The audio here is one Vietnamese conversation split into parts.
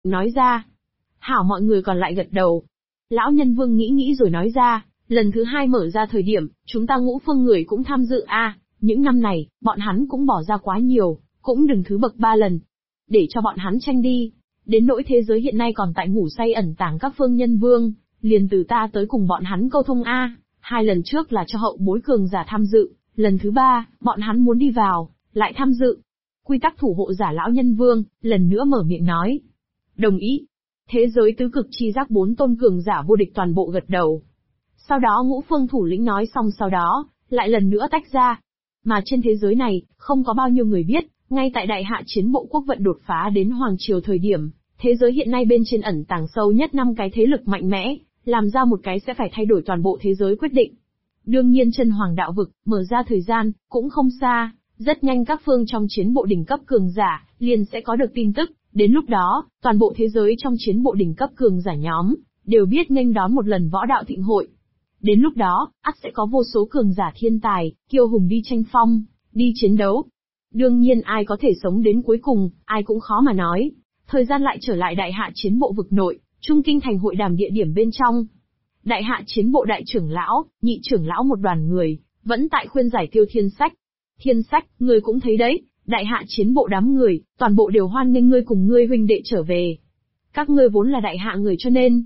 nói ra. Hảo, mọi người còn lại gật đầu. Lão Nhân Vương nghĩ nghĩ rồi nói ra, lần thứ 2 mở ra thời điểm, chúng ta Ngũ Phương người cũng tham dự những năm này, bọn hắn cũng bỏ ra quá nhiều, cũng đừng thứ bậc 3 lần. Để cho bọn hắn tranh đi. Đến nỗi thế giới hiện nay còn tại ngủ say ẩn tàng các phương nhân vương, liền từ ta tới cùng bọn hắn câu thông 2 lần trước là cho hậu bối cường giả tham dự, lần thứ 3, bọn hắn muốn đi vào, lại tham dự. Quy tắc thủ hộ giả lão Nhân Vương, lần nữa mở miệng nói. Đồng ý. Thế giới tứ cực chi giác 4 tôn cường giả vô địch toàn bộ gật đầu. Sau đó Ngũ Phương thủ lĩnh nói xong sau đó, lại lần nữa tách ra. Mà trên thế giới này, không có bao nhiêu người biết, ngay tại đại hạ chiến bộ quốc vận đột phá đến Hoàng Triều thời điểm, thế giới hiện nay bên trên ẩn tàng sâu nhất 5 cái thế lực mạnh mẽ, làm ra một cái sẽ phải thay đổi toàn bộ thế giới quyết định. Đương nhiên chân hoàng đạo vực, mở ra thời gian, cũng không xa, rất nhanh các phương trong chiến bộ đỉnh cấp cường giả, liền sẽ có được tin tức, đến lúc đó, toàn bộ thế giới trong chiến bộ đỉnh cấp cường giả nhóm, đều biết nghênh đón một lần võ đạo thịnh hội. Đến lúc đó, ắt sẽ có vô số cường giả thiên tài, kiêu hùng đi tranh phong, đi chiến đấu. Đương nhiên ai có thể sống đến cuối cùng, ai cũng khó mà nói. Thời gian lại trở lại đại hạ chiến bộ vực nội, trung kinh thành hội đàm địa điểm bên trong. Đại hạ chiến bộ đại trưởng lão, nhị trưởng lão một đoàn người, vẫn tại khuyên giải Tiêu Thiên Sách. Thiên Sách, ngươi cũng thấy đấy, đại hạ chiến bộ đám người, toàn bộ đều hoan nghênh ngươi cùng ngươi huynh đệ trở về. Các ngươi vốn là đại hạ người cho nên,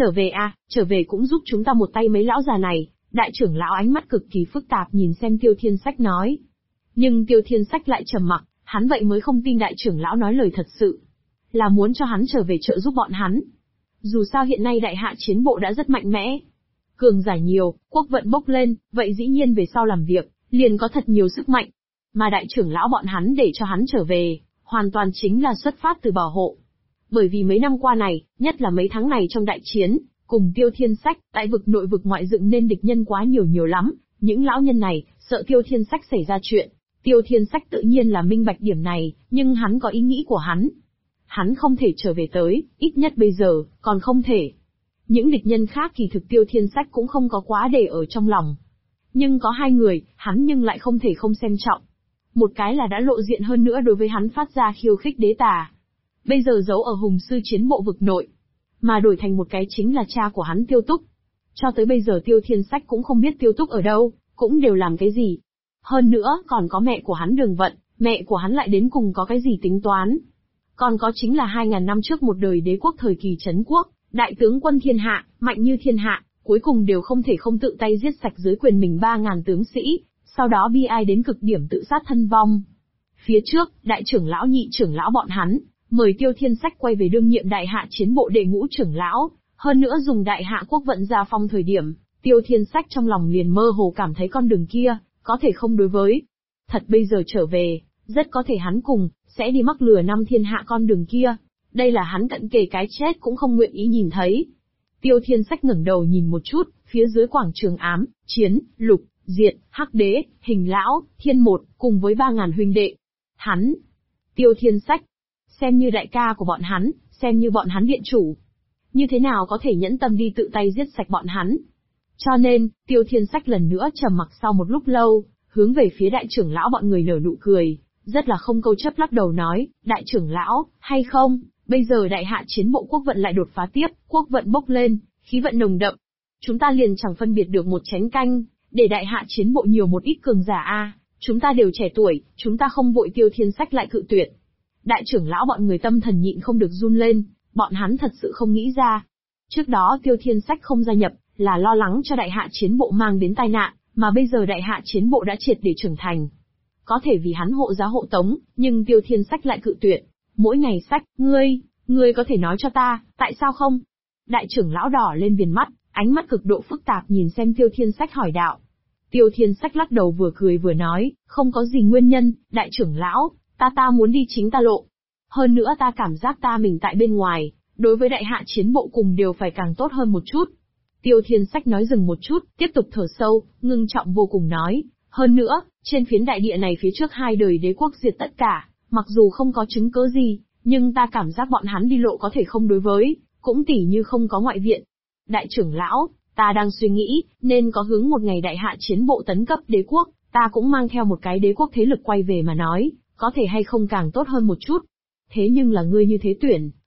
trở về cũng giúp chúng ta một tay mấy lão già này. Đại trưởng lão ánh mắt cực kỳ phức tạp nhìn xem Tiêu Thiên Sách nói. Nhưng Tiêu Thiên Sách lại trầm mặc, hắn vậy mới không tin đại trưởng lão nói lời thật sự. Là muốn cho hắn trở về trợ giúp bọn hắn. Dù sao hiện nay đại hạ chiến bộ đã rất mạnh mẽ. Cường giả nhiều, quốc vận bốc lên, vậy dĩ nhiên về sau làm việc, liền có thật nhiều sức mạnh. Mà đại trưởng lão bọn hắn để cho hắn trở về, hoàn toàn chính là xuất phát từ bảo hộ. Bởi vì mấy năm qua này, nhất là mấy tháng này trong đại chiến, cùng Tiêu Thiên Sách, tại vực nội vực ngoại dựng nên địch nhân quá nhiều lắm, những lão nhân này, sợ Tiêu Thiên Sách xảy ra chuyện. Tiêu Thiên Sách tự nhiên là minh bạch điểm này, nhưng hắn có ý nghĩ của hắn. Hắn không thể trở về tới, ít nhất bây giờ, còn không thể. Những địch nhân khác kỳ thực Tiêu Thiên Sách cũng không có quá để ở trong lòng. Nhưng có 2 người, hắn nhưng lại không thể không xem trọng. Một cái là đã lộ diện hơn nữa đối với hắn phát ra khiêu khích đế tà. Bây giờ giấu ở hùng sư chiến bộ vực nội. Mà đổi thành một cái chính là cha của hắn Tiêu Túc. Cho tới bây giờ Tiêu Thiên Sách cũng không biết Tiêu Túc ở đâu, cũng đều làm cái gì. Hơn nữa còn có mẹ của hắn Đường Vận, mẹ của hắn lại đến cùng có cái gì tính toán. Còn có chính là 2.000 năm trước một đời đế quốc thời kỳ trấn quốc, đại tướng quân thiên hạ, mạnh như thiên hạ, cuối cùng đều không thể không tự tay giết sạch dưới quyền mình 3.000 tướng sĩ, sau đó bi ai đến cực điểm tự sát thân vong. Phía trước, đại trưởng lão nhị trưởng lão bọn hắn, mời Tiêu Thiên Sách quay về đương nhiệm đại hạ chiến bộ đệ ngũ trưởng lão, hơn nữa dùng đại hạ quốc vận gia phong thời điểm, Tiêu Thiên Sách trong lòng liền mơ hồ cảm thấy con đường kia, có thể không đối với. Thật bây giờ trở về, rất có thể hắn cùng, sẽ đi mắc lừa năm thiên hạ con đường kia. Đây là hắn cận kề cái chết cũng không nguyện ý nhìn thấy. Tiêu Thiên Sách ngẩng đầu nhìn một chút, phía dưới quảng trường ám, chiến, lục, diệt, hắc đế, hình lão, thiên một, cùng với 3.000 huynh đệ. Hắn, Tiêu Thiên Sách, xem như đại ca của bọn hắn, xem như bọn hắn điện chủ. Như thế nào có thể nhẫn tâm đi tự tay giết sạch bọn hắn? Cho nên, Tiêu Thiên Sách lần nữa trầm mặc sau một lúc lâu, hướng về phía đại trưởng lão bọn người nở nụ cười, rất là không câu chấp lắc đầu nói, đại trưởng lão, hay không, bây giờ đại hạ chiến bộ quốc vận lại đột phá tiếp, quốc vận bốc lên, khí vận nồng đậm. Chúng ta liền chẳng phân biệt được một chén canh, để đại hạ chiến bộ nhiều một ít cường giả chúng ta đều trẻ tuổi, chúng ta không vội. Tiêu Thiên Sách lại cự tuyệt. Đại trưởng lão bọn người tâm thần nhịn không được run lên, bọn hắn thật sự không nghĩ ra. Trước đó Tiêu Thiên Sách không gia nhập, là lo lắng cho đại hạ chiến bộ mang đến tai nạn, mà bây giờ đại hạ chiến bộ đã triệt để trưởng thành. Có thể vì hắn hộ giá hộ tống, nhưng Tiêu Thiên Sách lại cự tuyệt. Mỗi ngày Sách, ngươi có thể nói cho ta, tại sao không? Đại trưởng lão đỏ lên viền mắt, ánh mắt cực độ phức tạp nhìn xem Tiêu Thiên Sách hỏi đạo. Tiêu Thiên Sách lắc đầu vừa cười vừa nói, không có gì nguyên nhân, đại trưởng lão, ta muốn đi chính ta lộ. Hơn nữa ta cảm giác ta mình tại bên ngoài, đối với đại hạ chiến bộ cùng đều phải càng tốt hơn một chút. Tiêu Thiên Sách nói dừng một chút, tiếp tục thở sâu, ngưng trọng vô cùng nói, hơn nữa, trên phiến đại địa này phía trước 2 đời đế quốc diệt tất cả, mặc dù không có chứng cứ gì, nhưng ta cảm giác bọn hắn đi lộ có thể không đối với, cũng tỉ như không có ngoại viện. Đại trưởng lão, ta đang suy nghĩ, nên có hướng một ngày đại hạ chiến bộ tấn cấp đế quốc, ta cũng mang theo một cái đế quốc thế lực quay về mà nói, có thể hay không càng tốt hơn một chút. Thế nhưng là ngươi như thế tuyển,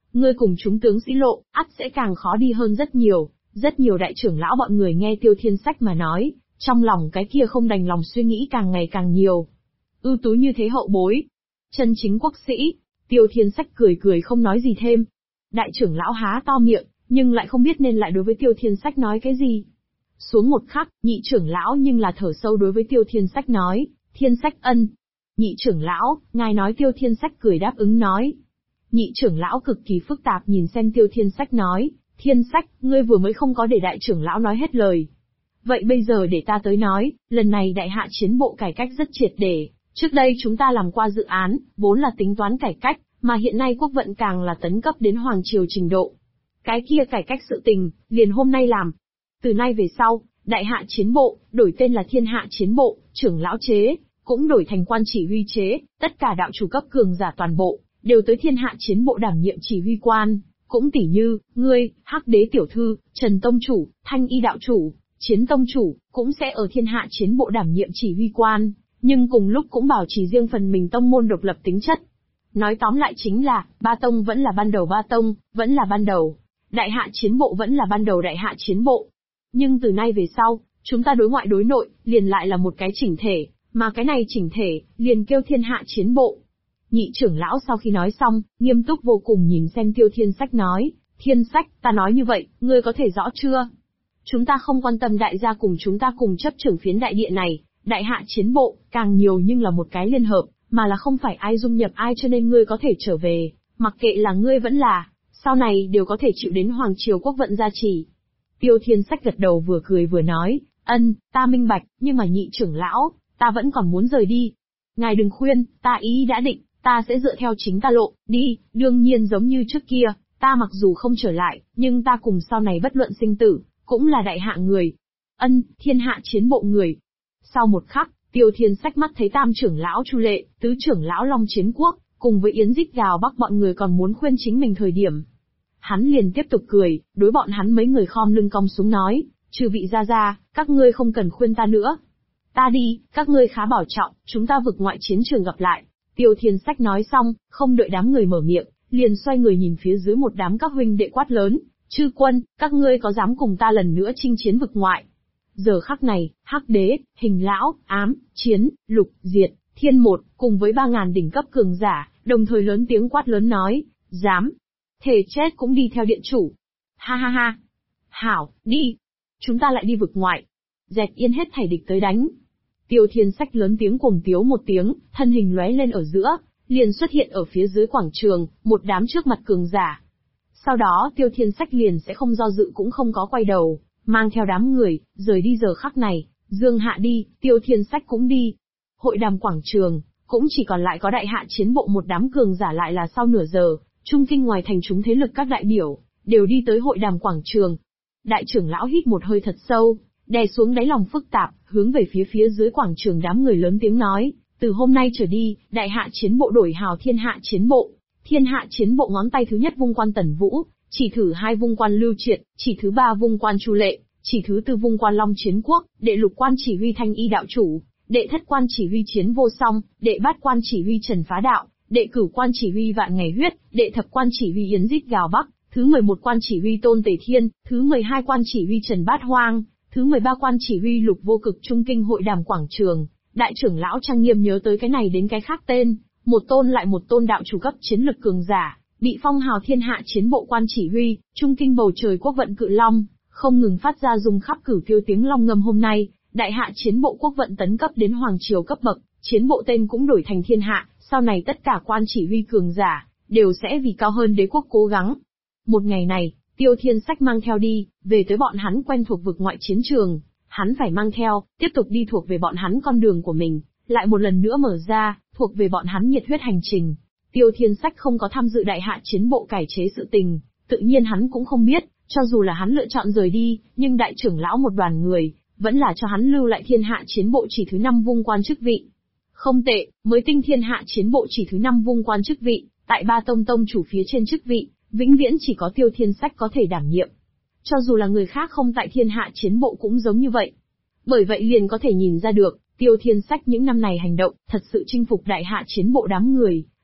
ngươi cùng chúng tướng sĩ lộ, ắt sẽ càng khó đi hơn rất nhiều. Rất nhiều đại trưởng lão bọn người nghe Tiêu Thiên Sách mà nói, trong lòng cái kia không đành lòng suy nghĩ càng ngày càng nhiều. Ưu tú như thế hậu bối, chân chính quốc sĩ. Tiêu Thiên Sách cười cười không nói gì thêm. Đại trưởng lão há to miệng, nhưng lại không biết nên lại đối với Tiêu Thiên Sách nói cái gì. Xuống một khắc, nhị trưởng lão nhưng là thở sâu đối với Tiêu Thiên Sách nói, Thiên Sách ân. Nhị trưởng lão, ngài nói. Tiêu Thiên Sách cười đáp ứng nói. Nhị trưởng lão cực kỳ phức tạp nhìn xem Tiêu Thiên Sách nói, Thiên Sách, ngươi vừa mới không có để đại trưởng lão nói hết lời. Vậy bây giờ để ta tới nói, lần này đại hạ chiến bộ cải cách rất triệt để. Trước đây chúng ta làm qua dự án, vốn là tính toán cải cách, mà hiện nay quốc vận càng là tấn cấp đến hoàng triều trình độ. Cái kia cải cách sự tình, liền hôm nay làm. Từ nay về sau, đại hạ chiến bộ, đổi tên là thiên hạ chiến bộ, trưởng lão chế, cũng đổi thành quan chỉ huy chế, tất cả đạo chủ cấp cường giả toàn bộ, đều tới thiên hạ chiến bộ đảm nhiệm chỉ huy quan. Cũng tỉ như, ngươi, Hắc Đế tiểu thư, Trần Tông chủ, Thanh Y đạo chủ, Chiến Tông chủ, cũng sẽ ở thiên hạ chiến bộ đảm nhiệm chỉ huy quan, nhưng cùng lúc cũng bảo trì riêng phần mình tông môn độc lập tính chất. Nói tóm lại chính là, ba tông vẫn là ban đầu ba tông, vẫn là ban đầu. Đại hạ chiến bộ vẫn là ban đầu đại hạ chiến bộ. Nhưng từ nay về sau, chúng ta đối ngoại đối nội, liền lại là một cái chỉnh thể, mà cái này chỉnh thể, liền kêu thiên hạ chiến bộ. Nhị trưởng lão sau khi nói xong, nghiêm túc vô cùng nhìn xem Tiêu Thiên Sách nói, Thiên Sách, ta nói như vậy, ngươi có thể rõ chưa? Chúng ta không quan tâm đại gia cùng chúng ta cùng chấp trưởng phiến đại địa này, đại hạ chiến bộ, càng nhiều nhưng là một cái liên hợp, mà là không phải ai dung nhập ai cho nên ngươi có thể trở về, mặc kệ là ngươi vẫn là, sau này đều có thể chịu đến hoàng triều quốc vận gia trì. Tiêu Thiên Sách gật đầu vừa cười vừa nói, ân, ta minh bạch, nhưng mà nhị trưởng lão, ta vẫn còn muốn rời đi. Ngài đừng khuyên, ta ý đã định, ta sẽ dựa theo chính ta lộ, đi, đương nhiên giống như trước kia, ta mặc dù không trở lại, nhưng ta cùng sau này bất luận sinh tử, cũng là đại hạ người. Ân, thiên hạ chiến bộ người. Sau một khắc, Tiêu Thiên Sách mắt thấy tam trưởng lão Chu Lệ, tứ trưởng lão Long Chiến Quốc, cùng với Yến Dích Gào Bắc bọn người còn muốn khuyên chính mình thời điểm. Hắn liền tiếp tục cười, đối bọn hắn mấy người khom lưng cong xuống nói, chư vị gia gia, các ngươi không cần khuyên ta nữa. Ta đi, các ngươi khá bảo trọng, chúng ta vực ngoại chiến trường gặp lại. Tiêu Thiên Sách nói xong, không đợi đám người mở miệng, liền xoay người nhìn phía dưới một đám các huynh đệ quát lớn, chư quân, các ngươi có dám cùng ta lần nữa chinh chiến vực ngoại? Giờ khắc này, Hắc Đế, Hình Lão, Ám, Chiến, Lục, Diệt, Thiên Một, cùng với 3.000 đỉnh cấp cường giả, đồng thời lớn tiếng quát lớn nói, dám, thề chết cũng đi theo điện chủ. Ha ha ha. Hảo, đi. Chúng ta lại đi vực ngoại. Dẹp yên hết thảy địch tới đánh. Tiêu Thiên Sách lớn tiếng cuồng tiếu một tiếng, thân hình lóe lên ở giữa, liền xuất hiện ở phía dưới quảng trường, một đám trước mặt cường giả. Sau đó Tiêu Thiên Sách liền sẽ không do dự cũng không có quay đầu, mang theo đám người, rời đi. Giờ khắc này, Dương Hạ đi, Tiêu Thiên Sách cũng đi. Hội đàm quảng trường, cũng chỉ còn lại có đại hạ chiến bộ một đám cường giả. Lại là sau nửa giờ, trung kinh ngoài thành chúng thế lực các đại biểu, đều đi tới hội đàm quảng trường. Đại trưởng lão hít một hơi thật sâu, đè xuống đáy lòng phức tạp, hướng về phía dưới quảng trường đám người lớn tiếng nói, từ hôm nay trở đi, đại hạ chiến bộ đổi hào thiên hạ chiến bộ. Thiên hạ chiến bộ ngón tay thứ nhất vung quan Tần Vũ, chỉ thứ hai vung quan Lưu Triệt, chỉ thứ ba vung quan Chu Lệ, chỉ thứ tư vung quan Long Chiến Quốc, đệ lục quan chỉ huy Thanh Y đạo chủ, đệ thất quan chỉ huy Chiến Vô Song, đệ bát quan chỉ huy Trần Phá Đạo, đệ cửu quan chỉ huy Vạn Ngày Huyết, đệ thập quan chỉ huy Yến Dích Gào Bắc, thứ 11 quan chỉ huy Tôn Tề Thiên, thứ 12 quan chỉ huy Trần Bát Hoang, thứ 13 quan chỉ huy Lục Vô Cực. Trung kinh hội đàm quảng trường, đại trưởng lão trang nghiêm nhớ tới cái này đến cái khác tên, một tôn lại một tôn đạo chủ cấp chiến lực cường giả, bị phong hào thiên hạ chiến bộ quan chỉ huy. Trung kinh bầu trời quốc vận cự long, không ngừng phát ra rung khắp cửu tiêu tiếng long ngâm. Hôm nay, đại hạ chiến bộ quốc vận tấn cấp đến hoàng triều cấp bậc, chiến bộ tên cũng đổi thành thiên hạ, sau này tất cả quan chỉ huy cường giả, đều sẽ vì cao hơn đế quốc cố gắng. Một ngày này, Tiêu Thiên Sách mang theo đi, về tới bọn hắn quen thuộc vực ngoại chiến trường, hắn phải mang theo, tiếp tục đi thuộc về bọn hắn con đường của mình, lại một lần nữa mở ra, thuộc về bọn hắn nhiệt huyết hành trình. Tiêu Thiên Sách không có tham dự đại hạ chiến bộ cải chế sự tình, tự nhiên hắn cũng không biết, cho dù là hắn lựa chọn rời đi, nhưng đại trưởng lão một đoàn người, vẫn là cho hắn lưu lại thiên hạ chiến bộ chỉ thứ 5 vung quan chức vị. Không tệ, mới tinh thiên hạ chiến bộ chỉ thứ 5 vung quan chức vị, tại ba tông tông chủ phía trên chức vị, vĩnh viễn chỉ có Tiêu Thiên Sách có thể đảm nhiệm. Cho dù là người khác không tại thiên hạ chiến bộ cũng giống như vậy. Bởi vậy liền có thể nhìn ra được, Tiêu Thiên Sách những năm này hành động, thật sự chinh phục đại hạ chiến bộ đám người,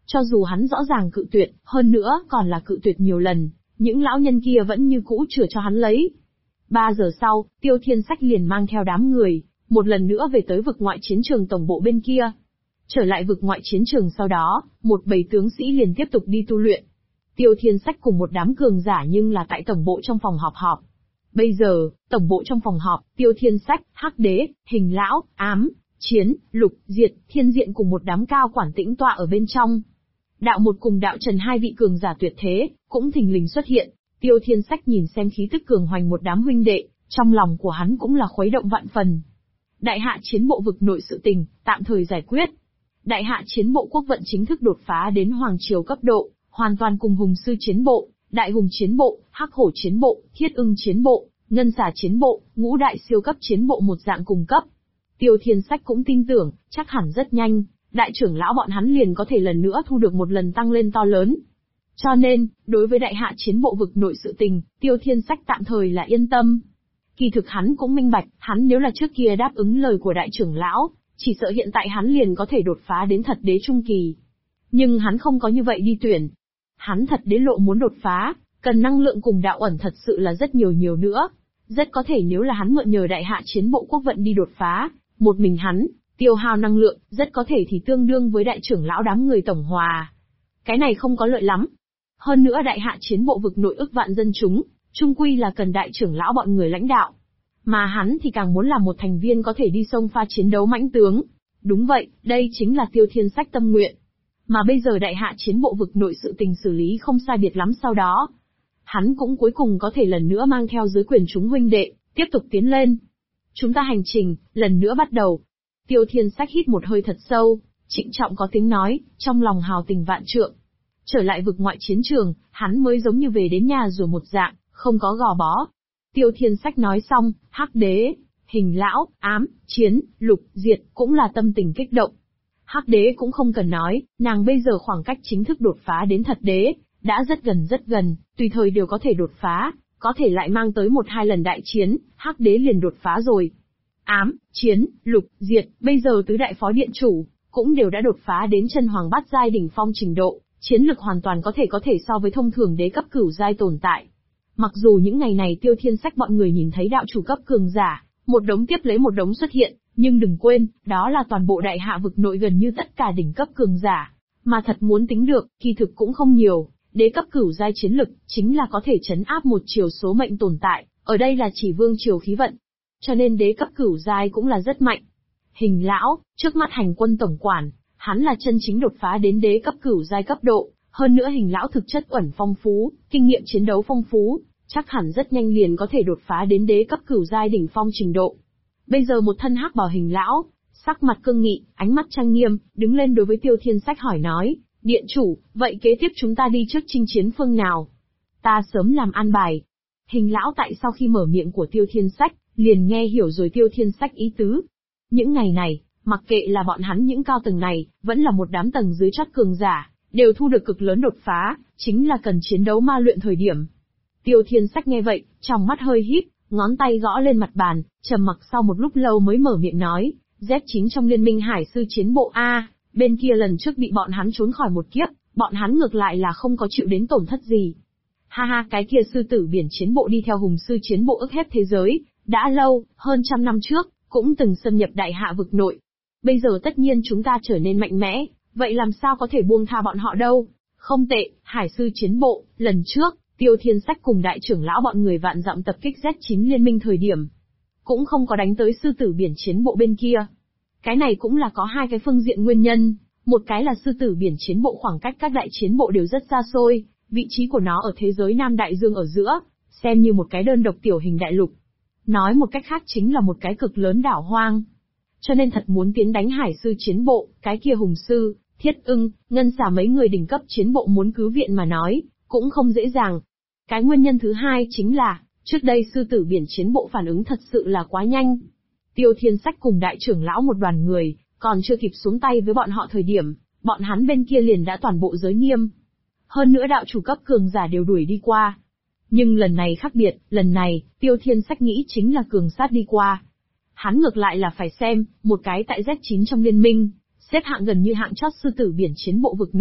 Cho dù hắn rõ ràng cự tuyệt, hơn nữa còn là cự tuyệt nhiều lần, những lão nhân kia vẫn như cũ chừa cho hắn lấy. 3 giờ sau, Tiêu Thiên Sách liền mang theo đám người, một lần nữa về tới vực ngoại chiến trường tổng bộ bên kia. Trở lại vực ngoại chiến trường sau đó, một bầy tướng sĩ liền tiếp tục đi tu luyện. Tiêu Thiên Sách cùng một đám cường giả nhưng là tại tổng bộ trong phòng họp. Bây giờ, tổng bộ trong phòng họp, Tiêu Thiên Sách, Hắc Đế, Hình Lão, Ám, Chiến, Lục, Diệt, Thiên Diện cùng một đám cao quản tĩnh tọa ở bên trong. Đạo Một cùng Đạo Trần hai vị cường giả tuyệt thế, cũng thình lình xuất hiện. Tiêu Thiên Sách nhìn xem khí tức cường hoành một đám huynh đệ, trong lòng của hắn cũng là khuấy động vạn phần. Đại hạ chiến bộ vực nội sự tình, tạm thời giải quyết. Đại hạ chiến bộ quốc vận chính thức đột phá đến hoàng triều cấp độ, hoàn toàn cùng hùng sư chiến bộ, đại hùng chiến bộ, hắc hổ chiến bộ, thiết ưng chiến bộ, ngân xà chiến bộ, ngũ đại siêu cấp chiến bộ một dạng cùng cấp. Tiêu Thiên Sách cũng tin tưởng, chắc hẳn rất nhanh, đại trưởng lão bọn hắn liền có thể lần nữa thu được một lần tăng lên to lớn. Cho nên, đối với đại hạ chiến bộ vực nội sự tình, Tiêu Thiên Sách tạm thời là yên tâm. Kỳ thực hắn cũng minh bạch, hắn nếu là trước kia đáp ứng lời của đại trưởng lão, chỉ sợ hiện tại hắn liền có thể đột phá đến thật đế trung kỳ. Nhưng hắn không có như vậy đi tuyển. Hắn thật đế lộ muốn đột phá, cần năng lượng cùng đạo ẩn thật sự là rất nhiều nữa. Rất có thể nếu là hắn mượn nhờ đại hạ chiến bộ quốc vận đi đột phá, một mình hắn, tiêu hao năng lượng, rất có thể thì tương đương với đại trưởng lão đám người tổng hòa. Cái này không có lợi lắm. Hơn nữa đại hạ chiến bộ vực nội ức vạn dân chúng, chung quy là cần đại trưởng lão bọn người lãnh đạo. Mà hắn thì càng muốn là một thành viên có thể đi xông pha chiến đấu mãnh tướng. Đúng vậy, đây chính là Tiêu Thiên Sách tâm nguyện. Mà bây giờ đại hạ chiến bộ vực nội sự tình xử lý không sai biệt lắm sau đó. Hắn cũng cuối cùng có thể lần nữa mang theo dưới quyền chúng huynh đệ, tiếp tục tiến lên. Chúng ta hành trình, lần nữa bắt đầu. Tiêu Thiên Sách hít một hơi thật sâu, trịnh trọng có tiếng nói, trong lòng hào tình vạn trượng. Trở lại vực ngoại chiến trường, hắn mới giống như về đến nhà rồi một dạng, không có gò bó. Tiêu Thiên Sách nói xong, Hắc Đế, Hình Lão, Ám, Chiến, Lục, Diệt cũng là tâm tình kích động. Hắc Đế cũng không cần nói, nàng bây giờ khoảng cách chính thức đột phá đến thật đế, đã rất gần, tùy thời đều có thể đột phá, có thể lại mang tới 1-2 lần đại chiến, Hắc Đế liền đột phá rồi. Ám, Chiến, Lục, Diệt, bây giờ tứ đại phó điện chủ, cũng đều đã đột phá đến chân hoàng bát giai đỉnh phong trình độ, chiến lực hoàn toàn có thể so với thông thường đế cấp cửu giai tồn tại. Mặc dù những ngày này Tiêu Thiên Sách bọn người nhìn thấy đạo chủ cấp cường giả, một đống tiếp lấy một đống xuất hiện, nhưng đừng quên, đó là toàn bộ đại hạ vực nội gần như tất cả đỉnh cấp cường giả. Mà thật muốn tính được, kỳ thực cũng không nhiều, đế cấp cửu giai chiến lực, chính là có thể trấn áp một triều số mệnh tồn tại, ở đây là chỉ vương triều khí vận. Cho nên đế cấp cửu giai cũng là rất mạnh. Hình Lão, trước mắt hành quân tổng quản, hắn là chân chính đột phá đến đế cấp cửu giai cấp độ, hơn nữa Hình Lão thực chất uẩn phong phú, kinh nghiệm chiến đấu phong phú, chắc hẳn rất nhanh liền có thể đột phá đến đế cấp cửu giai đỉnh phong trình độ. Bây giờ một thân hắc bào Hình Lão, sắc mặt cương nghị, ánh mắt trang nghiêm, đứng lên đối với Tiêu Thiên Sách hỏi nói, điện chủ, vậy kế tiếp chúng ta đi trước chinh chiến phương nào? Ta sớm làm an bài. Hình Lão tại sau khi mở miệng của Tiêu Thiên Sách, liền nghe hiểu rồi Tiêu Thiên Sách ý tứ. Những ngày này, mặc kệ là bọn hắn những cao tầng này, vẫn là một đám tầng dưới chót cường giả, đều thu được cực lớn đột phá, chính là cần chiến đấu ma luyện thời điểm. Tiêu Thiên Sách nghe vậy, trong mắt hơi híp, ngón tay gõ lên mặt bàn, trầm mặc sau một lúc lâu mới mở miệng nói, Z9 trong liên minh hải sư chiến bộ A, bên kia lần trước bị bọn hắn trốn khỏi một kiếp, bọn hắn ngược lại là không có chịu đến tổn thất gì. Ha ha, cái kia sư tử biển chiến bộ đi theo hùng sư chiến bộ ức hiếp thế giới, đã lâu, hơn 100 năm trước, cũng từng xâm nhập đại hạ vực nội. Bây giờ tất nhiên chúng ta trở nên mạnh mẽ, vậy làm sao có thể buông tha bọn họ đâu? Không tệ, hải sư chiến bộ, lần trước, Tiêu Thiên Sách cùng đại trưởng lão bọn người vạn dặm tập kích Z9 liên minh thời điểm, cũng không có đánh tới sư tử biển chiến bộ bên kia. Cái này cũng là có hai cái phương diện nguyên nhân, một cái là sư tử biển chiến bộ khoảng cách các đại chiến bộ đều rất xa xôi, vị trí của nó ở thế giới Nam Đại Dương ở giữa, xem như một cái đơn độc tiểu hình đại lục. Nói một cách khác chính là một cái cực lớn đảo hoang. Cho nên thật muốn tiến đánh hải sư chiến bộ, cái kia hùng sư, thiết ưng, ngân xà mấy người đỉnh cấp chiến bộ muốn cứu viện mà nói, cũng không dễ dàng. Cái nguyên nhân thứ hai chính là, trước đây sư tử biển chiến bộ phản ứng thật sự là quá nhanh. Tiêu Thiên Sách cùng đại trưởng lão một đoàn người, còn chưa kịp xuống tay với bọn họ thời điểm, bọn hắn bên kia liền đã toàn bộ giới nghiêm. Hơn nữa đạo chủ cấp cường giả đều đuổi đi qua. Nhưng lần này khác biệt, lần này, Tiêu Thiên Sách nghĩ chính là cường sát đi qua. Hắn ngược lại là phải xem, một cái tại Z9 trong liên minh, xếp hạng gần như hạng chót sư tử biển chiến bộ vực nội,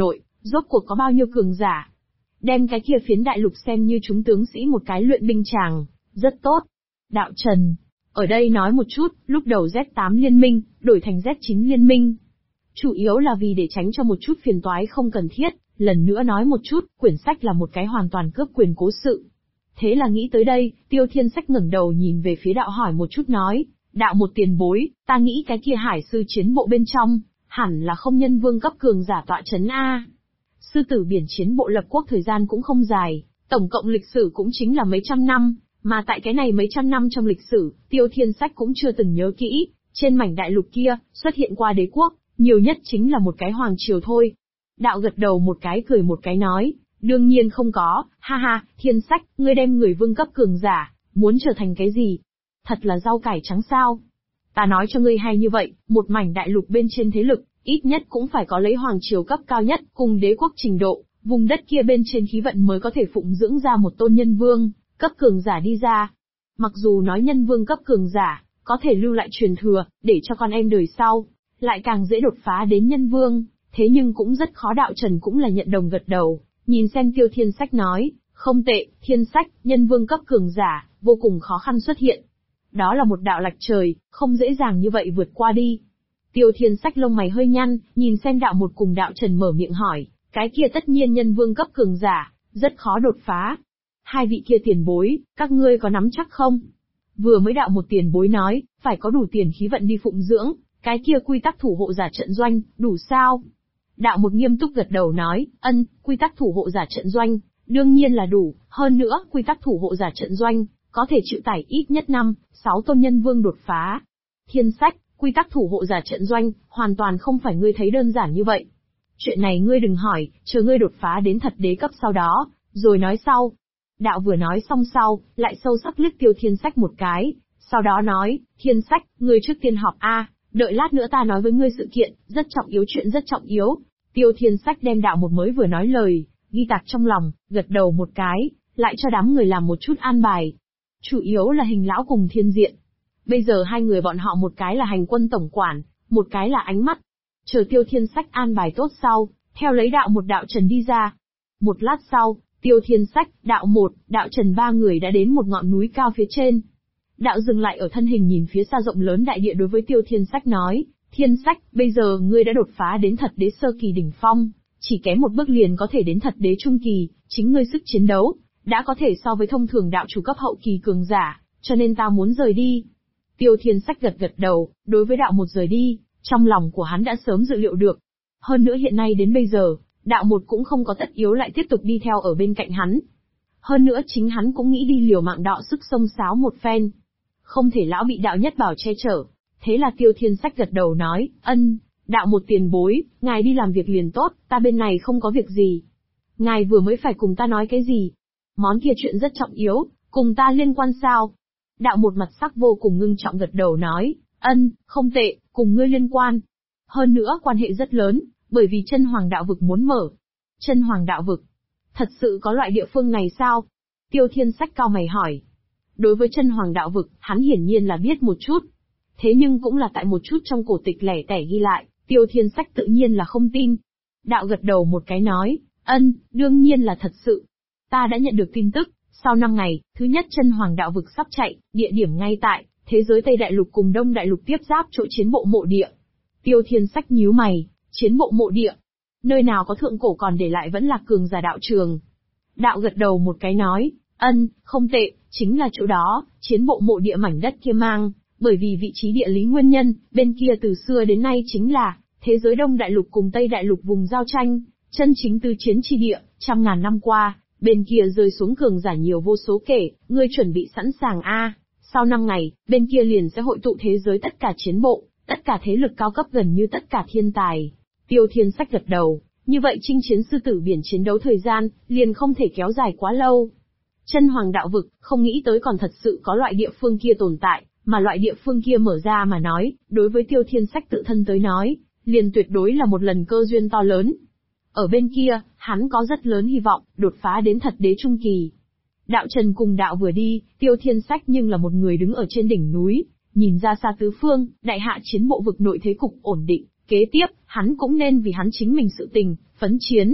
Rốt cuộc có bao nhiêu cường giả? Đem cái kia phiến đại lục xem như chúng tướng sĩ một cái luyện binh tràng, rất tốt. Đạo Trần, ở đây nói một chút, lúc đầu Z8 liên minh, đổi thành Z9 liên minh. Chủ yếu là vì để tránh cho một chút phiền toái không cần thiết, lần nữa nói một chút, quyển sách là một cái hoàn toàn cướp quyền cố sự. Thế là nghĩ tới đây, Tiêu Thiên Sách ngẩng đầu nhìn về phía đạo hỏi một chút nói, đạo một tiền bối, ta nghĩ cái kia hải sư chiến bộ bên trong, hẳn là không nhân vương cấp cường giả tọa chấn A. Sư tử biển chiến bộ lập quốc thời gian cũng không dài, tổng cộng lịch sử cũng chính là mấy trăm năm, mà tại cái này mấy trăm năm trong lịch sử, Tiêu Thiên Sách cũng chưa từng nhớ kỹ, trên mảnh đại lục kia, xuất hiện qua đế quốc, nhiều nhất chính là một cái hoàng triều thôi. Đạo gật đầu một cái cười một cái nói, đương nhiên không có, ha ha, Thiên Sách, ngươi đem người vương cấp cường giả, muốn trở thành cái gì? Thật là rau cải trắng sao? Ta nói cho ngươi hay như vậy, một mảnh đại lục bên trên thế lực, ít nhất cũng phải có lấy hoàng triều cấp cao nhất, cùng đế quốc trình độ, vùng đất kia bên trên khí vận mới có thể phụng dưỡng ra một tôn nhân vương, cấp cường giả đi ra. Mặc dù nói nhân vương cấp cường giả, có thể lưu lại truyền thừa, để cho con em đời sau, lại càng dễ đột phá đến nhân vương, thế nhưng cũng rất khó. Đạo Trần cũng là nhận đồng gật đầu, nhìn xem Tiêu Thiên Sách nói, không tệ, Thiên Sách, nhân vương cấp cường giả, vô cùng khó khăn xuất hiện. Đó là một đạo lạch trời, không dễ dàng như vậy vượt qua đi. Tiêu Thiên Sách lông mày hơi nhăn, nhìn xem đạo một cùng đạo Trần mở miệng hỏi, cái kia tất nhiên nhân vương cấp cường giả, rất khó đột phá. Hai vị kia tiền bối, các ngươi có nắm chắc không? Vừa mới đạo một tiền bối nói, phải có đủ tiền khí vận đi phụng dưỡng, cái kia quy tắc thủ hộ giả trận doanh, đủ sao? Đạo một nghiêm túc gật đầu nói, quy tắc thủ hộ giả trận doanh, đương nhiên là đủ, hơn nữa, quy tắc thủ hộ giả trận doanh, có thể chịu tải ít nhất 6 tôn nhân vương đột phá. Thiên Sách, quy tắc thủ hộ giả trận doanh, hoàn toàn không phải ngươi thấy đơn giản như vậy. Chuyện này ngươi đừng hỏi, chờ ngươi đột phá đến thật đế cấp sau đó, rồi nói sau. Đạo vừa nói xong sau, lại sâu sắc liếc Tiêu Thiên Sách một cái, sau đó nói, Thiên Sách, ngươi trước tiên họp A, đợi lát nữa ta nói với ngươi sự kiện, rất trọng yếu, chuyện rất trọng yếu. Tiêu Thiên Sách đem đạo một mới vừa nói lời, ghi tạc trong lòng, gật đầu một cái, lại cho đám người làm một chút an bài. Chủ yếu là Hình lão cùng Thiên Diện. Bây giờ hai người bọn họ một cái là hành quân tổng quản, một cái là ánh mắt. Chờ Tiêu Thiên Sách an bài tốt sau, theo lấy đạo một đạo Trần đi ra. Một lát sau, Tiêu Thiên Sách, đạo một, đạo Trần ba người đã đến một ngọn núi cao phía trên. Đạo dừng lại ở thân hình nhìn phía xa rộng lớn đại địa đối với Tiêu Thiên Sách nói, Thiên Sách, bây giờ ngươi đã đột phá đến thật đế sơ kỳ đỉnh phong, chỉ kém một bước liền có thể đến thật đế trung kỳ, chính ngươi sức chiến đấu, đã có thể so với thông thường đạo chủ cấp hậu kỳ cường giả, cho nên ta muốn rời đi. Tiêu Thiên Sách gật gật đầu, đối với đạo một rời đi, trong lòng của hắn đã sớm dự liệu được. Hơn nữa hiện nay đến bây giờ, đạo một cũng không có tất yếu lại tiếp tục đi theo ở bên cạnh hắn. Hơn nữa chính hắn cũng nghĩ đi liều mạng đọ sức xông xáo một phen. Không thể lão bị đạo nhất bảo che chở. Thế là Tiêu Thiên Sách gật đầu nói, đạo một tiền bối, ngài đi làm việc liền tốt, ta bên này không có việc gì. Ngài vừa mới phải cùng ta nói cái gì? Món kia chuyện rất trọng yếu, cùng ta liên quan sao? Đạo một mặt sắc vô cùng ngưng trọng gật đầu nói, không tệ, cùng ngươi liên quan. Hơn nữa quan hệ rất lớn, bởi vì chân hoàng đạo vực muốn mở. Chân hoàng đạo vực? Thật sự có loại địa phương này sao? Tiêu Thiên Sách cao mày hỏi. Đối với chân hoàng đạo vực, hắn hiển nhiên là biết một chút. Thế nhưng cũng là tại một chút trong cổ tịch lẻ tẻ ghi lại, Tiêu Thiên Sách tự nhiên là không tin. Đạo gật đầu một cái nói, đương nhiên là thật sự. Ta đã nhận được tin tức, sau 5 ngày, thứ nhất chân hoàng đạo vực sắp chạy, địa điểm ngay tại, thế giới Tây Đại Lục cùng Đông Đại Lục tiếp giáp chỗ chiến bộ mộ địa. Tiêu Thiên Sách nhíu mày, chiến bộ mộ địa. Nơi nào có thượng cổ còn để lại vẫn là cường giả đạo trường. Đạo gật đầu một cái nói, không tệ, chính là chỗ đó, chiến bộ mộ địa mảnh đất kia mang, bởi vì vị trí địa lý nguyên nhân, bên kia từ xưa đến nay chính là, thế giới Đông Đại Lục cùng Tây Đại Lục vùng giao tranh, chân chính tư chiến chi địa, trăm ngàn năm qua, bên kia rơi xuống cường giả nhiều vô số kể, ngươi chuẩn bị sẵn sàng a. Sau 5 ngày, bên kia liền sẽ hội tụ thế giới tất cả chiến bộ, tất cả thế lực cao cấp gần như tất cả thiên tài. Tiêu Thiên Sách gật đầu, như vậy chinh chiến sư tử biển chiến đấu thời gian, liền không thể kéo dài quá lâu. Chân hoàng đạo vực, không nghĩ tới còn thật sự có loại địa phương kia tồn tại, mà loại địa phương kia mở ra mà nói, đối với Tiêu Thiên Sách tự thân tới nói, liền tuyệt đối là một lần cơ duyên to lớn. Ở bên kia, hắn có rất lớn hy vọng, đột phá đến thật đế trung kỳ. Đạo Trần cùng đạo vừa đi, Tiêu Thiên Sách nhưng là một người đứng ở trên đỉnh núi, nhìn ra xa tứ phương, đại hạ chiến bộ vực nội thế cục ổn định, kế tiếp, hắn cũng nên vì hắn chính mình sự tình, phấn chiến.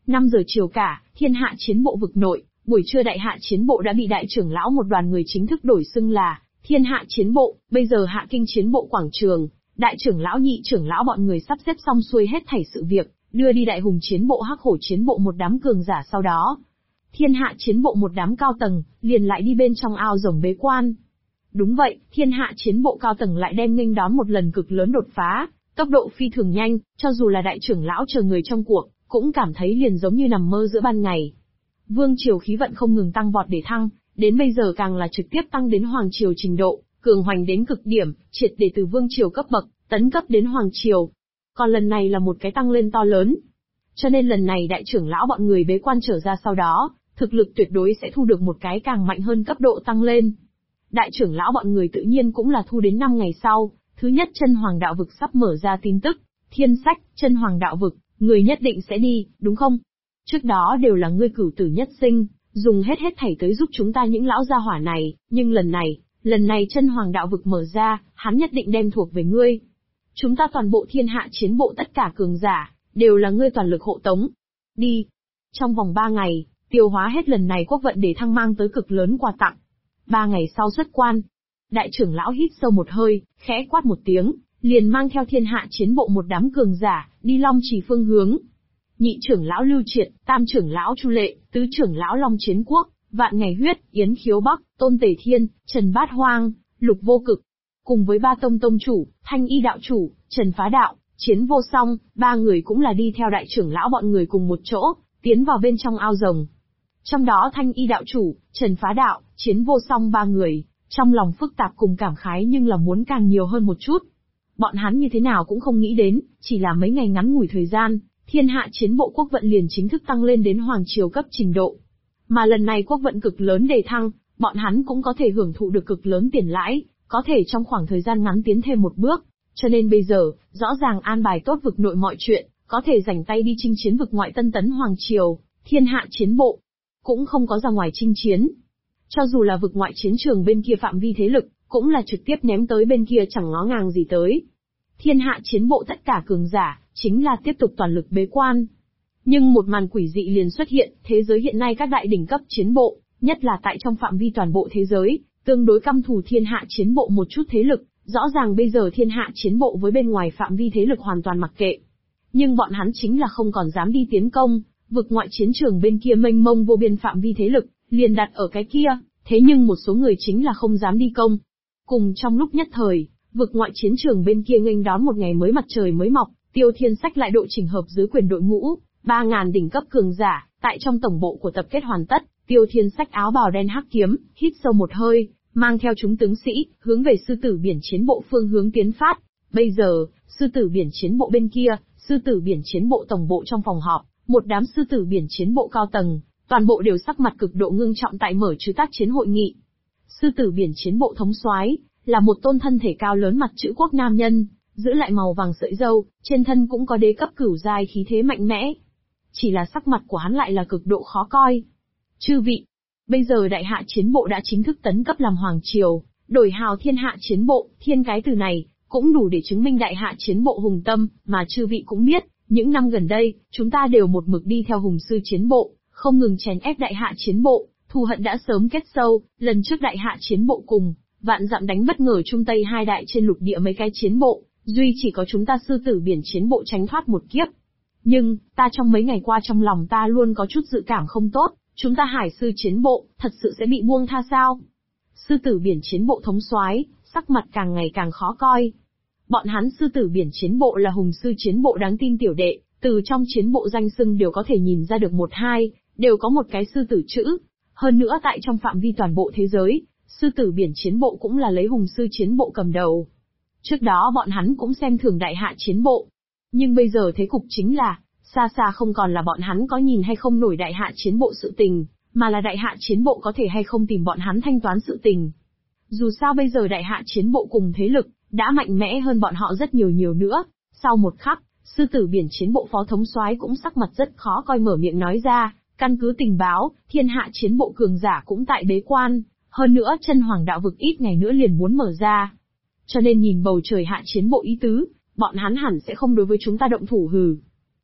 5 giờ chiều cả, thiên hạ chiến bộ vực nội, buổi trưa đại hạ chiến bộ đã bị đại trưởng lão một đoàn người chính thức đổi xưng là thiên hạ chiến bộ, bây giờ hạ kinh chiến bộ quảng trường, đại trưởng lão nhị trưởng lão bọn người sắp xếp xong xuôi hết thảy sự việc, đưa đi đại hùng chiến bộ hắc hổ chiến bộ một đám cường giả sau đó. Thiên hạ chiến bộ một đám cao tầng, liền lại đi bên trong ao rồng bế quan. Đúng vậy, thiên hạ chiến bộ cao tầng lại đem nghênh đón một lần cực lớn đột phá, tốc độ phi thường nhanh, cho dù là đại trưởng lão chờ người trong cuộc, cũng cảm thấy liền giống như nằm mơ giữa ban ngày. Vương triều khí vận không ngừng tăng vọt để thăng, đến bây giờ càng là trực tiếp tăng đến hoàng triều trình độ, cường hoành đến cực điểm, triệt để từ vương triều cấp bậc, tấn cấp đến hoàng triều. Còn lần này là một cái tăng lên to lớn. Cho nên lần này đại trưởng lão bọn người bế quan trở ra sau đó, thực lực tuyệt đối sẽ thu được một cái càng mạnh hơn cấp độ tăng lên. Đại trưởng lão bọn người tự nhiên cũng là thu đến 5 ngày sau, thứ nhất chân hoàng đạo vực sắp mở ra tin tức, thiên sách, chân hoàng đạo vực, người nhất định sẽ đi, đúng không? Trước đó đều là ngươi cửu tử nhất sinh, dùng hết thảy tới giúp chúng ta những lão gia hỏa này, nhưng lần này chân hoàng đạo vực mở ra, hắn nhất định đem thuộc về ngươi. Chúng ta toàn bộ thiên hạ chiến bộ tất cả cường giả, đều là ngươi toàn lực hộ tống. Đi. Trong vòng 3 ngày, tiêu hóa hết lần này quốc vận để thăng mang tới cực lớn quà tặng. 3 ngày sau xuất quan. Đại trưởng lão hít sâu một hơi, khẽ quát một tiếng, liền mang theo thiên hạ chiến bộ một đám cường giả, đi Long Trì phương hướng. Nhị trưởng lão Lưu Triệt, tam trưởng lão Chu Lệ, tứ trưởng lão Long Chiến Quốc, Vạn Ngày Huyết, Yến Khiếu Bắc, Tôn Tề Thiên, Trần Bát Hoang, Lục Vô Cực, cùng với ba tông tông chủ, Thanh Y đạo chủ, Trần Phá Đạo, Chiến Vô Song, ba người cũng là đi theo đại trưởng lão bọn người cùng một chỗ, tiến vào bên trong ao rồng. Trong đó Thanh Y đạo chủ, Trần Phá Đạo, Chiến Vô Song ba người, trong lòng phức tạp cùng cảm khái nhưng là muốn càng nhiều hơn một chút. Bọn hắn như thế nào cũng không nghĩ đến, chỉ là mấy ngày ngắn ngủi thời gian, thiên hạ chiến bộ quốc vận liền chính thức tăng lên đến hoàng triều cấp trình độ. Mà lần này quốc vận cực lớn đề thăng, bọn hắn cũng có thể hưởng thụ được cực lớn tiền lãi, có thể trong khoảng thời gian ngắn tiến thêm một bước. Cho nên bây giờ, rõ ràng an bài tốt vực nội mọi chuyện, có thể rảnh tay đi chinh chiến vực ngoại tân tấn hoàng triều, thiên hạ chiến bộ. Cũng không có ra ngoài chinh chiến. Cho dù là vực ngoại chiến trường bên kia phạm vi thế lực, cũng là trực tiếp ném tới bên kia chẳng ngó ngàng gì tới. Thiên hạ chiến bộ tất cả cường giả, chính là tiếp tục toàn lực bế quan. Nhưng một màn quỷ dị liền xuất hiện, thế giới hiện nay các đại đỉnh cấp chiến bộ, nhất là tại trong phạm vi toàn bộ thế giới, tương đối căm thù thiên hạ chiến bộ một chút thế lực, rõ ràng bây giờ thiên hạ chiến bộ với bên ngoài phạm vi thế lực hoàn toàn mặc kệ. Nhưng bọn hắn chính là không còn dám đi tiến công, vực ngoại chiến trường bên kia mênh mông vô biên phạm vi thế lực, liền đặt ở cái kia, thế nhưng một số người chính là không dám đi công. Cùng trong lúc nhất thời, vực ngoại chiến trường bên kia nghênh đón một ngày mới mặt trời mới mọc, Tiêu Thiên Sách lại độ chỉnh hợp dưới quyền đội ngũ, 3.000 đỉnh cấp cường giả, tại trong tổng bộ của tập kết hoàn tất, Tiêu Thiên Sách áo bào đen hắc kiếm, hít sâu một hơi, mang theo chúng tướng sĩ, hướng về sư tử biển chiến bộ phương hướng tiến phát. Bây giờ, sư tử biển chiến bộ bên kia, sư tử biển chiến bộ tổng bộ trong phòng họp, một đám sư tử biển chiến bộ cao tầng, toàn bộ đều sắc mặt cực độ ngưng trọng tại mở trừ tác chiến hội nghị. Sư tử biển chiến bộ thống soái là một tôn thân thể cao lớn mặt chữ quốc nam nhân, giữ lại màu vàng sợi râu, trên thân cũng có đế cấp cửu giai khí thế mạnh mẽ. Chỉ là sắc mặt của hắn lại là cực độ khó coi. Chư vị, bây giờ đại hạ chiến bộ đã chính thức tấn cấp làm hoàng triều, đổi hào thiên hạ chiến bộ, thiên cái từ này, cũng đủ để chứng minh đại hạ chiến bộ hùng tâm, mà chư vị cũng biết, những năm gần đây, chúng ta đều một mực đi theo hùng sư chiến bộ, không ngừng chèn ép đại hạ chiến bộ, thù hận đã sớm kết sâu, lần trước đại hạ chiến bộ cùng vạn dặm đánh bất ngờ Trung Tây hai đại trên lục địa mấy cái chiến bộ, duy chỉ có chúng ta sư tử biển chiến bộ tránh thoát một kiếp. Nhưng, ta trong mấy ngày qua trong lòng ta luôn có chút dự cảm không tốt, chúng ta hải sư chiến bộ, thật sự sẽ bị buông tha sao? Sư tử biển chiến bộ thống soái, sắc mặt càng ngày càng khó coi. Bọn hắn sư tử biển chiến bộ là hùng sư chiến bộ đáng tin tiểu đệ, từ trong chiến bộ danh xưng đều có thể nhìn ra được một hai, đều có một cái sư tử chữ. Hơn nữa tại trong phạm vi toàn bộ thế giới, sư tử biển chiến bộ cũng là lấy hùng sư chiến bộ cầm đầu. Trước đó bọn hắn cũng xem thường đại hạ chiến bộ. Nhưng bây giờ thế cục chính là, xa xa không còn là bọn hắn có nhìn hay không nổi đại hạ chiến bộ sự tình, mà là đại hạ chiến bộ có thể hay không tìm bọn hắn thanh toán sự tình. Dù sao bây giờ đại hạ chiến bộ cùng thế lực, đã mạnh mẽ hơn bọn họ rất nhiều nữa. Sau một khắc, sư tử biển chiến bộ phó thống soái cũng sắc mặt rất khó coi mở miệng nói ra, căn cứ tình báo, thiên hạ chiến bộ cường giả cũng tại bế quan, hơn nữa chân hoàng đạo vực ít ngày nữa liền muốn mở ra. Cho nên nhìn bầu trời hạ chiến bộ ý tứ, bọn hắn hẳn sẽ không đối với chúng ta động thủ hừ.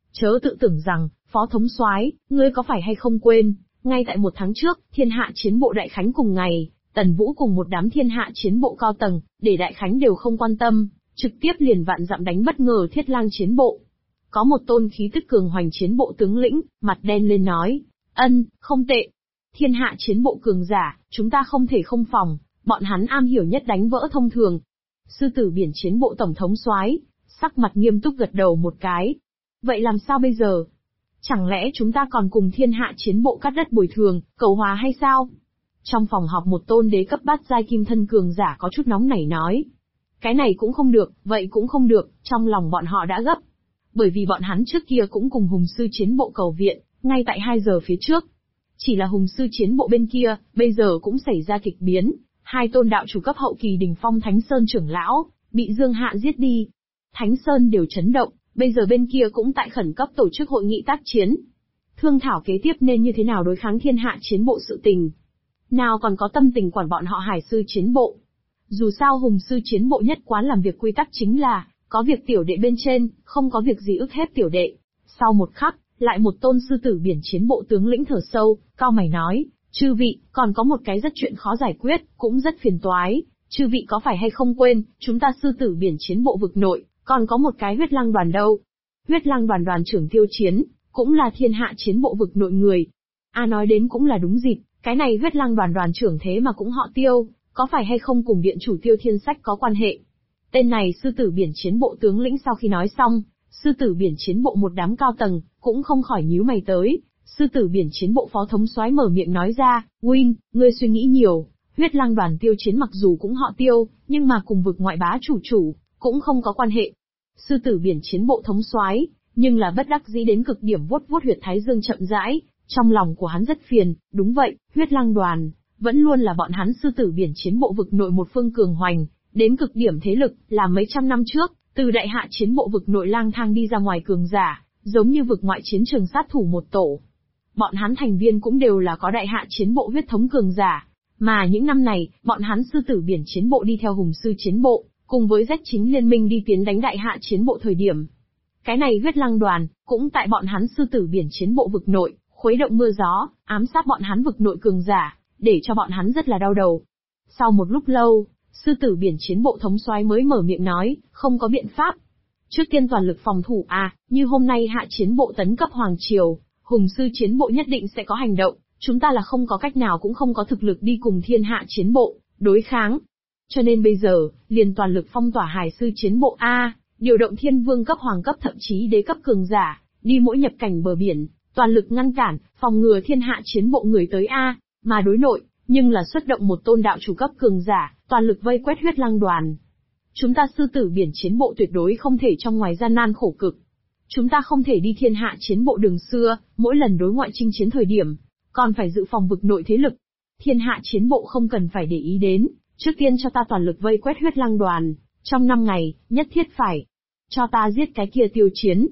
Chớ tự tưởng rằng, Phó Thống soái, ngươi có phải hay không quên, ngay tại 1 tháng trước, Thiên Hạ Chiến Bộ đại khánh cùng ngày, Tần Vũ cùng một đám Thiên Hạ Chiến Bộ cao tầng, để đại khánh đều không quan tâm, trực tiếp liền vạn dặm đánh bất ngờ Thiết Lang Chiến Bộ. Có một tôn khí tức cường hoành chiến bộ tướng lĩnh, mặt đen lên nói, không tệ. Thiên Hạ Chiến Bộ cường giả, chúng ta không thể không phòng, bọn hắn am hiểu nhất đánh vỡ thông thường. Sư tử biển chiến bộ tổng thống soái, sắc mặt nghiêm túc gật đầu một cái. Vậy làm sao bây giờ? Chẳng lẽ chúng ta còn cùng Thiên Hạ Chiến Bộ cắt đất bồi thường, cầu hòa hay sao? Trong phòng họp một tôn đế cấp bát giai kim thân cường giả có chút nóng nảy nói. Cái này cũng không được, vậy cũng không được, trong lòng bọn họ đã gấp. Bởi vì bọn hắn trước kia cũng cùng Hùng Sư Chiến Bộ cầu viện, ngay tại 2 giờ phía trước. Chỉ là Hùng Sư Chiến Bộ bên kia, bây giờ cũng xảy ra kịch biến, 2 tôn đạo chủ cấp hậu kỳ đỉnh phong Thánh Sơn trưởng lão, bị Dương Hạ giết đi. Thánh Sơn đều chấn động, bây giờ bên kia cũng tại khẩn cấp tổ chức hội nghị tác chiến. Thương thảo kế tiếp nên như thế nào đối kháng Thiên Hạ Chiến Bộ sự tình. Nào còn có tâm tình quản bọn họ Hải Sư Chiến Bộ. Dù sao Hùng Sư Chiến Bộ nhất quán làm việc quy tắc chính là, có việc tiểu đệ bên trên, không có việc gì ức hiếp tiểu đệ. Sau một khắc, lại một tôn sư tử biển chiến bộ tướng lĩnh thở sâu, cao mày nói, chư vị, còn có một cái rất chuyện khó giải quyết, cũng rất phiền toái. Chư vị có phải hay không quên, chúng ta sư tử biển chiến bộ vực nội, còn có một cái huyết lăng đoàn đâu. Huyết lăng đoàn đoàn trưởng Tiêu Chiến, cũng là Thiên Hạ Chiến Bộ vực nội người. Nói đến cũng là đúng dịp, cái này huyết lăng đoàn đoàn trưởng thế mà cũng họ Tiêu, có phải hay không cùng viện chủ Tiêu Thiên Sách có quan hệ. Tên này sư tử biển chiến bộ tướng lĩnh sau khi nói xong, sư tử biển chiến bộ một đám cao tầng, cũng không khỏi nhíu mày tới. Sư tử biển chiến bộ phó thống soái mở miệng nói ra, Win, ngươi suy nghĩ nhiều, huyết lăng đoàn Tiêu Chiến mặc dù cũng họ Tiêu, nhưng mà cùng vực ngoại bá chủ, cũng không có quan hệ. Sư tử biển chiến bộ thống soái, nhưng là bất đắc dĩ đến cực điểm vuốt huyệt thái dương chậm rãi, trong lòng của hắn rất phiền, đúng vậy, huyết lăng đoàn, vẫn luôn là bọn hắn sư tử biển chiến bộ vực nội một phương cường hoành, đến cực điểm thế lực, là mấy trăm năm trước, từ đại hạ chiến bộ vực nội lang thang đi ra ngoài cường giả, giống như vực ngoại chiến trường sát thủ một tổ. Bọn hắn thành viên cũng đều là có đại hạ chiến bộ huyết thống cường giả, mà những năm này, bọn hắn sư tử biển chiến bộ đi theo Hùng Sư Chiến Bộ, cùng với Z chính liên minh đi tiến đánh đại hạ chiến bộ thời điểm. Cái này huyết lăng đoàn, cũng tại bọn hắn sư tử biển chiến bộ vực nội, khuấy động mưa gió, ám sát bọn hắn vực nội cường giả, để cho bọn hắn rất là đau đầu. Sau một lúc lâu, sư tử biển chiến bộ thống soái mới mở miệng nói, không có biện pháp. Trước tiên toàn lực phòng thủ như hôm nay hạ chiến bộ tấn cấp Hoàng Triều, Hùng Sư Chiến Bộ nhất định sẽ có hành động, chúng ta là không có cách nào cũng không có thực lực đi cùng Thiên Hạ Chiến Bộ, đối kháng. Cho nên bây giờ, liền toàn lực phong tỏa Hải Sư Chiến Bộ điều động thiên vương cấp hoàng cấp thậm chí đế cấp cường giả, đi mỗi nhập cảnh bờ biển, toàn lực ngăn cản, phòng ngừa Thiên Hạ Chiến Bộ người tới mà đối nội, nhưng là xuất động một tôn đạo chủ cấp cường giả, toàn lực vây quét huyết lăng đoàn. Chúng ta sư tử biển chiến bộ tuyệt đối không thể trong ngoài gian nan khổ cực. Chúng ta không thể đi Thiên Hạ Chiến Bộ đường xưa, mỗi lần đối ngoại chinh chiến thời điểm, còn phải dự phòng vực nội thế lực. Thiên Hạ Chiến Bộ không cần phải để ý đến, trước tiên cho ta toàn lực vây quét huyết lăng đoàn, trong 5 ngày, nhất thiết phải cho ta giết cái kia Tiêu Chiến.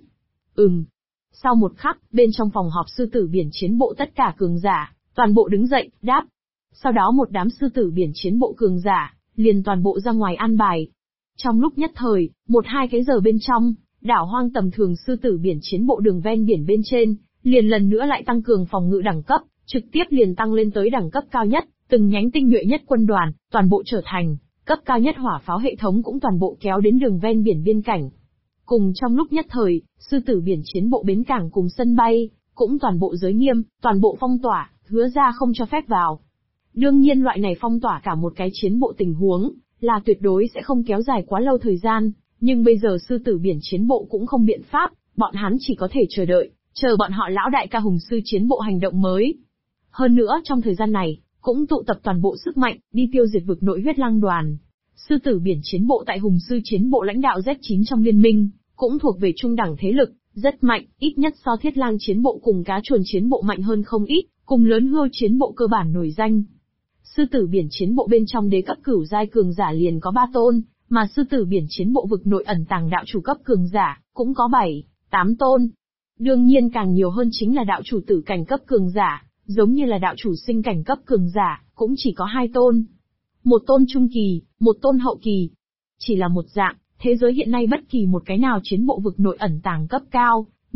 Sau một khắc, bên trong phòng họp sư tử biển chiến bộ tất cả cường giả, toàn bộ đứng dậy, đáp. Sau đó một đám sư tử biển chiến bộ cường giả, liền toàn bộ ra ngoài an bài. Trong lúc nhất thời, 1-2 cái giờ bên trong, đảo hoang tầm thường sư tử biển chiến bộ đường ven biển bên trên, liền lần nữa lại tăng cường phòng ngự đẳng cấp, trực tiếp liền tăng lên tới đẳng cấp cao nhất, từng nhánh tinh nhuệ nhất quân đoàn, toàn bộ trở thành, cấp cao nhất hỏa pháo hệ thống cũng toàn bộ kéo đến đường ven biển biên cảnh. Cùng trong lúc nhất thời, sư tử biển chiến bộ bến cảng cùng sân bay, cũng toàn bộ giới nghiêm, toàn bộ phong tỏa, hứa ra không cho phép vào. Đương nhiên loại này phong tỏa cả một cái chiến bộ tình huống, là tuyệt đối sẽ không kéo dài quá lâu thời gian, nhưng bây giờ sư tử biển chiến bộ cũng không biện pháp, bọn hắn chỉ có thể chờ đợi, chờ bọn họ lão đại ca Hùng Sư Chiến Bộ hành động mới. Hơn nữa trong thời gian này, cũng tụ tập toàn bộ sức mạnh, đi tiêu diệt vực nội huyết lăng đoàn. Sư tử biển chiến bộ tại Hùng Sư Chiến Bộ lãnh đạo Z9 trong liên minh, cũng thuộc về trung đẳng thế lực, rất mạnh, ít nhất so Thiết Lang Chiến Bộ cùng Cá Chuồn Chiến Bộ mạnh hơn không ít, cùng Lớn Hươu Chiến Bộ cơ bản nổi danh. Sư tử biển chiến bộ bên trong đế cấp cửu giai cường giả liền có 3 tôn, mà sư tử biển chiến bộ vực nội ẩn tàng đạo chủ cấp cường giả, cũng có 7-8 tôn. Đương nhiên càng nhiều hơn chính là đạo chủ tử cảnh cấp cường giả, giống như là đạo chủ sinh cảnh cấp cường giả, cũng chỉ có 2 tôn. Một tôn trung kỳ, một tôn hậu kỳ. Chỉ là một dạng, thế giới hiện nay bất kỳ một cái nào chiến bộ vực nội ẩn tàng cấp cao,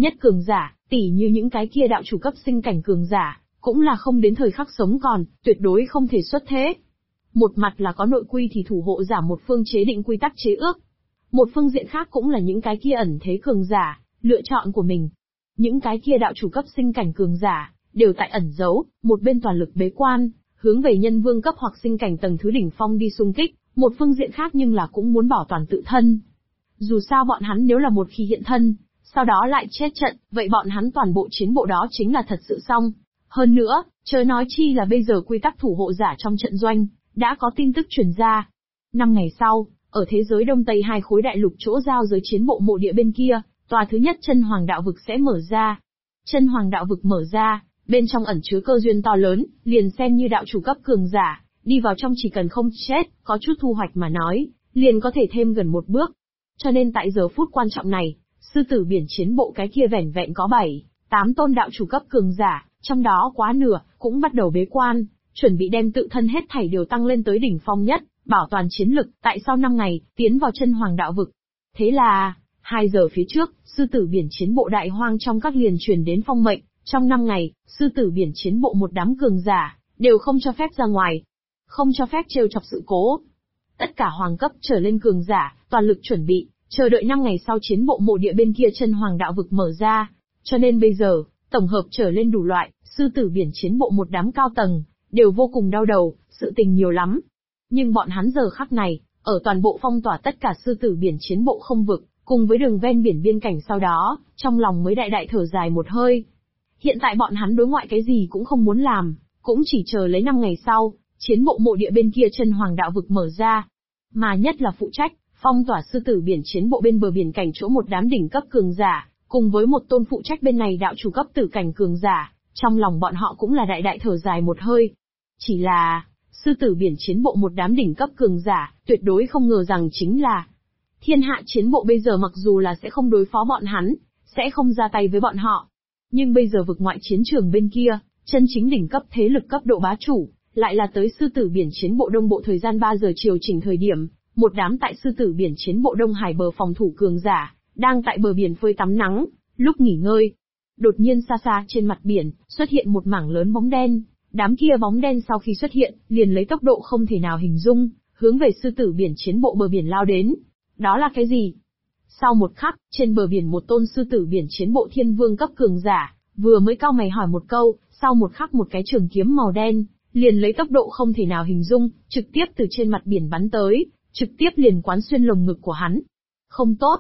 nhất cường giả, tỉ như những cái kia đạo chủ cấp sinh cảnh cường giả, cũng là không đến thời khắc sống còn, tuyệt đối không thể xuất thế. Một mặt là có nội quy thì thủ hộ giả một phương chế định quy tắc chế ước. Một phương diện khác cũng là những cái kia ẩn thế cường giả, lựa chọn của mình. Những cái kia đạo chủ cấp sinh cảnh cường giả, đều tại ẩn giấu, một bên toàn lực bế quan, hướng về nhân vương cấp hoặc sinh cảnh tầng thứ đỉnh phong đi xung kích, một phương diện khác nhưng là cũng muốn bảo toàn tự thân. Dù sao bọn hắn nếu là một khi hiện thân, sau đó lại chết trận, vậy bọn hắn toàn bộ chiến bộ đó chính là thật sự xong. Hơn nữa, chớ nói chi là bây giờ quy tắc thủ hộ giả trong trận doanh, đã có tin tức truyền ra. 5 ngày sau, ở thế giới Đông Tây hai khối đại lục chỗ giao giới chiến bộ mộ địa bên kia, tòa thứ nhất chân hoàng đạo vực sẽ mở ra. Chân hoàng đạo vực mở ra, bên trong ẩn chứa cơ duyên to lớn, liền xem như đạo chủ cấp cường giả, đi vào trong chỉ cần không chết, có chút thu hoạch mà nói, liền có thể thêm gần một bước. Cho nên tại giờ phút quan trọng này, sư tử biển chiến bộ cái kia vẻn vẹn có 7-8 tôn đạo chủ cấp cường giả, trong đó quá nửa, cũng bắt đầu bế quan, chuẩn bị đem tự thân hết thảy đều tăng lên tới đỉnh phong nhất, bảo toàn chiến lực, tại sau 5 ngày, tiến vào chân hoàng đạo vực. Thế là, 2 giờ phía trước, sư tử biển chiến bộ đại hoang trong các liền truyền đến phong mệnh, trong 5 ngày, sư tử biển chiến bộ một đám cường giả, đều không cho phép ra ngoài. Không cho phép trêu chọc sự cố. Tất cả hoàng cấp trở lên cường giả, toàn lực chuẩn bị, chờ đợi 5 ngày sau chiến bộ mộ địa bên kia chân hoàng đạo vực mở ra. Cho nên bây giờ, tổng hợp trở lên đủ loại, sư tử biển chiến bộ một đám cao tầng, đều vô cùng đau đầu, sự tình nhiều lắm. Nhưng bọn hắn giờ khắc này, ở toàn bộ phong tỏa tất cả sư tử biển chiến bộ không vực, cùng với đường ven biển biên cảnh sau đó, trong lòng mới đại đại thở dài một hơi. Hiện tại bọn hắn đối ngoại cái gì cũng không muốn làm, cũng chỉ chờ lấy 5 ngày sau, chiến bộ mộ địa bên kia chân hoàng đạo vực mở ra. Mà nhất là phụ trách, phong tỏa sư tử biển chiến bộ bên bờ biển cảnh chỗ một đám đỉnh cấp cường giả, cùng với một tôn phụ trách bên này đạo chủ cấp tử cảnh cường giả, trong lòng bọn họ cũng là đại đại thở dài một hơi. Chỉ là, sư tử biển chiến bộ một đám đỉnh cấp cường giả, tuyệt đối không ngờ rằng chính là thiên hạ chiến bộ bây giờ mặc dù là sẽ không đối phó bọn hắn, sẽ không ra tay với bọn họ. Nhưng bây giờ vực ngoại chiến trường bên kia, chân chính đỉnh cấp thế lực cấp độ bá chủ, lại là tới sư tử biển chiến bộ đông bộ thời gian 3 giờ chiều chỉnh thời điểm, một đám tại sư tử biển chiến bộ đông hải bờ phòng thủ cường giả, đang tại bờ biển phơi tắm nắng, lúc nghỉ ngơi. Đột nhiên xa xa trên mặt biển, xuất hiện một mảng lớn bóng đen, đám kia bóng đen sau khi xuất hiện, liền lấy tốc độ không thể nào hình dung, hướng về sư tử biển chiến bộ bờ biển lao đến. Đó là cái gì? Sau một khắc, trên bờ biển một tôn sư tử biển chiến bộ thiên vương cấp cường giả, vừa mới cau mày hỏi một câu, sau một khắc một cái trường kiếm màu đen, liền lấy tốc độ không thể nào hình dung, trực tiếp từ trên mặt biển bắn tới, trực tiếp liền quán xuyên lồng ngực của hắn. Không tốt.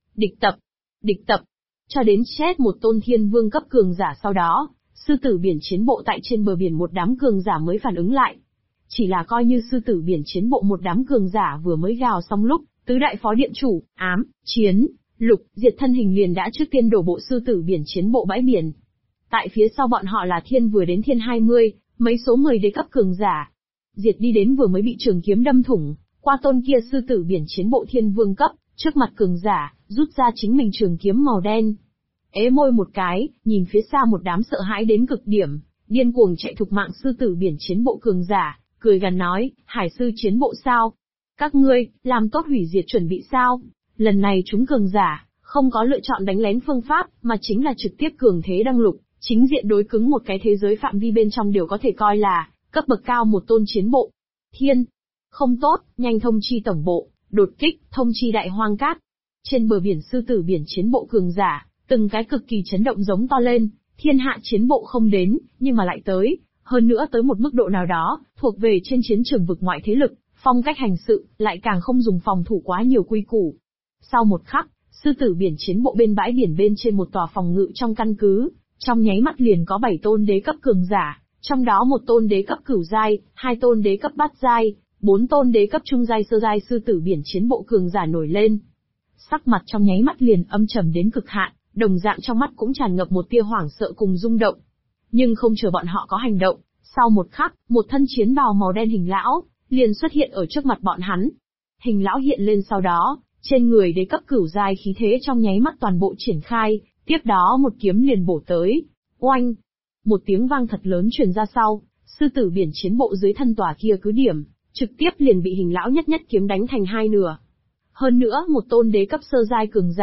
Địch tập. Cho đến chết một tôn thiên vương cấp cường giả sau đó, sư tử biển chiến bộ tại trên bờ biển một đám cường giả mới phản ứng lại. Chỉ là coi như sư tử biển chiến bộ một đám cường giả vừa mới gào xong lúc, tứ đại phó điện chủ, ám, chiến, lục, diệt thân hình liền đã trước tiên đổ bộ sư tử biển chiến bộ bãi biển. Tại phía sau bọn họ là thiên vừa đến thiên 20, mấy số 10 đế cấp cường giả. Diệt đi đến vừa mới bị trường kiếm đâm thủng, qua tôn kia sư tử biển chiến bộ thiên vương cấp, trước mặt cường giả, rút ra chính mình trường kiếm màu đen. Ế môi một cái, nhìn phía xa một đám sợ hãi đến cực điểm, điên cuồng chạy thục mạng sư tử biển chiến bộ cường giả, cười gằn nói, hải sư chiến bộ sao? Các ngươi, làm tốt hủy diệt chuẩn bị sao? Lần này chúng cường giả, không có lựa chọn đánh lén phương pháp, mà chính là trực tiếp cường thế đăng lục, chính diện đối cứng một cái thế giới phạm vi bên trong đều có thể coi là, cấp bậc cao một tôn chiến bộ. Thiên! Không tốt, nhanh thông chi tổng bộ, đột kích, thông chi đại hoang cát. Trên bờ biển sư tử biển chiến bộ cường giả, từng cái cực kỳ chấn động giống to lên, thiên hạ chiến bộ không đến, nhưng mà lại tới, hơn nữa tới một mức độ nào đó, thuộc về trên chiến trường vực ngoại thế lực, phong cách hành sự, lại càng không dùng phòng thủ quá nhiều quy củ. Sau một khắc, sư tử biển chiến bộ bên bãi biển bên trên một tòa phòng ngự trong căn cứ, trong nháy mắt liền có 7 tôn đế cấp cường giả, trong đó một tôn đế cấp cửu giai, 2 tôn đế cấp bát giai, 4 tôn đế cấp trung giai sơ giai sư tử biển chiến bộ cường giả nổi lên. Sắc mặt trong nháy mắt liền âm trầm đến cực hạn, đồng dạng trong mắt cũng tràn ngập một tia hoảng sợ cùng rung động. Nhưng không chờ bọn họ có hành động, sau một khắc, một thân chiến bào màu đen hình lão liền xuất hiện ở trước mặt bọn hắn. Hình lão hiện lên sau đó, trên người đế cấp cửu giai khí thế trong nháy mắt toàn bộ triển khai, tiếp đó một kiếm liền bổ tới. Oanh! Một tiếng vang thật lớn truyền ra sau, sư tử biển chiến bộ dưới thân tòa kia cứ điểm, trực tiếp liền bị hình lão nhất nhất kiếm đánh thành hai nửa. Hơn nữa một tôn đế cấp sơ giai cường giả,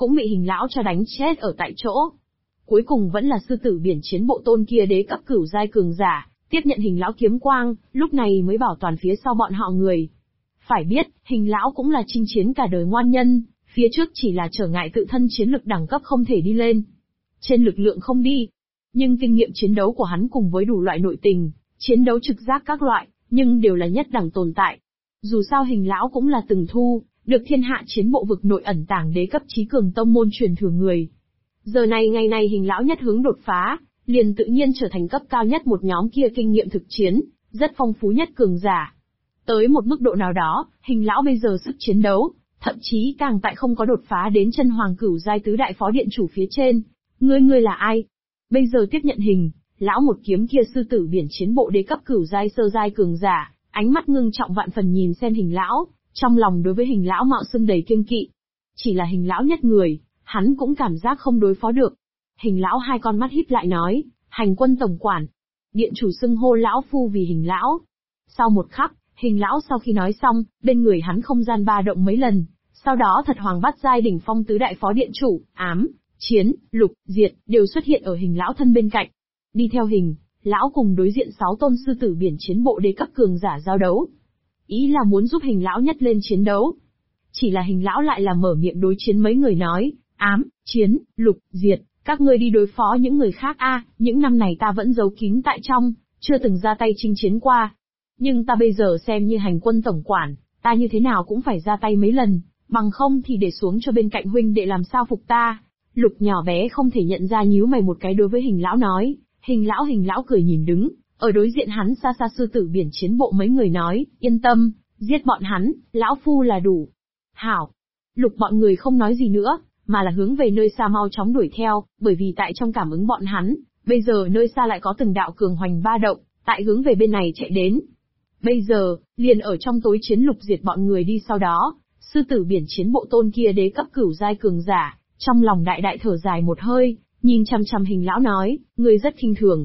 cũng bị hình lão cho đánh chết ở tại chỗ. Cuối cùng vẫn là sư tử biển chiến bộ tôn kia đế cấp cửu giai cường giả, tiếp nhận hình lão kiếm quang, lúc này mới bảo toàn phía sau bọn họ người. Phải biết, hình lão cũng là chinh chiến cả đời ngoan nhân, phía trước chỉ là trở ngại tự thân chiến lực đẳng cấp không thể đi lên. Trên lực lượng không đi, nhưng kinh nghiệm chiến đấu của hắn cùng với đủ loại nội tình, chiến đấu trực giác các loại, nhưng đều là nhất đẳng tồn tại. Dù sao hình lão cũng là từng thu, được thiên hạ chiến bộ vực nội ẩn tàng đế cấp chí cường tông môn truyền thừa người. Giờ này ngày này hình lão nhất hướng đột phá, liền tự nhiên trở thành cấp cao nhất một nhóm kia kinh nghiệm thực chiến, rất phong phú nhất cường giả. Tới một mức độ nào đó, hình lão bây giờ sức chiến đấu, thậm chí càng tại không có đột phá đến chân hoàng cửu giai tứ đại phó điện chủ phía trên. Ngươi là ai? Bây giờ tiếp nhận hình, lão một kiếm kia sư tử biển chiến bộ đế cấp cửu giai sơ giai cường giả, ánh mắt ngưng trọng vạn phần nhìn xem hình lão, trong lòng đối với hình lão mạo xưng đầy kiêng kỵ. Chỉ là hình lão nhất người, hắn cũng cảm giác không đối phó được. Hình lão hai con mắt híp lại nói, hành quân tổng quản. Điện chủ xưng hô lão phu vì hình lão. Sau một khắc, hình lão sau khi nói xong, bên người hắn không gian ba động mấy lần, sau đó thật hoàng bát giai đỉnh phong tứ đại phó điện chủ, ám, chiến, lục, diệt, đều xuất hiện ở hình lão thân bên cạnh. Đi theo hình, lão cùng đối diện 6 tôn sư tử biển chiến bộ đế cấp cường giả giao đấu. Ý là muốn giúp hình lão nhất lên chiến đấu. Chỉ là hình lão lại là mở miệng đối chiến mấy người nói, ám, chiến, lục, diệt, các ngươi đi đối phó những người khác những năm này ta vẫn giấu kín tại trong, chưa từng ra tay chinh chiến qua. Nhưng ta bây giờ xem như hành quân tổng quản, ta như thế nào cũng phải ra tay mấy lần, bằng không thì để xuống cho bên cạnh huynh đệ làm sao phục ta. Lục nhỏ bé không thể nhận ra nhíu mày một cái đối với hình lão nói, hình lão cười nhìn đứng, ở đối diện hắn xa xa sư tử biển chiến bộ mấy người nói, yên tâm, giết bọn hắn, lão phu là đủ. Hảo. Lục bọn người không nói gì nữa, mà là hướng về nơi xa mau chóng đuổi theo, bởi vì tại trong cảm ứng bọn hắn, bây giờ nơi xa lại có từng đạo cường hoành ba động, tại hướng về bên này chạy đến. Bây giờ, liền ở trong tối chiến lục diệt bọn người đi sau đó, sư tử biển chiến bộ tôn kia đế cấp cửu giai cường giả, trong lòng đại đại thở dài một hơi, nhìn chằm chằm hình lão nói, ngươi rất khinh thường.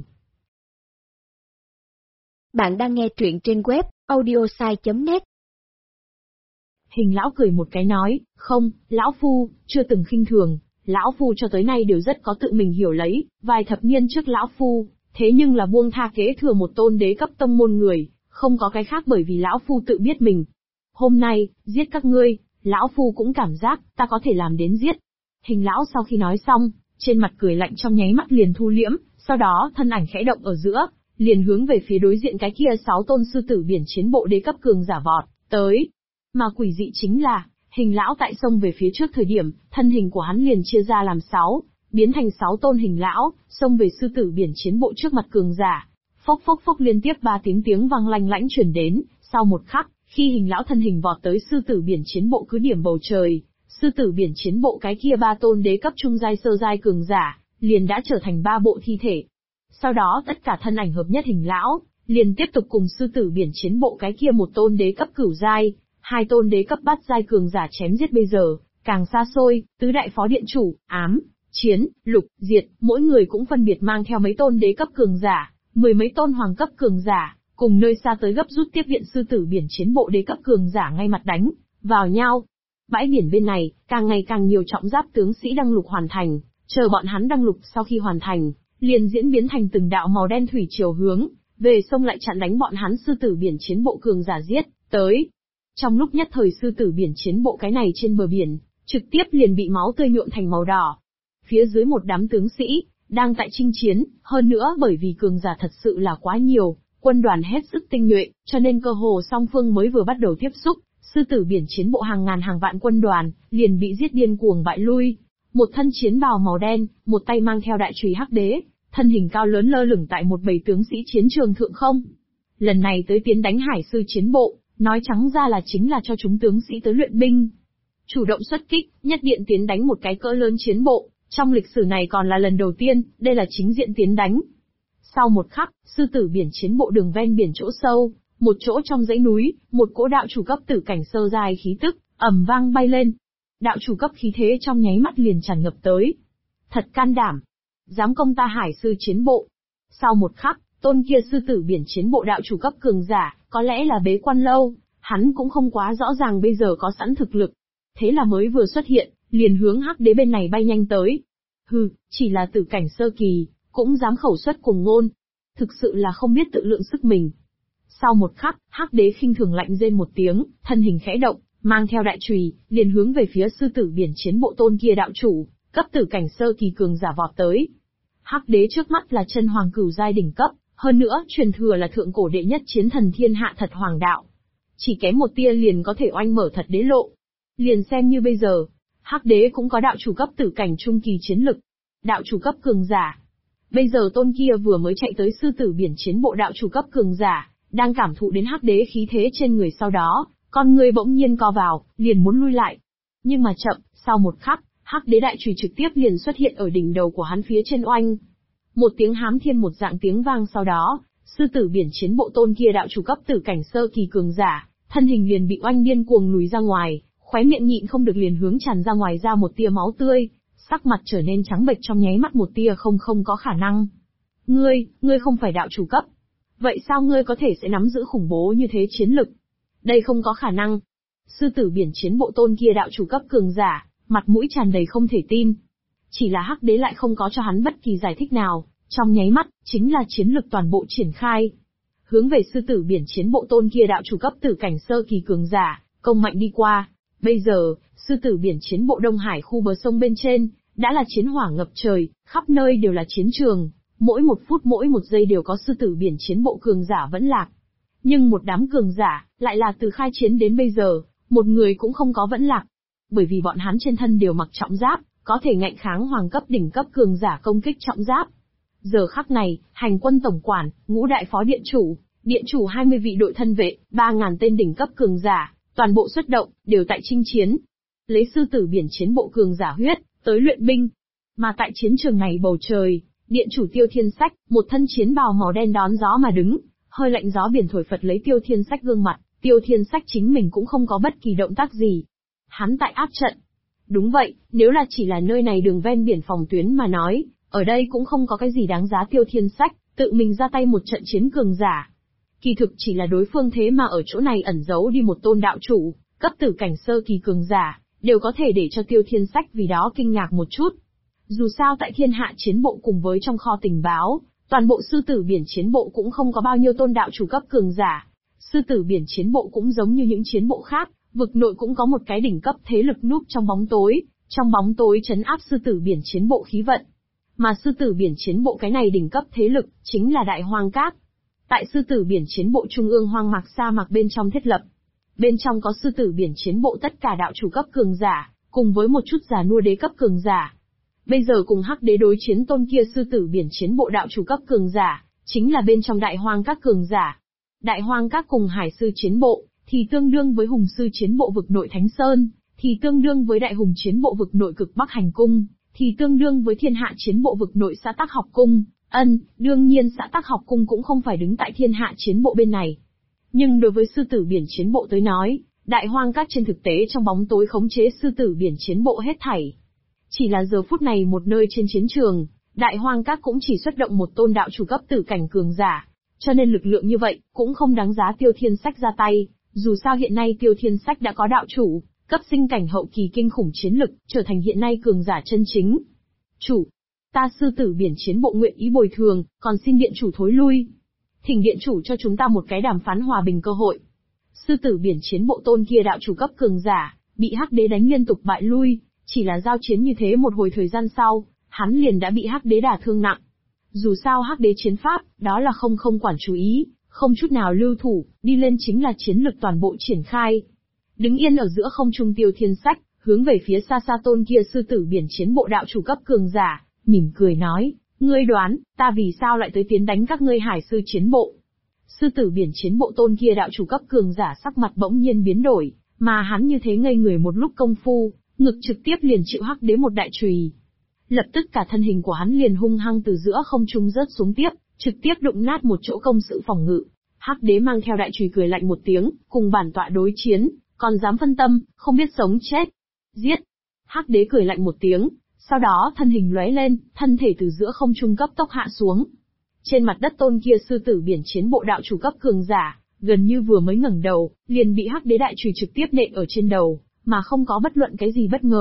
Bạn đang nghe truyện trên web audiosai.net. Hình lão cười một cái nói, không, lão phu, chưa từng khinh thường, lão phu cho tới nay đều rất có tự mình hiểu lấy, vài thập niên trước lão phu, thế nhưng là buông tha kế thừa một tôn đế cấp tông môn người, không có cái khác bởi vì lão phu tự biết mình. Hôm nay, giết các ngươi, lão phu cũng cảm giác, ta có thể làm đến giết. Hình lão sau khi nói xong, trên mặt cười lạnh trong nháy mắt liền thu liễm, sau đó thân ảnh khẽ động ở giữa, liền hướng về phía đối diện cái kia 6 tôn sư tử biển chiến bộ đế cấp cường giả vọt tới. Mà quỷ dị chính là, hình lão tại xông về phía trước thời điểm, thân hình của hắn liền chia ra làm 6, biến thành 6 tôn hình lão, xông về sư tử biển chiến bộ trước mặt cường giả. Phốc phốc phốc liên tiếp 3 tiếng vang lanh lảnh truyền đến, sau một khắc, khi hình lão thân hình vọt tới sư tử biển chiến bộ cứ điểm bầu trời, sư tử biển chiến bộ cái kia 3 tôn đế cấp trung giai sơ giai cường giả, liền đã trở thành 3 bộ thi thể. Sau đó tất cả thân ảnh hợp nhất hình lão, liền tiếp tục cùng sư tử biển chiến bộ cái kia một tôn đế cấp cửu giai, 2 tôn đế cấp bát giai cường giả chém giết bây giờ, càng xa xôi, tứ đại phó điện chủ, ám, chiến, lục, diệt, mỗi người cũng phân biệt mang theo mấy tôn đế cấp cường giả, 10 mấy tôn hoàng cấp cường giả, cùng nơi xa tới gấp rút tiếp viện sư tử biển chiến bộ đế cấp cường giả ngay mặt đánh vào nhau. Bãi biển bên này, càng ngày càng nhiều trọng giáp tướng sĩ đăng lục hoàn thành, chờ bọn hắn đăng lục sau khi hoàn thành, liền diễn biến thành từng đạo màu đen thủy chiều hướng về sông lại chặn đánh bọn hắn sư tử biển chiến bộ cường giả giết tới. Trong lúc nhất thời sư tử biển chiến bộ cái này trên bờ biển, trực tiếp liền bị máu tươi nhuộm thành màu đỏ. Phía dưới một đám tướng sĩ đang tại chinh chiến, hơn nữa bởi vì cường giả thật sự là quá nhiều, quân đoàn hết sức tinh nhuệ, cho nên cơ hồ song phương mới vừa bắt đầu tiếp xúc, sư tử biển chiến bộ hàng ngàn hàng vạn quân đoàn liền bị giết điên cuồng bại lui. Một thân chiến bào màu đen, một tay mang theo đại chùy hắc đế, thân hình cao lớn lơ lửng tại một bầy tướng sĩ chiến trường thượng không. Lần này tới tiến đánh hải sư chiến bộ, nói trắng ra là chính là cho chúng tướng sĩ tới luyện binh. Chủ động xuất kích, nhất điện tiến đánh một cái cỡ lớn chiến bộ, trong lịch sử này còn là lần đầu tiên, đây là chính diện tiến đánh. Sau một khắc, sư tử biển chiến bộ đường ven biển chỗ sâu, một chỗ trong dãy núi, một cỗ đạo chủ cấp tử cảnh sơ giai khí tức, ầm vang bay lên. Đạo chủ cấp khí thế trong nháy mắt liền tràn ngập tới. Thật can đảm. Dám công ta hải sư chiến bộ. Sau một khắc, tôn kia sư tử biển chiến bộ đạo chủ cấp cường giả, có lẽ là bế quan lâu, hắn cũng không quá rõ ràng bây giờ có sẵn thực lực. Thế là mới vừa xuất hiện, liền hướng hắc đế bên này bay nhanh tới. Hừ, chỉ là tử cảnh sơ kỳ, cũng dám khẩu xuất cùng ngôn. Thực sự là không biết tự lượng sức mình. Sau một khắc, hắc đế khinh thường lạnh rên một tiếng, thân hình khẽ động, mang theo đại chùy, liền hướng về phía sư tử biển chiến bộ tôn kia đạo chủ, cấp tử cảnh sơ kỳ cường giả vọt tới. Hắc đế trước mắt là chân hoàng cửu giai đỉnh cấp, hơn nữa truyền thừa là thượng cổ đệ nhất chiến thần thiên hạ thật hoàng đạo. Chỉ kém một tia liền có thể oanh mở thật đế lộ. Liền xem như bây giờ, hắc đế cũng có đạo chủ cấp tử cảnh trung kỳ chiến lực. Đạo chủ cấp cường giả. Bây giờ tôn kia vừa mới chạy tới sư tử biển chiến bộ đạo chủ cấp cường giả, đang cảm thụ đến hắc đế khí thế trên người, sau đó, con người bỗng nhiên co vào, liền muốn lui lại. Nhưng mà chậm, sau một khắc, hắc đế đại chùy trực tiếp liền xuất hiện ở đỉnh đầu của hắn phía trên oanh. Một tiếng hám thiên một dạng tiếng vang, sau đó, sư tử biển chiến bộ tôn kia đạo chủ cấp tử cảnh sơ kỳ cường giả, thân hình liền bị oanh điên cuồng lùi ra ngoài, khóe miệng nhịn không được liền hướng tràn ra ngoài ra một tia máu tươi, sắc mặt trở nên trắng bệch trong nháy mắt, một tia không có khả năng. Ngươi không phải đạo chủ cấp. Vậy sao ngươi có thể sẽ nắm giữ khủng bố như thế chiến lực? Đây không có khả năng. Sư tử biển chiến bộ tôn kia đạo chủ cấp cường giả, mặt mũi tràn đầy không thể tin. Chỉ là hắc đế lại không có cho hắn bất kỳ giải thích nào, trong nháy mắt, chính là chiến lực toàn bộ triển khai. Hướng về sư tử biển chiến bộ tôn kia đạo chủ cấp tử cảnh sơ kỳ cường giả, công mạnh đi qua. Bây giờ, sư tử biển chiến bộ Đông Hải khu bờ sông bên trên, đã là chiến hỏa ngập trời, khắp nơi đều là chiến trường, mỗi một phút mỗi một giây đều có sư tử biển chiến bộ cường giả vẫn lạc. Nhưng một đám cường giả, lại là từ khai chiến đến bây giờ, một người cũng không có vẫn lạc. Bởi vì bọn hắn trên thân đều mặc trọng giáp, có thể ngạnh kháng hoàng cấp đỉnh cấp cường giả công kích trọng giáp. Giờ khắc này, hành quân tổng quản, ngũ đại phó điện chủ 20 vị đội thân vệ, 3.000 tên đỉnh cấp cường giả, toàn bộ xuất động, đều tại chinh chiến. Lấy sư tử biển chiến bộ cường giả huyết, tới luyện binh. Mà tại chiến trường này bầu trời, điện chủ Tiêu Thiên Sách, một thân chiến bào màu đen đón gió mà đứng, hơi lạnh gió biển thổi phật lấy Tiêu Thiên Sách gương mặt, Tiêu Thiên Sách chính mình cũng không có bất kỳ động tác gì. Hắn tại áp trận. Đúng vậy, nếu là chỉ là nơi này đường ven biển phòng tuyến mà nói, ở đây cũng không có cái gì đáng giá Tiêu Thiên Sách tự mình ra tay một trận chiến cường giả. Kỳ thực chỉ là đối phương thế mà ở chỗ này ẩn giấu đi một tôn đạo chủ, cấp tử cảnh sơ kỳ cường giả, đều có thể để cho Tiêu Thiên Sách vì đó kinh ngạc một chút. Dù sao tại thiên hạ chiến bộ cùng với trong kho tình báo, toàn bộ sư tử biển chiến bộ cũng không có bao nhiêu tôn đạo chủ cấp cường giả. Sư tử biển chiến bộ cũng giống như những chiến bộ khác, vực nội cũng có một cái đỉnh cấp thế lực núp trong bóng tối trấn áp sư tử biển chiến bộ khí vận. Mà sư tử biển chiến bộ cái này đỉnh cấp thế lực, chính là Đại Hoang Các. Tại sư tử biển chiến bộ trung ương hoang mạc sa mạc bên trong thiết lập. Bên trong có sư tử biển chiến bộ tất cả đạo chủ cấp cường giả, cùng với một chút già nua đế cấp cường giả. Bây giờ cùng hắc đế đối chiến tôn kia sư tử biển chiến bộ đạo chủ cấp cường giả, chính là bên trong Đại Hoang Các cường giả. Đại Hoang Các cùng Hải sư chiến bộ, thì tương đương với Hùng sư chiến bộ vực nội Thánh Sơn, thì tương đương với Đại Hùng chiến bộ vực nội Cực Bắc Hành Cung, thì tương đương với Thiên Hạ chiến bộ vực nội Xã Tắc Học Cung. Đương nhiên Xã Tắc Học Cung cũng không phải đứng tại Thiên Hạ chiến bộ bên này. Nhưng đối với sư tử biển chiến bộ tới nói, Đại Hoang Các trên thực tế trong bóng tối khống chế sư tử biển chiến bộ hết thảy. Chỉ là giờ phút này một nơi trên chiến trường, Đại Hoang Các cũng chỉ xuất động một tôn đạo chủ cấp tử cảnh cường giả, cho nên lực lượng như vậy cũng không đáng giá Tiêu Thiên Sách ra tay. Dù sao hiện nay Tiêu Thiên Sách đã có đạo chủ cấp sinh cảnh hậu kỳ kinh khủng chiến lực, trở thành hiện nay cường giả chân chính. Chủ, ta sư tử biển chiến bộ nguyện ý bồi thường, còn xin điện chủ thối lui. Thỉnh điện chủ cho chúng ta một cái đàm phán hòa bình cơ hội. Sư tử biển chiến bộ tôn kia đạo chủ cấp cường giả, bị hắc đế đánh liên tục bại lui, chỉ là giao chiến như thế một hồi thời gian sau, hắn liền đã bị hắc đế đả thương nặng. Dù sao hắc đế chiến pháp, đó là không quản chú ý, không chút nào lưu thủ, đi lên chính là chiến lực toàn bộ triển khai. Đứng yên ở giữa không trung Tiêu Thiên Sách, hướng về phía xa xa tôn kia sư tử biển chiến bộ đạo chủ cấp cường giả, mỉm cười nói, ngươi đoán, ta vì sao lại tới tiến đánh các ngươi Hải sư chiến bộ? Sư tử biển chiến bộ tôn kia đạo chủ cấp cường giả sắc mặt bỗng nhiên biến đổi, mà hắn như thế ngây người một lúc công phu, ngực trực tiếp liền chịu hắc đế một đại chùy. Lập tức cả thân hình của hắn liền hung hăng từ giữa không trung rớt xuống tiếp, trực tiếp đụng nát một chỗ công sự phòng ngự. Hắc đế mang theo đại chùy cười lạnh một tiếng, cùng bản tọa đối chiến, còn dám phân tâm, không biết sống chết. Giết! Hắc đế cười lạnh một tiếng, sau đó thân hình lóe lên, thân thể từ giữa không trung cấp tốc hạ xuống. Trên mặt đất tôn kia sư tử biển chiến bộ đạo chủ cấp cường giả, gần như vừa mới ngẩng đầu, liền bị hắc đế đại chùy trực tiếp nện ở trên đầu, mà không có bất luận cái gì bất ngờ,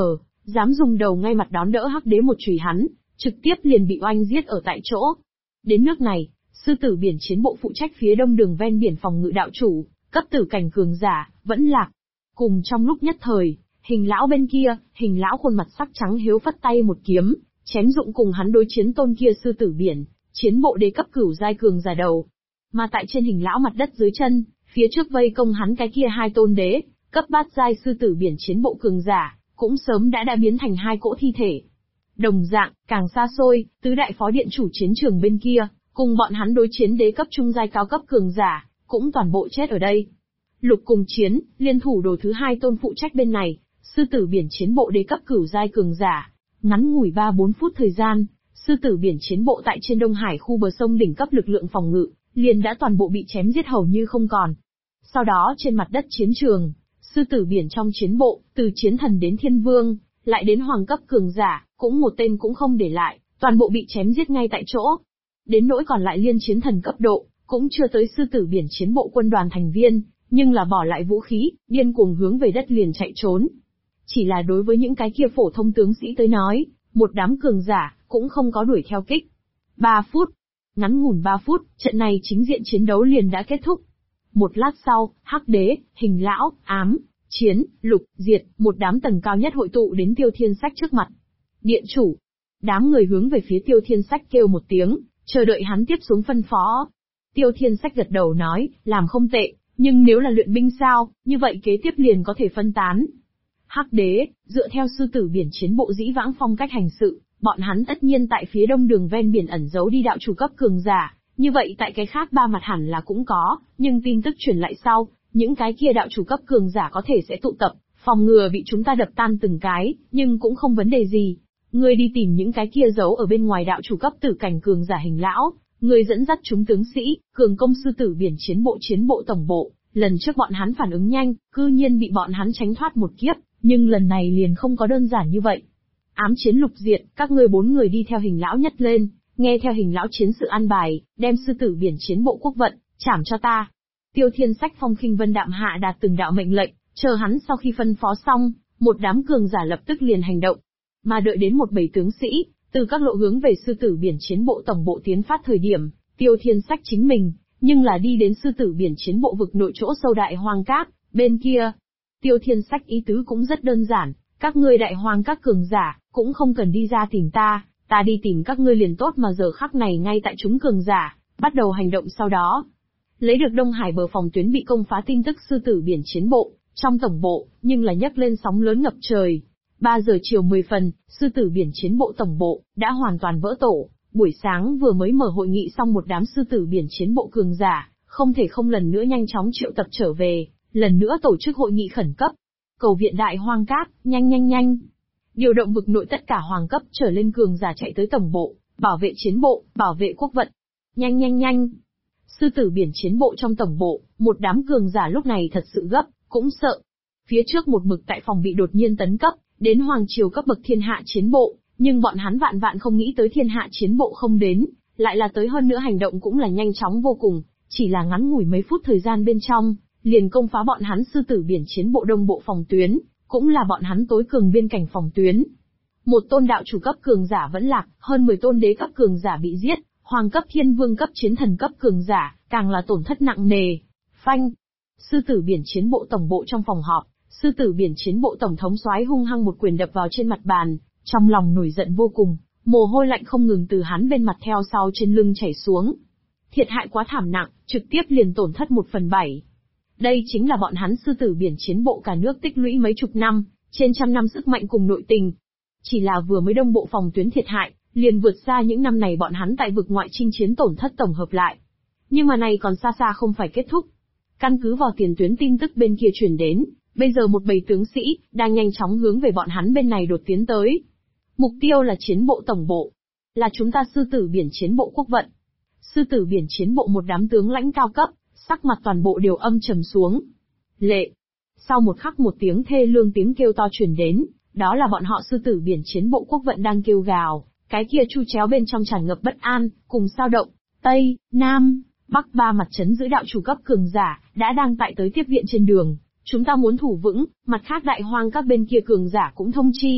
dám dùng đầu ngay mặt đón đỡ Hắc Đế một chùy hắn, trực tiếp liền bị oanh giết ở tại chỗ. Đến nước này, sư tử biển chiến bộ phụ trách phía đông đường ven biển phòng ngự đạo chủ, cấp tử cảnh cường giả, vẫn lạc. Cùng trong lúc nhất thời, Hình lão bên kia, Hình lão khuôn mặt sắc trắng hiếu phất tay một kiếm, chém dụng cùng hắn đối chiến tôn kia sư tử biển, chiến bộ đế cấp cửu giai cường giả đầu. Mà tại trên Hình lão mặt đất dưới chân, phía trước vây công hắn cái kia hai tôn đế, cấp bát giai sư tử biển chiến bộ cường giả, cũng sớm đã biến thành hai cỗ thi thể. Đồng dạng, càng xa xôi, tứ đại phó điện chủ chiến trường bên kia, cùng bọn hắn đối chiến đế cấp trung giai cao cấp cường giả, cũng toàn bộ chết ở đây. Lục cùng chiến, liên thủ đồ thứ hai tôn phụ trách bên này, sư tử biển chiến bộ đế cấp cửu giai cường giả. Ngắn ngủi 3-4 phút thời gian, sư tử biển chiến bộ tại trên Đông Hải khu bờ sông đỉnh cấp lực lượng phòng ngự, liền đã toàn bộ bị chém giết hầu như không còn. Sau đó trên mặt đất chiến trường, sư tử biển trong chiến bộ, từ chiến thần đến thiên vương, lại đến hoàng cấp cường giả, cũng một tên cũng không để lại, toàn bộ bị chém giết ngay tại chỗ. Đến nỗi còn lại liên chiến thần cấp độ, cũng chưa tới sư tử biển chiến bộ quân đoàn thành viên, nhưng là bỏ lại vũ khí, điên cuồng hướng về đất liền chạy trốn. Chỉ là đối với những cái kia phổ thông tướng sĩ tới nói, một đám cường giả, cũng không có đuổi theo kích. 3 phút. Ngắn ngủn 3 phút, trận này chính diện chiến đấu liền đã kết thúc. Một lát sau, Hắc Đế, Hình lão, Ám, Chiến, Lục, Diệt, một đám tầng cao nhất hội tụ đến Tiêu Thiên Sách trước mặt. Điện chủ. Đám người hướng về phía Tiêu Thiên Sách kêu một tiếng, chờ đợi hắn tiếp xuống phân phó. Tiêu Thiên Sách gật đầu nói, làm không tệ, nhưng nếu là luyện binh sao, như vậy kế tiếp liền có thể phân tán. Hắc Đế, dựa theo sư tử biển chiến bộ dĩ vãng phong cách hành sự, bọn hắn tất nhiên tại phía đông đường ven biển ẩn giấu đi đạo chủ cấp cường giả, như vậy tại cái khác ba mặt hẳn là cũng có, nhưng tin tức truyền lại sau, những cái kia đạo chủ cấp cường giả có thể sẽ tụ tập, phòng ngừa bị chúng ta đập tan từng cái, nhưng cũng không vấn đề gì. Ngươi đi tìm những cái kia giấu ở bên ngoài đạo chủ cấp tử cảnh cường giả Hình lão, ngươi dẫn dắt chúng tướng sĩ, cường công sư tử biển chiến bộ tổng bộ, lần trước bọn hắn phản ứng nhanh, cư nhiên bị bọn hắn tránh thoát một kiếp, nhưng lần này liền không có đơn giản như vậy. Ám Chiến, Lục, Diệt, các ngươi 4 người đi theo Hình lão nhất lên, nghe theo Hình lão chiến sự an bài, đem sư tử biển chiến bộ quốc vận, trảm cho ta. Tiêu Thiên Sách phong khinh vân đạm hạ đạt từng đạo mệnh lệnh, chờ hắn sau khi phân phó xong, một đám cường giả lập tức liền hành động. Mà đợi đến một bầy tướng sĩ, từ các lộ hướng về sư tử biển chiến bộ tổng bộ tiến phát thời điểm, Tiêu Thiên Sách chính mình, nhưng là đi đến sư tử biển chiến bộ vực nội chỗ sâu đại hoang cát, bên kia. Tiêu Thiên Sách ý tứ cũng rất đơn giản, các ngươi đại hoang các cường giả, cũng không cần đi ra tìm ta đi tìm các ngươi liền tốt mà giờ khắc này ngay tại chúng cường giả, bắt đầu hành động sau đó. Lấy được Đông Hải bờ phòng tuyến bị công phá tin tức sư tử biển chiến bộ, trong tổng bộ, nhưng là nhấc lên sóng lớn ngập trời. 3 giờ chiều 10 phần, sư tử biển chiến bộ tổng bộ, đã hoàn toàn vỡ tổ, buổi sáng vừa mới mở hội nghị xong một đám sư tử biển chiến bộ cường giả, không thể không lần nữa nhanh chóng triệu tập trở về, lần nữa tổ chức hội nghị khẩn cấp. Cầu viện đại hoang cát, nhanh. Điều động vực nội tất cả hoàng cấp trở lên cường giả chạy tới tổng bộ, bảo vệ chiến bộ, bảo vệ quốc vận. Nhanh. Sư tử biển chiến bộ trong tổng bộ, một đám cường giả lúc này thật sự gấp, cũng sợ. Phía trước một mực tại phòng bị đột nhiên tấn cấp, đến hoàng triều cấp bậc thiên hạ chiến bộ, nhưng bọn hắn vạn không nghĩ tới thiên hạ chiến bộ không đến, lại là tới hơn nữa hành động cũng là nhanh chóng vô cùng, chỉ là ngắn ngủi mấy phút thời gian bên trong, liền công phá bọn hắn sư tử biển chiến bộ đông bộ phòng tuyến, cũng là bọn hắn tối cường biên cảnh phòng tuyến. Một tôn đạo chủ cấp cường giả vẫn lạc, hơn 10 tôn đế cấp cường giả bị giết, hoàng cấp thiên vương cấp chiến thần cấp cường giả, càng là tổn thất nặng nề. Phanh! Sư tử biển chiến bộ tổng bộ trong phòng họp, sư tử biển chiến bộ tổng thống soái hung hăng một quyền đập vào trên mặt bàn, trong lòng nổi giận vô cùng, mồ hôi lạnh không ngừng từ hắn bên mặt theo sau trên lưng chảy xuống. Thiệt hại quá thảm nặng, trực tiếp liền tổn thất 1/7. Đây chính là bọn hắn sư tử biển chiến bộ cả nước tích lũy mấy chục năm, trên trăm năm sức mạnh cùng nội tình. Chỉ là vừa mới đông bộ phòng tuyến thiệt hại, liền vượt xa những năm này bọn hắn tại vực ngoại chinh chiến tổn thất tổng hợp lại. Nhưng mà này còn xa xa không phải kết thúc. Căn cứ vào tiền tuyến tin tức bên kia truyền đến, bây giờ một bầy tướng sĩ, đang nhanh chóng hướng về bọn hắn bên này đột tiến tới. Mục tiêu là chiến bộ tổng bộ. Là chúng ta sư tử biển chiến bộ quốc vận. Sư tử biển chiến bộ một đám tướng lãnh cao cấp, sắc mặt toàn bộ đều âm trầm xuống. Lệ. Sau một khắc một tiếng thê lương tiếng kêu to truyền đến, đó là bọn họ sư tử biển chiến bộ quốc vận đang kêu gào, cái kia chu chéo bên trong tràn ngập bất an, cùng sao động, Tây, Nam, Bắc ba mặt trấn giữ đạo chủ cấp cường giả, đã đang tại tới tiếp viện trên đường. Chúng ta muốn thủ vững, mặt khác đại hoang các bên kia cường giả cũng thông chi,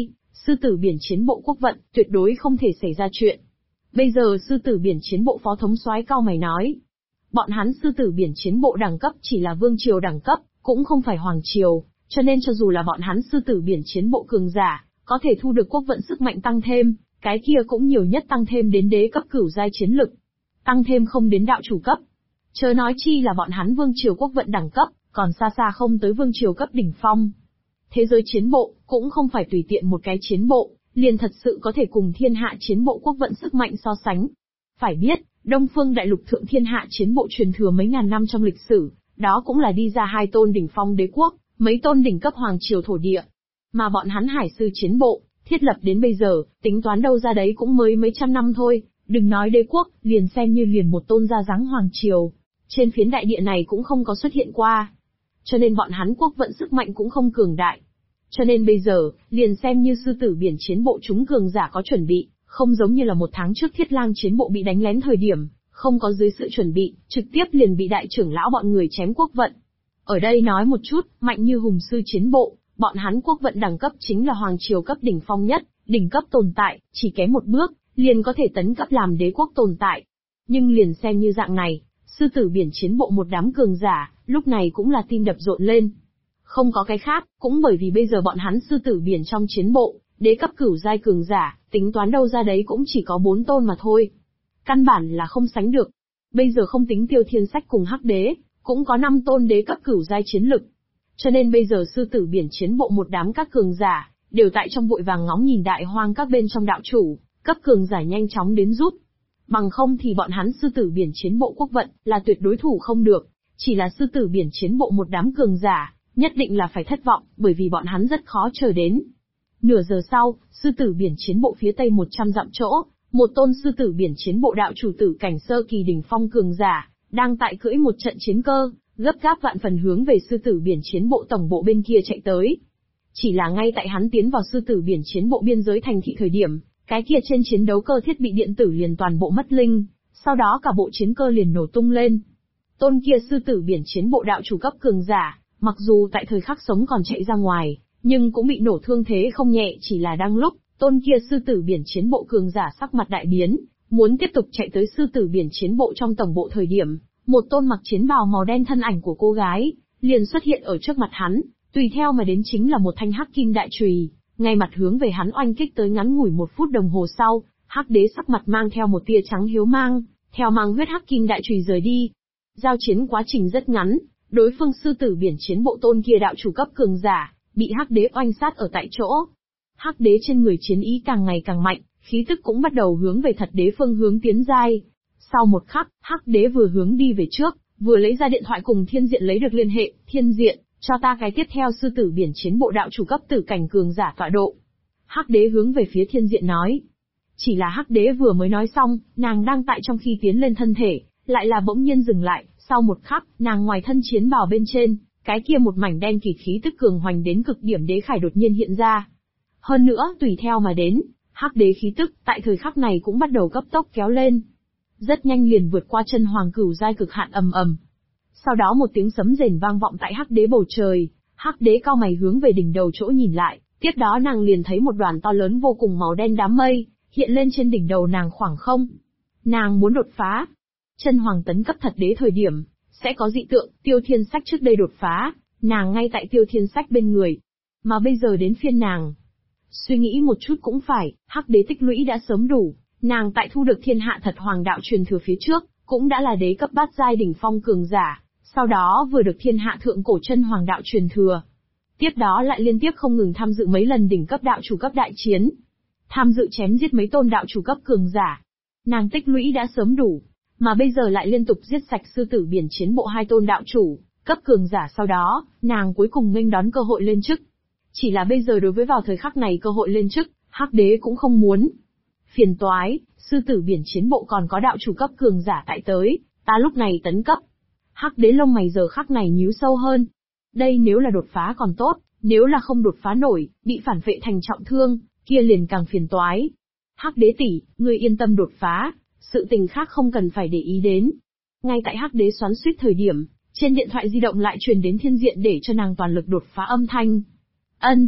sư tử biển chiến bộ quốc vận, tuyệt đối không thể xảy ra chuyện. Bây giờ sư tử biển chiến bộ phó thống soái cau mày nói. Bọn hắn sư tử biển chiến bộ đẳng cấp chỉ là vương triều đẳng cấp, cũng không phải hoàng triều, cho nên cho dù là bọn hắn sư tử biển chiến bộ cường giả, có thể thu được quốc vận sức mạnh tăng thêm, cái kia cũng nhiều nhất tăng thêm đến đế cấp cửu giai chiến lực. Tăng thêm không đến đạo chủ cấp. Chớ nói chi là bọn hắn vương triều quốc vận đẳng cấp, còn xa xa không tới vương triều cấp đỉnh phong. Thế giới chiến bộ, cũng không phải tùy tiện một cái chiến bộ, liền thật sự có thể cùng thiên hạ chiến bộ quốc vận sức mạnh so sánh. Phải biết, Đông Phương Đại Lục thượng thiên hạ chiến bộ truyền thừa mấy ngàn năm trong lịch sử, đó cũng là đi ra 2 tôn đỉnh phong đế quốc, mấy tôn đỉnh cấp hoàng triều thổ địa. Mà bọn hắn hải sư chiến bộ, thiết lập đến bây giờ, tính toán đâu ra đấy cũng mới mấy trăm năm thôi, đừng nói đế quốc, liền xem như liền một tôn gia dáng hoàng triều. Trên phiến đại địa này cũng không có xuất hiện qua. Cho nên bọn hắn quốc vận sức mạnh cũng không cường đại. Cho nên bây giờ, liền xem như sư tử biển chiến bộ chúng cường giả có chuẩn bị, không giống như là một tháng trước Thiết Lang chiến bộ bị đánh lén thời điểm, không có dưới sự chuẩn bị, trực tiếp liền bị đại trưởng lão bọn người chém quốc vận. Ở đây nói một chút, mạnh như hùng sư chiến bộ, bọn hắn quốc vận đẳng cấp chính là hoàng triều cấp đỉnh phong nhất, đỉnh cấp tồn tại, chỉ kém một bước, liền có thể tấn cấp làm đế quốc tồn tại. Nhưng liền xem như dạng này, sư tử biển chiến bộ một đám cường giả, lúc này cũng là tim đập rộn lên. Không có cái khác, cũng bởi vì bây giờ bọn hắn sư tử biển trong chiến bộ, đế cấp cửu giai cường giả, tính toán đâu ra đấy cũng chỉ có 4 tôn mà thôi. Căn bản là không sánh được. Bây giờ không tính Tiêu Thiên Sách cùng Hắc Đế, cũng có 5 tôn đế cấp cửu giai chiến lực. Cho nên bây giờ sư tử biển chiến bộ một đám các cường giả, đều tại trong vội vàng ngóng nhìn đại hoang các bên trong đạo chủ, cấp cường giả nhanh chóng đến giúp. Bằng không thì bọn hắn sư tử biển chiến bộ quốc vận, là tuyệt đối thủ không được. Chỉ là sư tử biển chiến bộ một đám cường giả, nhất định là phải thất vọng, bởi vì bọn hắn rất khó chờ đến. Nửa giờ sau, sư tử biển chiến bộ phía tây 100 dặm chỗ, một tôn sư tử biển chiến bộ đạo chủ tử cảnh sơ kỳ đỉnh phong cường giả, đang tại cưỡi một trận chiến cơ, gấp gáp vạn phần hướng về sư tử biển chiến bộ tổng bộ bên kia chạy tới. Chỉ là ngay tại hắn tiến vào sư tử biển chiến bộ biên giới thành thị thời điểm, cái kia trên chiến đấu cơ thiết bị điện tử liền toàn bộ mất linh, sau đó cả bộ chiến cơ liền nổ tung lên. Tôn kia sư tử biển chiến bộ đạo chủ cấp cường giả, mặc dù tại thời khắc sống còn chạy ra ngoài, nhưng cũng bị nổ thương thế không nhẹ, chỉ là đang lúc, tôn kia sư tử biển chiến bộ cường giả sắc mặt đại biến, muốn tiếp tục chạy tới sư tử biển chiến bộ trong tổng bộ thời điểm, một tôn mặc chiến bào màu đen thân ảnh của cô gái, liền xuất hiện ở trước mặt hắn, tùy theo mà đến chính là một thanh hắc kim đại chùy, ngay mặt hướng về hắn oanh kích tới. Ngắn ngủi 1 phút đồng hồ sau, Hắc Đế sắc mặt mang theo một tia trắng hiếu mang, theo mang huyết hắc kim đại chùy rời đi. Giao chiến quá trình rất ngắn, đối phương sư tử biển chiến bộ tôn kia đạo chủ cấp cường giả, bị Hắc Đế oanh sát ở tại chỗ. Hắc Đế trên người chiến ý càng ngày càng mạnh, khí tức cũng bắt đầu hướng về thật đế phương hướng tiến giai. Sau một khắc, Hắc Đế vừa hướng đi về trước, vừa lấy ra điện thoại cùng Thiên Diện lấy được liên hệ. Thiên Diện, cho ta cái tiếp theo sư tử biển chiến bộ đạo chủ cấp tử cảnh cường giả tọa độ. Hắc Đế hướng về phía Thiên Diện nói. Chỉ là Hắc Đế vừa mới nói xong, nàng đang tại trong khi tiến lên thân thể, lại là bỗng nhiên dừng lại. Sau một khắc, nàng ngoài thân chiến bào bên trên, cái kia một mảnh đen kịt khí tức cường hoành đến cực điểm đế khải đột nhiên hiện ra. Hơn nữa, tùy theo mà đến, Hắc Đế khí tức tại thời khắc này cũng bắt đầu cấp tốc kéo lên. Rất nhanh liền vượt qua chân hoàng cửu giai cực hạn ầm ầm. Sau đó một tiếng sấm rền vang vọng tại Hắc Đế bầu trời, Hắc Đế cau mày hướng về đỉnh đầu chỗ nhìn lại, tiếp đó nàng liền thấy một đoàn to lớn vô cùng màu đen đám mây, hiện lên trên đỉnh đầu nàng khoảng không. Nàng muốn đột phá. Chân hoàng tấn cấp thật đế thời điểm, sẽ có dị tượng, Tiêu Thiên Sách trước đây đột phá, nàng ngay tại Tiêu Thiên Sách bên người. Mà bây giờ đến phiên nàng. Suy nghĩ một chút cũng phải, Hắc Đế tích lũy đã sớm đủ, nàng tại thu được thiên hạ thật hoàng đạo truyền thừa phía trước, cũng đã là đế cấp bát giai đỉnh phong cường giả, sau đó vừa được thiên hạ thượng cổ chân hoàng đạo truyền thừa. Tiếp đó lại liên tiếp không ngừng tham dự mấy lần đỉnh cấp đạo chủ cấp đại chiến. Tham dự chém giết mấy tôn đạo chủ cấp cường giả. Nàng tích lũy đã sớm đủ, mà bây giờ lại liên tục giết sạch sư tử biển chiến bộ 2 tôn đạo chủ cấp cường giả, sau đó, nàng cuối cùng nghênh đón cơ hội lên chức. Chỉ là bây giờ đối với vào thời khắc này cơ hội lên chức, Hắc Đế cũng không muốn. Phiền toái, sư tử biển chiến bộ còn có đạo chủ cấp cường giả tại tới, ta lúc này tấn cấp. Hắc Đế lông mày giờ khắc này nhíu sâu hơn. Đây nếu là đột phá còn tốt, nếu là không đột phá nổi, bị phản vệ thành trọng thương, kia liền càng phiền toái. Hắc Đế tỷ, ngươi yên tâm đột phá, sự tình khác không cần phải để ý đến. Ngay tại Hắc Đế xoắn xuýt thời điểm, trên điện thoại di động lại truyền đến Thiên Diện để cho nàng toàn lực đột phá âm thanh. Ân.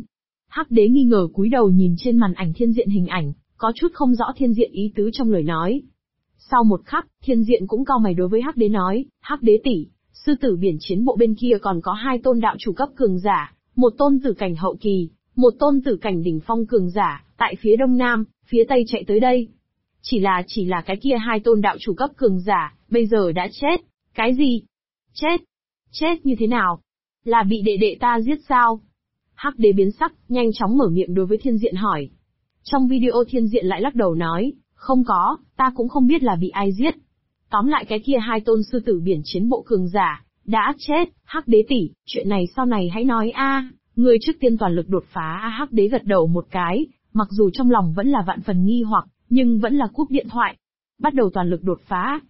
Hắc đế nghi ngờ cúi đầu nhìn trên màn ảnh thiên diện hình ảnh, có chút không rõ thiên diện ý tứ trong lời nói. Sau một khắc, thiên diện cũng cau mày đối với Hắc đế nói, Hắc đế tỷ, sư tử biển chiến bộ bên kia còn có 2 tôn đạo chủ cấp cường giả, một tôn tử cảnh hậu kỳ, một tôn tử cảnh đỉnh phong cường giả, tại phía đông nam, phía tây chạy tới đây. Chỉ là cái kia 2 tôn đạo chủ cấp cường giả, bây giờ đã chết. Cái gì? Chết? Chết như thế nào? Là bị đệ đệ ta giết sao? Hắc đế biến sắc, nhanh chóng mở miệng đối với thiên diện hỏi. Trong video thiên diện lại lắc đầu nói, không có, ta cũng không biết là bị ai giết. Tóm lại cái kia 2 tôn sư tử biển chiến bộ cường giả, đã chết. Hắc đế tỷ, chuyện này sau này hãy nói a. Người trước tiên toàn lực đột phá a. Hắc đế gật đầu một cái, mặc dù trong lòng vẫn là vạn phần nghi hoặc, nhưng vẫn là cúp điện thoại. Bắt đầu toàn lực đột phá.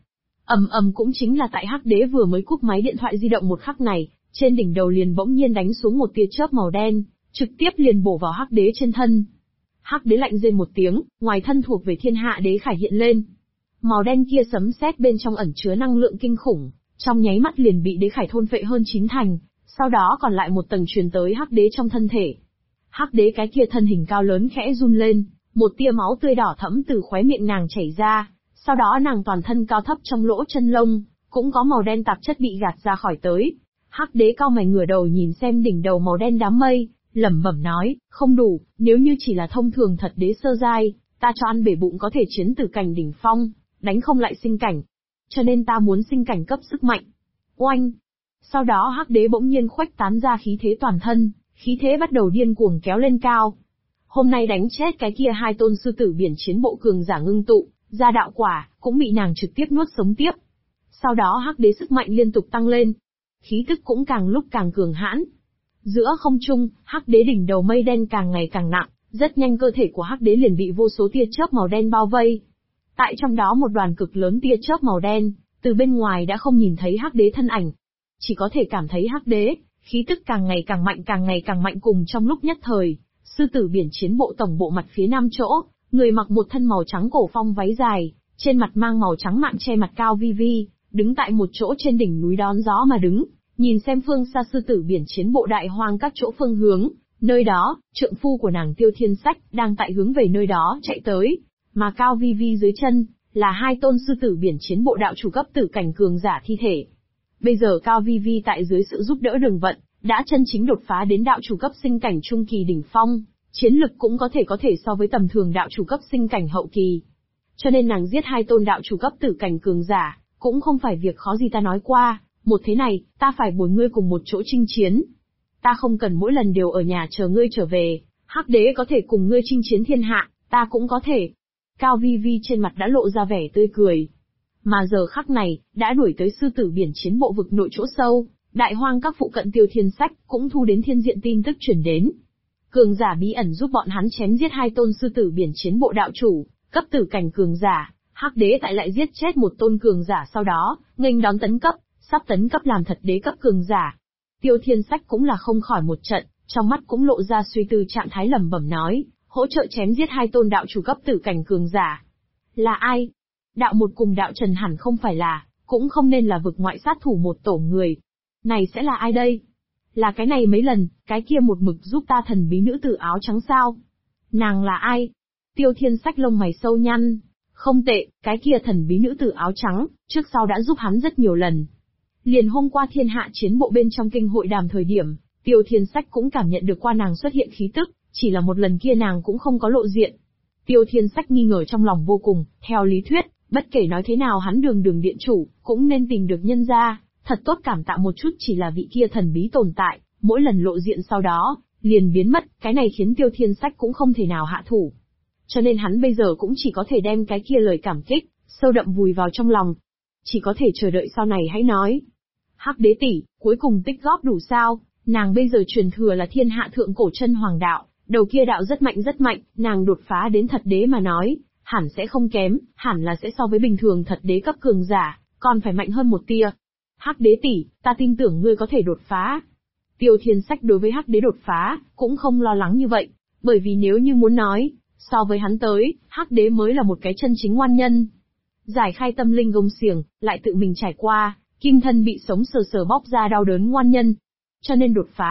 Cũng chính là tại Hắc đế vừa mới cúp máy điện thoại di động một khắc này, trên đỉnh đầu liền bỗng nhiên đánh xuống một tia chớp màu đen, trực tiếp liền bổ vào Hắc đế trên thân. Hắc đế lạnh rên một tiếng, ngoài thân thuộc về thiên hạ đế khải hiện lên. Màu đen kia sấm sét bên trong ẩn chứa năng lượng kinh khủng, trong nháy mắt liền bị đế khải thôn phệ hơn 9 thành, sau đó còn lại một tầng truyền tới Hắc đế trong thân thể. Hắc đế cái kia thân hình cao lớn khẽ run lên, một tia máu tươi đỏ thẫm từ khóe miệng nàng chảy ra, sau đó nàng toàn thân cao thấp trong lỗ chân lông, cũng có màu đen tạp chất bị gạt ra khỏi tới. Hắc đế cau mày ngửa đầu nhìn xem đỉnh đầu màu đen đám mây, lẩm bẩm nói, không đủ, nếu như chỉ là thông thường thật đế sơ giai, ta cho ăn bể bụng có thể chiến từ cảnh đỉnh phong, đánh không lại sinh cảnh. Cho nên ta muốn sinh cảnh cấp sức mạnh. Oanh! Sau đó Hắc đế bỗng nhiên khuếch tán ra khí thế toàn thân, khí thế bắt đầu điên cuồng kéo lên cao. Hôm nay đánh chết cái kia 2 tôn sư tử biển chiến bộ cường giả ngưng tụ, ra đạo quả, cũng bị nàng trực tiếp nuốt sống tiếp. Sau đó Hắc đế sức mạnh liên tục tăng lên, khí tức cũng càng lúc càng cường hãn. Giữa không trung, Hắc đế đỉnh đầu mây đen càng ngày càng nặng, rất nhanh cơ thể của Hắc đế liền bị vô số tia chớp màu đen bao vây. Tại trong đó một đoàn cực lớn tia chớp màu đen, từ bên ngoài đã không nhìn thấy Hắc đế thân ảnh, chỉ có thể cảm thấy Hắc đế khí tức càng ngày càng mạnh cùng trong lúc nhất thời, sư tử biển chiến bộ tổng bộ mặt phía nam chỗ, người mặc một thân màu trắng cổ phong váy dài, trên mặt mang màu trắng mạn che mặt cao vi vi, đứng tại một chỗ trên đỉnh núi đón gió mà đứng, nhìn xem phương xa sư tử biển chiến bộ đại hoang các chỗ phương hướng, nơi đó, trượng phu của nàng Tiêu Thiên Sách đang tại hướng về nơi đó chạy tới, mà cao vi vi dưới chân là 2 tôn sư tử biển chiến bộ đạo chủ cấp tử cảnh cường giả thi thể. Bây giờ cao vi vi tại dưới sự giúp đỡ đường vận, đã chân chính đột phá đến đạo chủ cấp sinh cảnh trung kỳ đỉnh phong, chiến lực cũng có thể so với tầm thường đạo chủ cấp sinh cảnh hậu kỳ. Cho nên nàng giết 2 tôn đạo chủ cấp tử cảnh cường giả, cũng không phải việc khó gì. Ta nói qua, một thế này, ta phải bồi ngươi cùng một chỗ chinh chiến. Ta không cần mỗi lần đều ở nhà chờ ngươi trở về, Hắc đế có thể cùng ngươi chinh chiến thiên hạ, ta cũng có thể. Cao vi vi trên mặt đã lộ ra vẻ tươi cười. Mà giờ khắc này, đã đuổi tới sư tử biển chiến bộ vực nội chỗ sâu, đại hoang các phụ cận Tiêu Thiên Sách cũng thu đến thiên diện tin tức chuyển đến. Cường giả bí ẩn giúp bọn hắn chém giết 2 tôn sư tử biển chiến bộ đạo chủ, cấp tử cảnh cường giả, Hắc đế tại lại giết chết một tôn cường giả sau đó, nghênh đón tấn cấp, sắp tấn cấp làm thật đế cấp cường giả. Tiêu Thiên Sách cũng là không khỏi một trận, trong mắt cũng lộ ra suy tư trạng thái lẩm bẩm nói, hỗ trợ chém giết 2 tôn đạo chủ cấp tử cảnh cường giả. Là ai? Đạo một cùng đạo Trần hẳn không phải là, cũng không nên là vực ngoại sát thủ một tổ người. Này sẽ là ai đây? Là cái này mấy lần, cái kia một mực giúp ta thần bí nữ tử áo trắng sao? Nàng là ai? Tiêu Thiên Sách lông mày sâu nhăn. Không tệ, cái kia thần bí nữ tử áo trắng, trước sau đã giúp hắn rất nhiều lần. Liền hôm qua thiên hạ chiến bộ bên trong kinh hội đàm thời điểm, Tiêu Thiên Sách cũng cảm nhận được qua nàng xuất hiện khí tức, chỉ là một lần kia nàng cũng không có lộ diện. Tiêu Thiên Sách nghi ngờ trong lòng vô cùng, theo lý thuyết, bất kể nói thế nào hắn đường điện chủ, cũng nên tìm được nhân ra, thật tốt cảm tạ một chút, chỉ là vị kia thần bí tồn tại, mỗi lần lộ diện sau đó, liền biến mất, cái này khiến Tiêu Thiên Sách cũng không thể nào hạ thủ. Cho nên hắn bây giờ cũng chỉ có thể đem cái kia lời cảm kích, sâu đậm vùi vào trong lòng. Chỉ có thể chờ đợi sau này hãy nói. Hắc đế tỷ, cuối cùng tích góp đủ sao, nàng bây giờ truyền thừa là thiên hạ thượng cổ chân hoàng đạo, đầu kia đạo rất mạnh, nàng đột phá đến thật đế mà nói, hẳn sẽ không kém, hẳn là sẽ so với bình thường thật đế cấp cường giả, còn phải mạnh hơn một tia. Hắc đế tỷ, ta tin tưởng ngươi có thể đột phá. Tiêu Thiên Sách đối với Hắc đế đột phá, cũng không lo lắng như vậy, bởi vì nếu như muốn nói, so với hắn tới, Hắc đế mới là một cái chân chính ngoan nhân. Giải khai tâm linh gông xiềng, lại tự mình trải qua, kim thân bị sống sờ sờ bóc ra đau đớn ngoan nhân. Cho nên đột phá,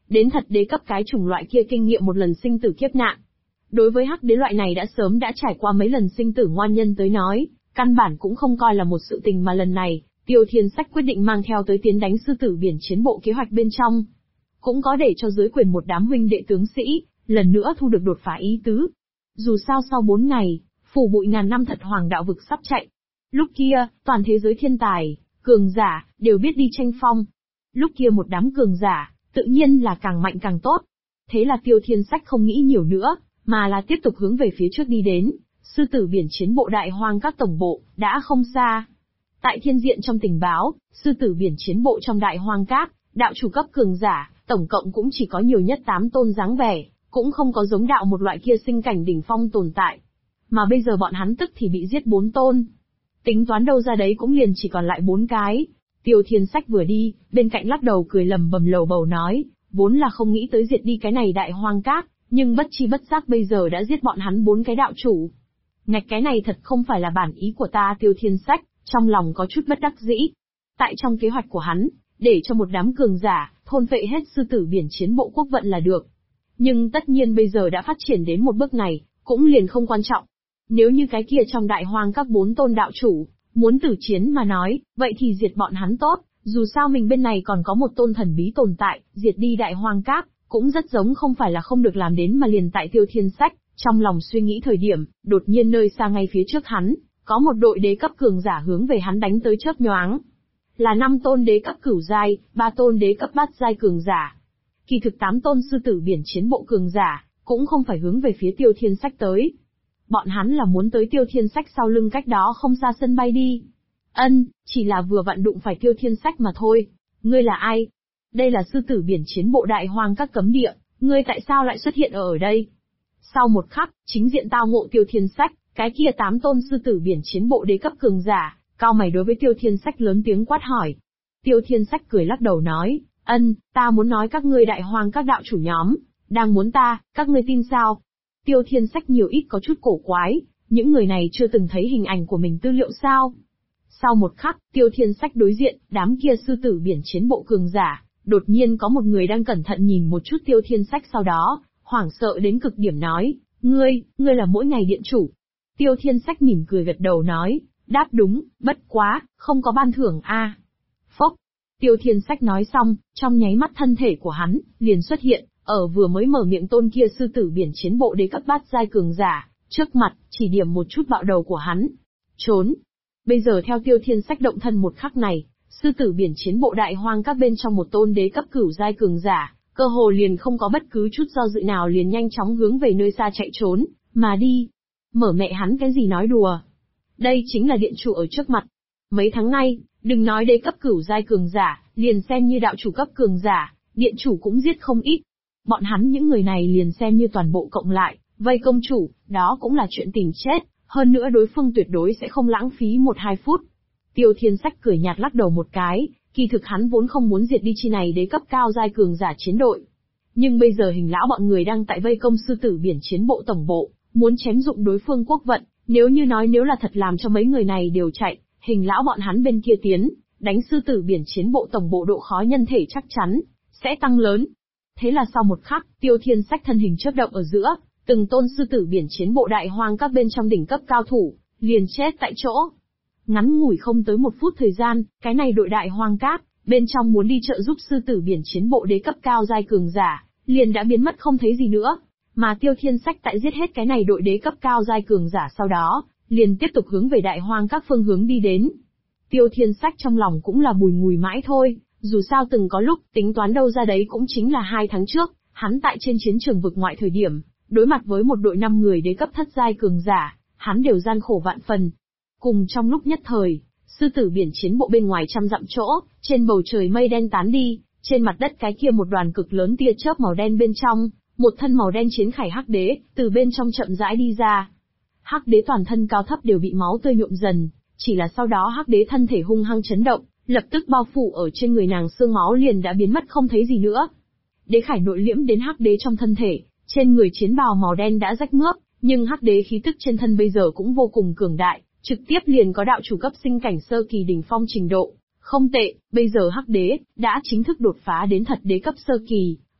đến thật đế cấp cái chủng loại kia kinh nghiệm một lần sinh tử kiếp nạn. Đối với hắc đế loại này đã sớm đã trải qua mấy lần sinh tử ngoan nhân tới nói, căn bản cũng không coi là một sự tình mà lần này, Tiêu Thiên Sách quyết định mang theo tới tiến đánh sư tử biển chiến bộ kế hoạch bên trong. Cũng có để cho dưới quyền một đám huynh đệ tướng sĩ, lần nữa thu được đột phá ý tứ. Dù sao sau 4 ngày, phủ bụi ngàn năm thật hoàng đạo vực sắp chạy. Lúc kia, toàn thế giới thiên tài, cường giả, đều biết đi tranh phong. Lúc kia một đám cường giả, tự nhiên là càng mạnh càng tốt. Thế là Tiêu Thiên Sách không nghĩ nhiều nữa, mà là tiếp tục hướng về phía trước đi đến. Sư tử biển chiến bộ đại hoang các tổng bộ, đã không xa. Tại thiên diện trong tình báo, sư tử biển chiến bộ trong đại hoang các, đạo chủ cấp cường giả, tổng cộng cũng chỉ có nhiều nhất 8 tôn dáng vẻ, cũng không có giống đạo một loại kia sinh cảnh đỉnh phong tồn tại. Mà bây giờ bọn hắn tức thì bị giết 4 tôn. Tính toán đâu ra đấy cũng liền chỉ còn lại 4 cái. Tiêu Thiên Sách vừa đi, bên cạnh lắc đầu cười lầm bầm lầu bầu nói, vốn là không nghĩ tới diệt đi cái này đại hoang các, nhưng bất chi bất giác bây giờ đã giết bọn hắn 4 cái đạo chủ. Ngạch cái này thật không phải là bản ý của ta. Tiêu Thiên Sách, trong lòng có chút bất đắc dĩ. Tại trong kế hoạch của hắn, để cho một đám cường giả, thôn phệ hết sư tử biển chiến bộ quốc vận là được. Nhưng tất nhiên bây giờ đã phát triển đến một bước này, cũng liền không quan trọng. Nếu như cái kia trong đại hoang các 4 tôn đạo chủ, muốn tử chiến mà nói, vậy thì diệt bọn hắn tốt, dù sao mình bên này còn có một tôn thần bí tồn tại, diệt đi đại hoang các, cũng rất giống không phải là không được làm đến mà liền tại Tiêu Thiên Sách, trong lòng suy nghĩ thời điểm, đột nhiên nơi xa ngay phía trước hắn, có một đội đế cấp cường giả hướng về hắn đánh tới chớp nhoáng. Là 5 tôn đế cấp cửu giai, 3 tôn đế cấp bát giai cường giả. Kỳ thực 8 tôn sư tử biển chiến bộ cường giả, cũng không phải hướng về phía Tiêu Thiên Sách tới. Bọn hắn là muốn tới Tiêu Thiên Sách sau lưng cách đó không xa sân bay đi. Chỉ là vừa vặn đụng phải Tiêu Thiên Sách mà thôi. Ngươi là ai? Đây là sư tử biển chiến bộ đại hoang các cấm địa, ngươi tại sao lại xuất hiện ở đây? Sau một khắc, chính diện tao ngộ Tiêu Thiên Sách, cái kia 8 tôn sư tử biển chiến bộ đế cấp cường giả, cao mày đối với Tiêu Thiên Sách lớn tiếng quát hỏi. Tiêu Thiên Sách cười lắc đầu nói, ta muốn nói các ngươi đại hoang các đạo chủ nhóm, đang muốn ta, các ngươi tin sao? Tiêu Thiên Sách nhiều ít có chút cổ quái, những người này chưa từng thấy hình ảnh của mình tư liệu sao? Sau một khắc, Tiêu Thiên Sách đối diện, đám kia sư tử biển chiến bộ cường giả, đột nhiên có một người đang cẩn thận nhìn một chút Tiêu Thiên Sách sau đó, hoảng sợ đến cực điểm nói, ngươi là mỗi ngày điện chủ. Tiêu Thiên Sách mỉm cười gật đầu nói, đáp đúng, bất quá, không có ban thưởng a. Phốc. Tiêu Thiên Sách nói xong, trong nháy mắt thân thể của hắn, liền xuất hiện, ở vừa mới mở miệng tôn kia sư tử biển chiến bộ đế cấp bát giai cường giả, trước mặt, chỉ điểm một chút bạo đầu của hắn. Trốn. Bây giờ theo Tiêu Thiên Sách động thân một khắc này, sư tử biển chiến bộ đại hoang các bên trong một tôn đế cấp cửu giai cường giả, cơ hồ liền không có bất cứ chút do dự nào liền nhanh chóng hướng về nơi xa chạy trốn, mà đi. Mở mẹ hắn cái gì nói đùa. Đây chính là điện chủ ở trước mặt. Mấy tháng nay, đừng nói đế cấp cửu giai cường giả, liền xem như đạo chủ cấp cường giả, điện chủ cũng giết không ít. Bọn hắn những người này liền xem như toàn bộ cộng lại, vây công chủ, đó cũng là chuyện tình chết, hơn nữa đối phương tuyệt đối sẽ không lãng phí 1-2 phút. Tiêu Thiên Sách cười nhạt lắc đầu một cái, kỳ thực hắn vốn không muốn diệt đi chi này đế cấp cao giai cường giả chiến đội. Nhưng bây giờ hình lão bọn người đang tại vây công sư tử biển chiến bộ tổng bộ, muốn chém dụng đối phương quốc vận, nếu là thật làm cho mấy người này đều chạy, hình lão bọn hắn bên kia tiến, đánh sư tử biển chiến bộ tổng bộ độ khó nhân thể chắc chắn sẽ tăng lớn. Thế là sau một khắc, Tiêu Thiên Sách thân hình chớp động ở giữa, từng tôn sư tử biển chiến bộ đại hoang các bên trong đỉnh cấp cao thủ, liền chết tại chỗ. Ngắn ngủi không tới 1 phút thời gian, cái này đội đại hoang các, bên trong muốn đi trợ giúp sư tử biển chiến bộ đế cấp cao giai cường giả, liền đã biến mất không thấy gì nữa. Mà Tiêu Thiên Sách tại giết hết cái này đội đế cấp cao giai cường giả sau đó, liền tiếp tục hướng về đại hoang các phương hướng đi đến. Tiêu Thiên Sách trong lòng cũng là bùi ngùi mãi thôi, dù sao từng có lúc, tính toán đâu ra đấy cũng chính là 2 tháng trước, hắn tại trên chiến trường vực ngoại thời điểm, đối mặt với một đội 5 người đế cấp thất giai cường giả, hắn đều gian khổ vạn phần. Cùng trong lúc nhất thời, sư tử biển chiến bộ bên ngoài trăm dặm chỗ, trên bầu trời mây đen tán đi, trên mặt đất cái kia một đoàn cực lớn tia chớp màu đen bên trong, một thân màu đen chiến khải hắc đế, từ bên trong chậm rãi đi ra. Hắc đế toàn thân cao thấp đều bị máu tươi nhuộm dần, chỉ là sau đó hắc đế thân thể hung hăng chấn động, lập tức bao phủ ở trên người nàng xương máu liền đã biến mất không thấy gì nữa. Đế khải nội liễm đến hắc đế trong thân thể, trên người chiến bào màu đen đã rách mướp, nhưng hắc đế khí tức trên thân bây giờ cũng vô cùng cường đại, trực tiếp liền có đạo chủ cấp sinh cảnh sơ kỳ đỉnh phong trình độ. Không tệ, bây giờ hắc đế đã chính thức đột phá đến thật đế cấp sơ kỳ,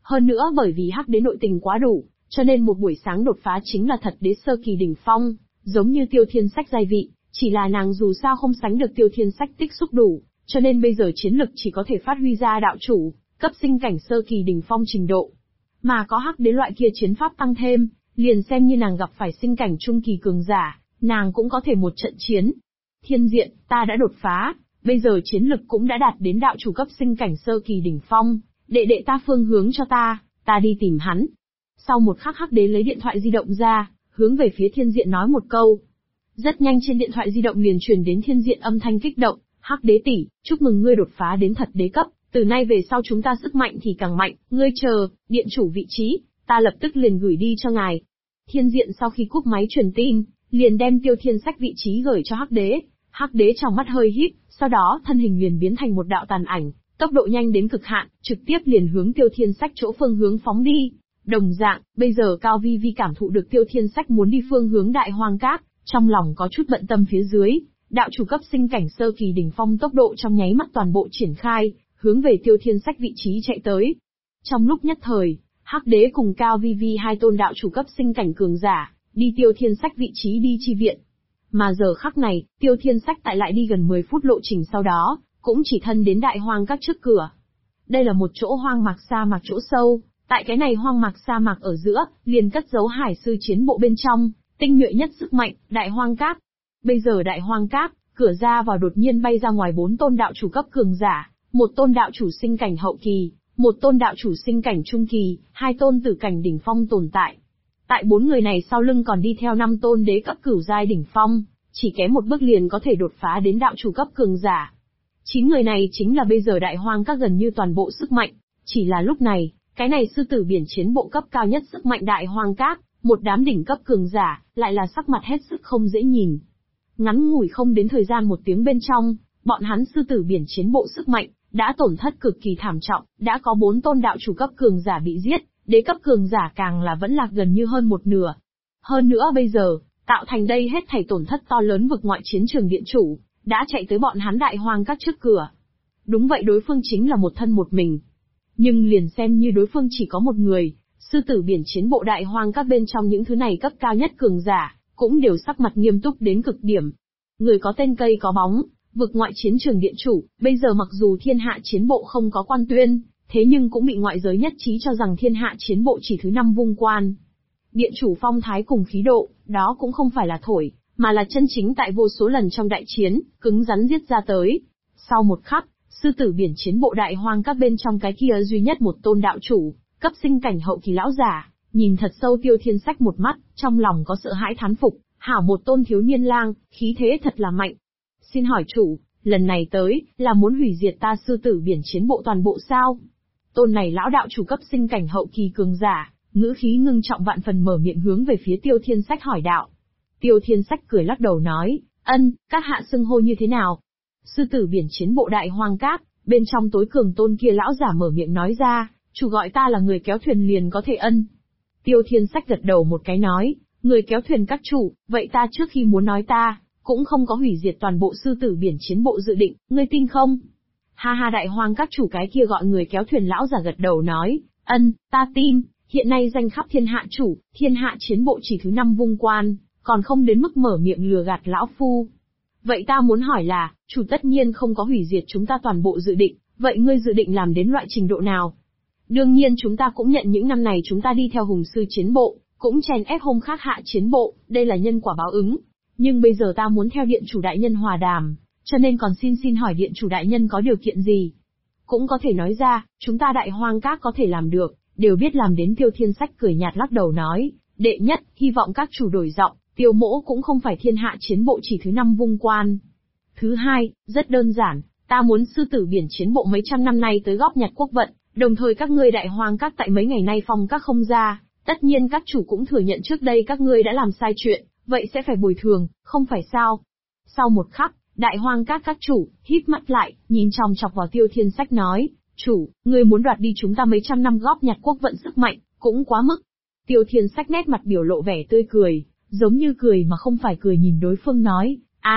Hơn nữa bởi vì Hắc Đế nội tình quá đủ, cho nên một buổi sáng đột phá chính là thật đế sơ kỳ đỉnh phong, giống như Tiêu Thiên Sách giai vị, chỉ là nàng dù sao không sánh được Tiêu Thiên Sách tích xúc đủ, cho nên bây giờ chiến lực chỉ có thể phát huy ra đạo chủ, cấp sinh cảnh sơ kỳ đỉnh phong trình độ. Mà có Hắc Đế loại kia chiến pháp tăng thêm, liền xem như nàng gặp phải sinh cảnh trung kỳ cường giả, nàng cũng có thể một trận chiến. Thiên diện, ta đã đột phá, bây giờ chiến lực cũng đã đạt đến đạo chủ cấp sinh cảnh sơ kỳ đỉnh phong, đệ đệ ta phương hướng cho ta đi tìm hắn. Sau một khắc Hắc Đế lấy điện thoại di động ra, hướng về phía thiên diện nói một câu. Rất nhanh trên điện thoại di động liền truyền đến thiên diện âm thanh kích động, Hắc Đế tỷ, chúc mừng ngươi đột phá đến thật đế cấp, từ nay về sau chúng ta sức mạnh thì càng mạnh, ngươi chờ, điện chủ vị trí, ta lập tức liền gửi đi cho ngài. Thiên diện sau khi cúp máy truyền tin, liền đem Tiêu Thiên Sách vị trí gửi cho Hắc Đế. Hắc Đế trong mắt hơi híp, sau đó thân hình liền biến thành một đạo tàn ảnh, tốc độ nhanh đến cực hạn, trực tiếp liền hướng Tiêu Thiên Sách chỗ phương hướng phóng đi. Đồng dạng, bây giờ Cao Vi Vi cảm thụ được Tiêu Thiên Sách muốn đi phương hướng Đại Hoang Các, trong lòng có chút bận tâm phía dưới, đạo chủ cấp sinh cảnh sơ kỳ đỉnh phong tốc độ trong nháy mắt toàn bộ triển khai, hướng về Tiêu Thiên Sách vị trí chạy tới. Trong lúc nhất thời, Hắc Đế cùng Cao Vi Vi hai tôn đạo chủ cấp sinh cảnh cường giả, đi Tiêu Thiên Sách vị trí đi chi viện. Mà giờ khắc này, Tiêu Thiên Sách tại lại đi gần 10 phút lộ trình sau đó, cũng chỉ thân đến Đại Hoang Các trước cửa. Đây là một chỗ hoang mạc sa mạc chỗ sâu, tại cái này hoang mạc sa mạc ở giữa, liền cất giấu hải sư chiến bộ bên trong, tinh nhuệ nhất sức mạnh, Đại Hoang Các. Bây giờ Đại Hoang Các, cửa ra vào đột nhiên bay ra ngoài 4 tôn đạo chủ cấp cường giả, một tôn đạo chủ sinh cảnh hậu kỳ, một tôn đạo chủ sinh cảnh trung kỳ, 2 tôn tử cảnh đỉnh phong tồn tại. Tại 4 người này sau lưng còn đi theo 5 tôn đế cấp cửu giai đỉnh phong, chỉ kém một bước liền có thể đột phá đến đạo chủ cấp cường giả. 9 người này chính là bây giờ Đại Hoang Các gần như toàn bộ sức mạnh, chỉ là lúc này, cái này sư tử biển chiến bộ cấp cao nhất sức mạnh Đại Hoang Các, một đám đỉnh cấp cường giả, lại là sắc mặt hết sức không dễ nhìn. Ngắn ngủi không đến thời gian 1 tiếng bên trong, bọn hắn sư tử biển chiến bộ sức mạnh, đã tổn thất cực kỳ thảm trọng, đã có 4 tôn đạo chủ cấp cường giả bị giết, đế cấp cường giả càng là vẫn lạc gần như hơn một nửa. Hơn nữa bây giờ, tạo thành đây hết thảy tổn thất to lớn vực ngoại chiến trường điện chủ, đã chạy tới bọn hắn Đại Hoang Các trước cửa. Đúng vậy, đối phương chính là một thân một mình. Nhưng liền xem như đối phương chỉ có một người, sư tử biển chiến bộ Đại Hoang Các bên trong những thứ này cấp cao nhất cường giả, cũng đều sắc mặt nghiêm túc đến cực điểm. Người có tên cây có bóng, vực ngoại chiến trường điện chủ, bây giờ mặc dù thiên hạ chiến bộ không có quan tuyên, thế nhưng cũng bị ngoại giới nhất trí cho rằng thiên hạ chiến bộ chỉ thứ 5 vung quan. Điện chủ phong thái cùng khí độ, đó cũng không phải là thổi, mà là chân chính tại vô số lần trong đại chiến, cứng rắn giết ra tới. Sau một khắc, sư tử biển chiến bộ Đại Hoang Các bên trong cái kia duy nhất một tôn đạo chủ, cấp sinh cảnh hậu kỳ lão giả, nhìn thật sâu Tiêu Thiên Sách một mắt, trong lòng có sợ hãi thán phục, hảo một tôn thiếu niên lang, khí thế thật là mạnh. Xin hỏi chủ, lần này tới, là muốn hủy diệt ta sư tử biển chiến bộ toàn bộ sao? Tôn này lão đạo chủ cấp sinh cảnh hậu kỳ cường giả, ngữ khí ngưng trọng vạn phần mở miệng hướng về phía Tiêu Thiên Sách hỏi đạo. Tiêu Thiên Sách cười lắc đầu nói, các hạ xưng hô như thế nào? Sư tử biển chiến bộ Đại Hoang Các, bên trong tối cường tôn kia lão giả mở miệng nói ra, chủ gọi ta là người kéo thuyền liền có thể Tiêu Thiên Sách gật đầu một cái nói, người kéo thuyền các chủ, vậy ta trước khi muốn nói ta, cũng không có hủy diệt toàn bộ sư tử biển chiến bộ dự định, ngươi tin không? Ha ha, Đại Hoang Các chủ cái kia gọi người kéo thuyền lão giả gật đầu nói, ta tin, hiện nay danh khắp thiên hạ chủ, thiên hạ chiến bộ chỉ thứ 5 vung quan, còn không đến mức mở miệng lừa gạt lão phu. Vậy ta muốn hỏi là, chủ tất nhiên không có hủy diệt chúng ta toàn bộ dự định, vậy ngươi dự định làm đến loại trình độ nào? Đương nhiên chúng ta cũng nhận những năm này chúng ta đi theo hùng sư chiến bộ, cũng chèn ép hôm khác hạ chiến bộ, đây là nhân quả báo ứng. Nhưng bây giờ ta muốn theo điện chủ đại nhân hòa đàm, cho nên còn xin hỏi điện chủ đại nhân có điều kiện gì? Cũng có thể nói ra, chúng ta Đại Hoang Các có thể làm được, đều biết làm đến. Tiêu Thiên Sách cười nhạt lắc đầu nói, đệ nhất, hy vọng các chủ đổi giọng, Tiêu mỗ cũng không phải thiên hạ chiến bộ chỉ thứ 5 vung quan. Thứ hai, rất đơn giản, ta muốn sư tử biển chiến bộ mấy trăm năm nay tới góp nhặt quốc vận, đồng thời các ngươi Đại Hoang Các tại mấy ngày nay phong các không ra, tất nhiên các chủ cũng thừa nhận trước đây các ngươi đã làm sai chuyện, vậy sẽ phải bồi thường, không phải sao? Sau một khắc, Đại Hoang các chủ, híp mắt lại, nhìn chòng chọc vào Tiêu Thiên Sách nói, chủ, ngươi muốn đoạt đi chúng ta mấy trăm năm góp nhặt quốc vận sức mạnh, cũng quá mức. Tiêu Thiên Sách nét mặt biểu lộ vẻ tươi cười, giống như cười mà không phải cười nhìn đối phương nói,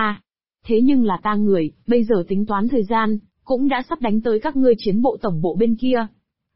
thế nhưng là ta người, bây giờ tính toán thời gian, cũng đã sắp đánh tới các ngươi chiến bộ tổng bộ bên kia.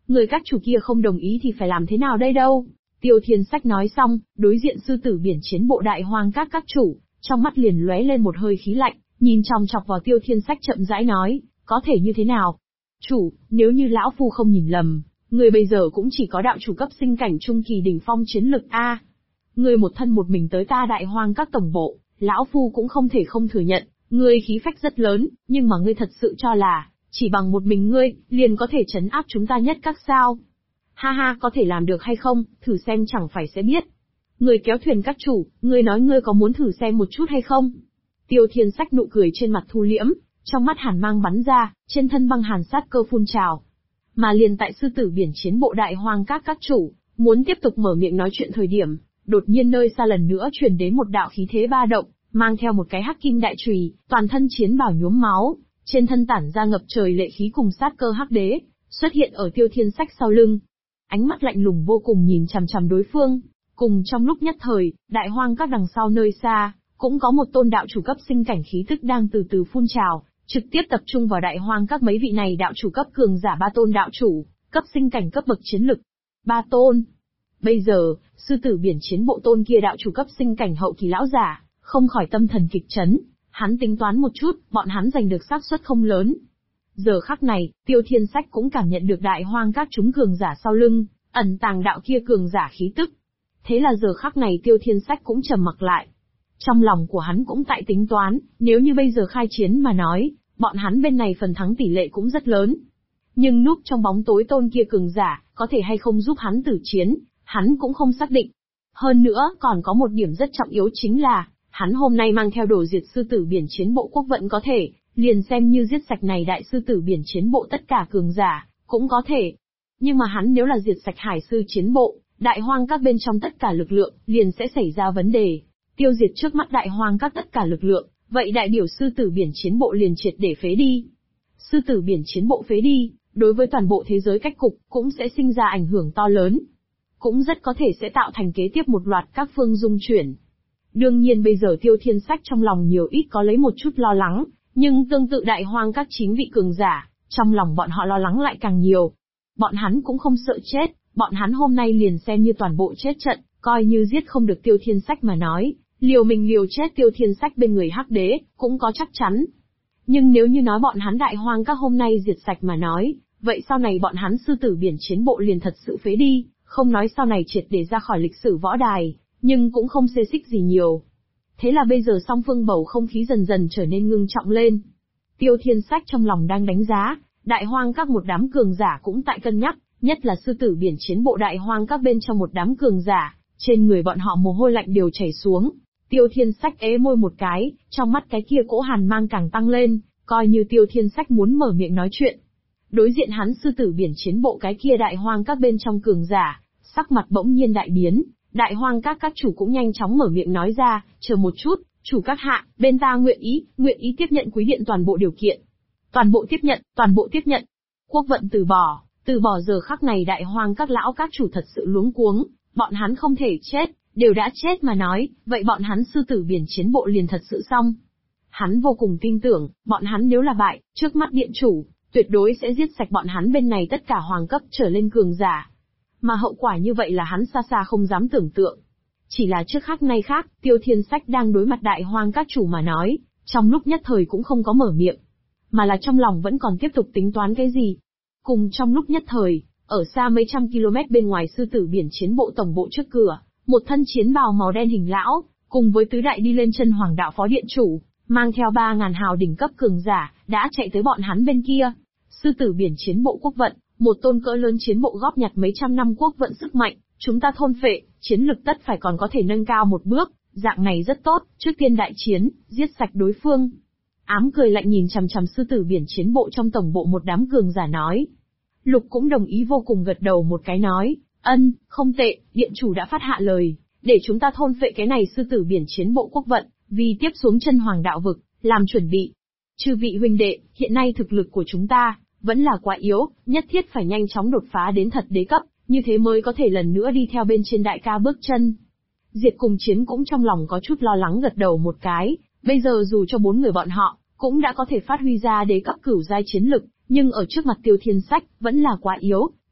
Người các chủ kia không đồng ý thì phải làm thế nào đây đâu? Tiêu Thiên Sách nói xong, đối diện sư tử biển chiến bộ Đại Hoang các chủ, trong mắt liền lóe lên một hơi khí lạnh, nhìn chòng chọc vào Tiêu Thiên Sách chậm rãi nói, có thể như thế nào? Chủ, nếu như lão phu không nhìn lầm, người bây giờ cũng chỉ có đạo chủ cấp sinh cảnh trung kỳ đỉnh phong chiến lực a. Người một thân một mình tới ta Đại Hoang các tổng bộ, lão phu cũng không thể không thừa nhận, ngươi khí phách rất lớn, nhưng mà ngươi thật sự cho là, chỉ bằng một mình ngươi, liền có thể trấn áp chúng ta nhất các sao? Ha ha, có thể làm được hay không, thử xem chẳng phải sẽ biết. Người kéo thuyền các chủ, ngươi nói ngươi có muốn thử xem một chút hay không? Tiêu Thiên Sách nụ cười trên mặt thu liễm, trong mắt hàn mang bắn ra, trên thân băng hàn sát cơ phun trào. Mà liền tại sư tử biển chiến bộ Đại Hoang các chủ, muốn tiếp tục mở miệng nói chuyện thời điểm, đột nhiên nơi xa lần nữa truyền đến một đạo khí thế ba động, mang theo một cái hắc kim đại chùy, toàn thân chiến bào nhuốm máu, trên thân tản ra ngập trời lệ khí cùng sát cơ hắc đế, xuất hiện ở Tiêu Thiên Sách sau lưng. Ánh mắt lạnh lùng vô cùng nhìn chằm chằm đối phương, cùng trong lúc nhất thời, Đại Hoang các đằng sau nơi xa, cũng có một tôn đạo chủ cấp sinh cảnh khí tức đang từ từ phun trào, trực tiếp tập trung vào Đại Hoang các mấy vị này đạo chủ cấp cường giả ba tôn đạo chủ, cấp sinh cảnh cấp bậc chiến lực. Ba tôn. Bây giờ, sư tử biển chiến bộ tôn kia đạo chủ cấp sinh cảnh hậu kỳ lão giả, không khỏi tâm thần kịch chấn, hắn tính toán một chút, bọn hắn giành được xác suất không lớn. Giờ khắc này, Tiêu Thiên Sách cũng cảm nhận được Đại Hoang các chúng cường giả sau lưng, ẩn tàng đạo kia cường giả khí tức. Thế là giờ khắc này Tiêu Thiên Sách cũng trầm mặc lại. Trong lòng của hắn cũng tại tính toán, nếu như bây giờ khai chiến mà nói, bọn hắn bên này phần thắng tỷ lệ cũng rất lớn. Nhưng núp trong bóng tối tôn kia cường giả, có thể hay không giúp hắn tử chiến, hắn cũng không xác định. Hơn nữa, còn có một điểm rất trọng yếu chính là, hắn hôm nay mang theo đồ diệt sư tử biển chiến bộ quốc vận có thể, liền xem như giết sạch này đại sư tử biển chiến bộ tất cả cường giả, cũng có thể. Nhưng mà hắn nếu là diệt sạch hải sư chiến bộ, Đại Hoang các bên trong tất cả lực lượng, liền sẽ xảy ra vấn đề. Tiêu diệt trước mắt Đại Hoang các tất cả lực lượng, vậy đại biểu sư tử biển chiến bộ liền triệt để phế đi. Sư tử biển chiến bộ phế đi, đối với toàn bộ thế giới cách cục, cũng sẽ sinh ra ảnh hưởng to lớn. Cũng rất có thể sẽ tạo thành kế tiếp một loạt các phương dung chuyển. Đương nhiên bây giờ Tiêu Thiên Sách trong lòng nhiều ít có lấy một chút lo lắng, nhưng tương tự Đại Hoang các chính vị cường giả, trong lòng bọn họ lo lắng lại càng nhiều. Bọn hắn cũng không sợ chết, bọn hắn hôm nay liền xem như toàn bộ chết trận, coi như giết không được Tiêu Thiên Sách mà nói, liều mình liều chết Tiêu Thiên Sách bên người hắc đế, cũng có chắc chắn. Nhưng nếu như nói bọn hắn Đại Hoang các hôm nay diệt sạch mà nói, vậy sau này bọn hắn sư tử biển chiến bộ liền thật sự phế đi, không nói sau này triệt để ra khỏi lịch sử võ đài, nhưng cũng không xê xích gì nhiều. Thế là bây giờ song phương bầu không khí dần dần trở nên ngưng trọng lên. Tiêu Thiên Sách trong lòng đang đánh giá, Đại Hoang các một đám cường giả cũng tại cân nhắc, nhất là sư tử biển chiến bộ Đại Hoang các bên trong một đám cường giả, trên người bọn họ mồ hôi lạnh đều chảy xuống. Tiêu Thiên Sách ế môi một cái, trong mắt cái kia cỗ hàn mang càng tăng lên, coi như Tiêu Thiên Sách muốn mở miệng nói chuyện. Đối diện hắn sư tử biển chiến bộ cái kia Đại Hoang các bên trong cường giả, sắc mặt bỗng nhiên đại biến, Đại Hoang các chủ cũng nhanh chóng mở miệng nói ra, chờ một chút, chủ các hạ, bên ta nguyện ý tiếp nhận quý điện toàn bộ điều kiện. Toàn bộ tiếp nhận. Quốc vận từ bỏ giờ khắc này Đại Hoang các lão các chủ thật sự luống cuống, bọn hắn không thể chết, đều đã chết mà nói, vậy bọn hắn sư tử biển chiến bộ liền thật sự xong. Hắn vô cùng tin tưởng, bọn hắn nếu là bại, trước mắt điện chủ, tuyệt đối sẽ giết sạch bọn hắn bên này tất cả hoàng cấp trở lên cường giả. Mà hậu quả như vậy là hắn xa xa không dám tưởng tượng. Chỉ là trước khắc nay khác, Tiêu Thiên Sách đang đối mặt Đại Hoang các chủ mà nói, trong lúc nhất thời cũng không có mở miệng, mà là trong lòng vẫn còn tiếp tục tính toán cái gì. Cùng trong lúc nhất thời, ở xa mấy trăm km bên ngoài sư tử biển chiến bộ tổng bộ trước cửa, một thân chiến bào màu đen hình lão, cùng với tứ đại đi lên chân hoàng đạo phó điện chủ, mang theo 3.000 hào đỉnh cấp cường giả, đã chạy tới bọn hắn bên kia. Sư tử biển chiến bộ quốc vận, một tôn cỡ lớn chiến bộ góp nhặt mấy trăm năm quốc vận sức mạnh, chúng ta thôn phệ, chiến lực tất phải còn có thể nâng cao một bước, dạng này rất tốt, trước tiên đại chiến, giết sạch đối phương. Ám cười lạnh nhìn chằm chằm sư tử biển chiến bộ trong tổng bộ một đám cường giả nói. Lục cũng đồng ý vô cùng gật đầu một cái nói, không tệ, điện chủ đã phát hạ lời, để chúng ta thôn phệ cái này sư tử biển chiến bộ quốc vận, vì tiếp xuống chân hoàng đạo vực, làm chuẩn bị. Chư vị huynh đệ, hiện nay thực lực của chúng ta, vẫn là quá yếu, nhất thiết phải nhanh chóng đột phá đến thật đế cấp, như thế mới có thể lần nữa đi theo bên trên đại ca bước chân. Diệt cùng chiến cũng trong lòng có chút lo lắng gật đầu một cái, bây giờ dù cho 4 người bọn họ, cũng đã có thể phát huy ra đế cấp cửu giai chiến lực, nhưng ở trước mặt Tiêu Thiên Sách, vẫn là quá yếu,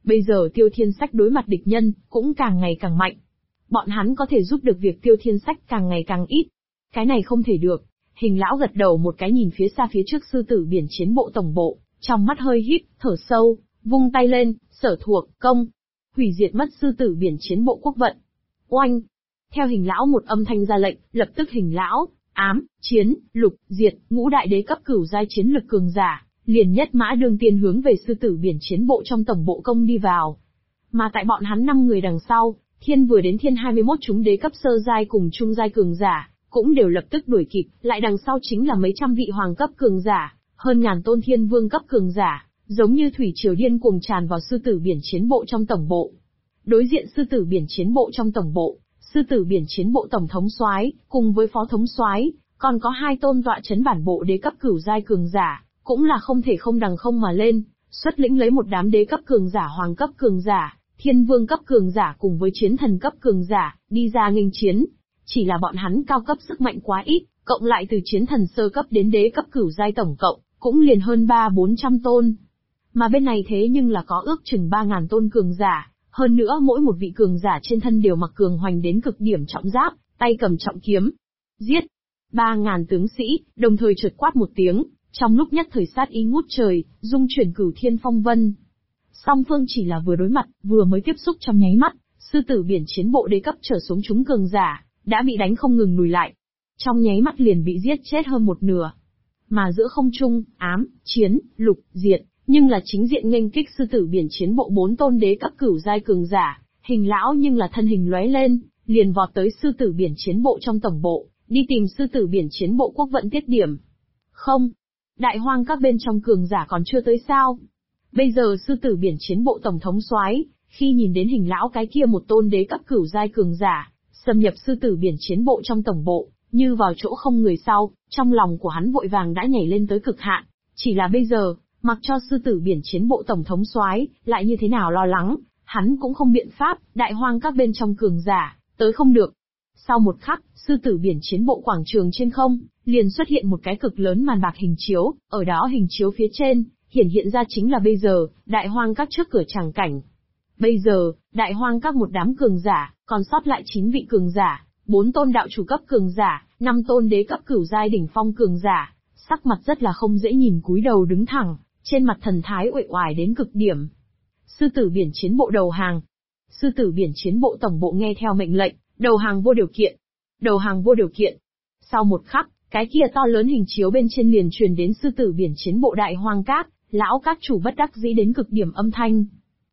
Bây giờ Tiêu Thiên Sách đối mặt địch nhân, cũng càng ngày càng mạnh. Bọn hắn có thể giúp được việc Tiêu Thiên Sách càng ngày càng ít. Cái này không thể được. Hình lão gật đầu một cái nhìn phía xa phía trước sư tử biển chiến bộ tổng bộ, trong mắt hơi híp, thở sâu, vung tay lên, sở thuộc, công. Hủy diệt mất sư tử biển chiến bộ quốc vận. Oanh! Theo hình lão một âm thanh ra lệnh, lập tức hình lão, ám, chiến, lục, diệt, ngũ đại đế cấp cửu giai chiến lực cường giả, liền nhất mã đương tiên hướng về sư tử biển chiến bộ trong tổng bộ công đi vào. Mà tại bọn hắn 5 người đằng sau, thiên vừa đến thiên 21 chúng đế cấp sơ giai cùng trung giai cường giả, cũng đều lập tức đuổi kịp, lại đằng sau chính là mấy trăm vị hoàng cấp cường giả, hơn ngàn tôn thiên vương cấp cường giả, giống như thủy triều điên cuồng tràn vào sư tử biển chiến bộ trong tổng bộ. Đối diện sư tử biển chiến bộ trong tổng bộ, sư tử biển chiến bộ tổng thống soái cùng với phó thống soái, còn có 2 tôn tọa chấn bản bộ đế cấp cửu giai cường giả, cũng là không thể không đằng không mà lên, xuất lĩnh lấy một đám đế cấp cường giả hoàng cấp cường giả, thiên vương cấp cường giả cùng với chiến thần cấp cường giả, đi ra nghênh chiến. Chỉ là bọn hắn cao cấp sức mạnh quá ít, cộng lại từ chiến thần sơ cấp đến đế cấp cửu giai tổng cộng, cũng liền hơn 300-400 tôn. Mà bên này thế nhưng là có ước chừng 3.000 tôn cường giả, hơn nữa mỗi một vị cường giả trên thân đều mặc cường hoành đến cực điểm trọng giáp, tay cầm trọng kiếm. Giết! 3.000 tướng sĩ, đồng thời chợt quát một tiếng, trong lúc nhất thời sát ý ngút trời, dung chuyển cửu thiên phong vân. Song phương chỉ là vừa đối mặt, vừa mới tiếp xúc trong nháy mắt, sư tử biển chiến bộ đế cấp trở xuống chúng cường giả, đã bị đánh không ngừng lùi lại. Trong nháy mắt liền bị giết chết hơn một nửa. Mà giữa không trung, ám, chiến, lục, diệt, nhưng là chính diện nghênh kích sư tử biển chiến bộ 4 tôn đế cấp cửu giai cường giả, hình lão nhưng là thân hình lóe lên, liền vọt tới sư tử biển chiến bộ trong tổng bộ, đi tìm sư tử biển chiến bộ quốc vận tiết điểm. Không, đại hoang các bên trong cường giả còn chưa tới sao? Bây giờ sư tử biển chiến bộ tổng thống soái, khi nhìn đến hình lão cái kia một tôn đế cấp cửu giai cường giả, xâm nhập sư tử biển chiến bộ trong tổng bộ, như vào chỗ không người sau, trong lòng của hắn vội vàng đã nhảy lên tới cực hạn. Chỉ là bây giờ, mặc cho sư tử biển chiến bộ tổng thống soái lại như thế nào lo lắng, hắn cũng không biện pháp, đại hoang các bên trong cường giả, tới không được. Sau một khắc, sư tử biển chiến bộ quảng trường trên không, liền xuất hiện một cái cực lớn màn bạc hình chiếu, ở đó hình chiếu phía trên, hiện ra chính là bây giờ, đại hoang các trước cửa tràng cảnh. Bây giờ, đại hoang các một đám cường giả, còn sót lại 9 vị cường giả, 4 tôn đạo chủ cấp cường giả, 5 tôn đế cấp cửu giai đỉnh phong cường giả, sắc mặt rất là không dễ nhìn cúi đầu đứng thẳng, trên mặt thần thái uể oải đến cực điểm. Sư tử biển chiến bộ đầu hàng. Sư tử biển chiến bộ tổng bộ nghe theo mệnh lệnh, đầu hàng vô điều kiện. Đầu hàng vô điều kiện. Sau một khắc, cái kia to lớn hình chiếu bên trên liền truyền đến sư tử biển chiến bộ đại hoang các, lão các chủ bất đắc dĩ đến cực điểm âm thanh.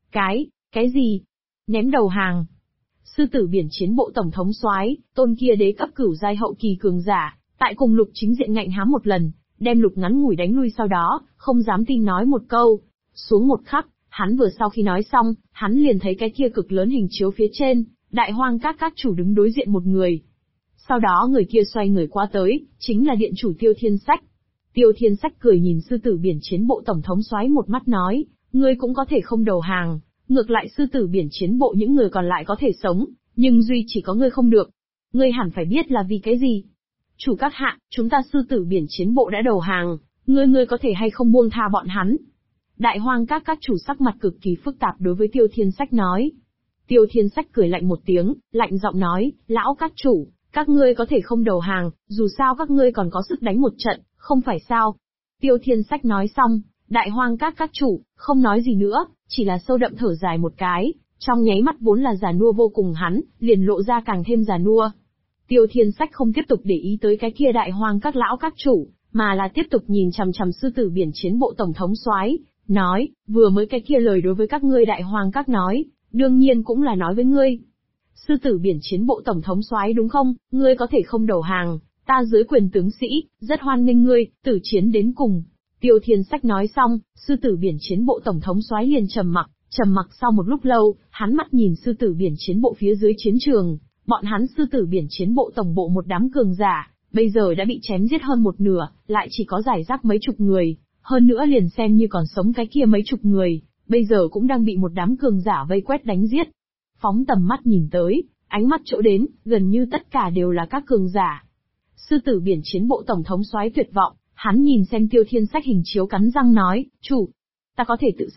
Cái gì? Ném đầu hàng. Sư tử biển chiến bộ tổng thống soái, tôn kia đế cấp cửu giai hậu kỳ cường giả, tại cùng lục chính diện ngạnh hám một lần, đem lục ngắn ngủi đánh lui sau đó, không dám tin nói một câu. Xuống một khắc, hắn vừa sau khi nói xong, hắn liền thấy cái kia cực lớn hình chiếu phía trên, đại hoang các chủ đứng đối diện một người. Sau đó người kia xoay người qua tới, chính là điện chủ Tiêu Thiên Sách. Tiêu Thiên Sách cười nhìn sư tử biển chiến bộ tổng thống soái một mắt nói, ngươi cũng có thể không đầu hàng, ngược lại sư tử biển chiến bộ những người còn lại có thể sống, nhưng duy chỉ có ngươi không được. Ngươi hẳn phải biết là vì cái gì. Chủ các hạ, chúng ta sư tử biển chiến bộ đã đầu hàng, ngươi có thể hay không buông tha bọn hắn. Đại hoang các chủ sắc mặt cực kỳ phức tạp đối với Tiêu Thiên Sách nói. Tiêu Thiên Sách cười lạnh một tiếng, lạnh giọng nói, lão các chủ, các ngươi có thể không đầu hàng, dù sao các ngươi còn có sức đánh một trận, không phải sao. Tiêu Thiên Sách nói xong, đại hoang các chủ, không nói gì nữa, chỉ là sâu đậm thở dài một cái, trong nháy mắt vốn là già nua vô cùng hắn, liền lộ ra càng thêm già nua. Tiêu Thiên Sách không tiếp tục để ý tới cái kia đại hoang các lão các chủ, mà là tiếp tục nhìn chằm chằm sư tử biển chiến bộ tổng thống soái, nói, vừa mới cái kia lời đối với các ngươi đại hoang các nói, đương nhiên cũng là nói với ngươi. Sư tử biển chiến bộ tổng thống soái đúng không, ngươi có thể không đầu hàng, ta dưới quyền tướng sĩ, rất hoan nghênh ngươi, tử chiến đến cùng. Tiêu Thiên Sách nói xong, sư tử biển chiến bộ tổng thống soái liền trầm mặc sau một lúc lâu, hắn mắt nhìn sư tử biển chiến bộ phía dưới chiến trường, bọn hắn sư tử biển chiến bộ tổng bộ một đám cường giả, bây giờ đã bị chém giết hơn một nửa, lại chỉ có rải rác mấy chục người, hơn nữa liền xem như còn sống cái kia mấy chục người, bây giờ cũng đang bị một đám cường giả vây quét đánh giết. Phóng tầm mắt nhìn tới, ánh mắt chỗ đến, gần như tất cả đều là các cường giả. Sư tử biển chiến bộ tổng thống soái tuyệt vọng, hắn nhìn xem Tiêu Thiên Sách hình chiếu cắn răng nói, chủ, ta có thể tự sát,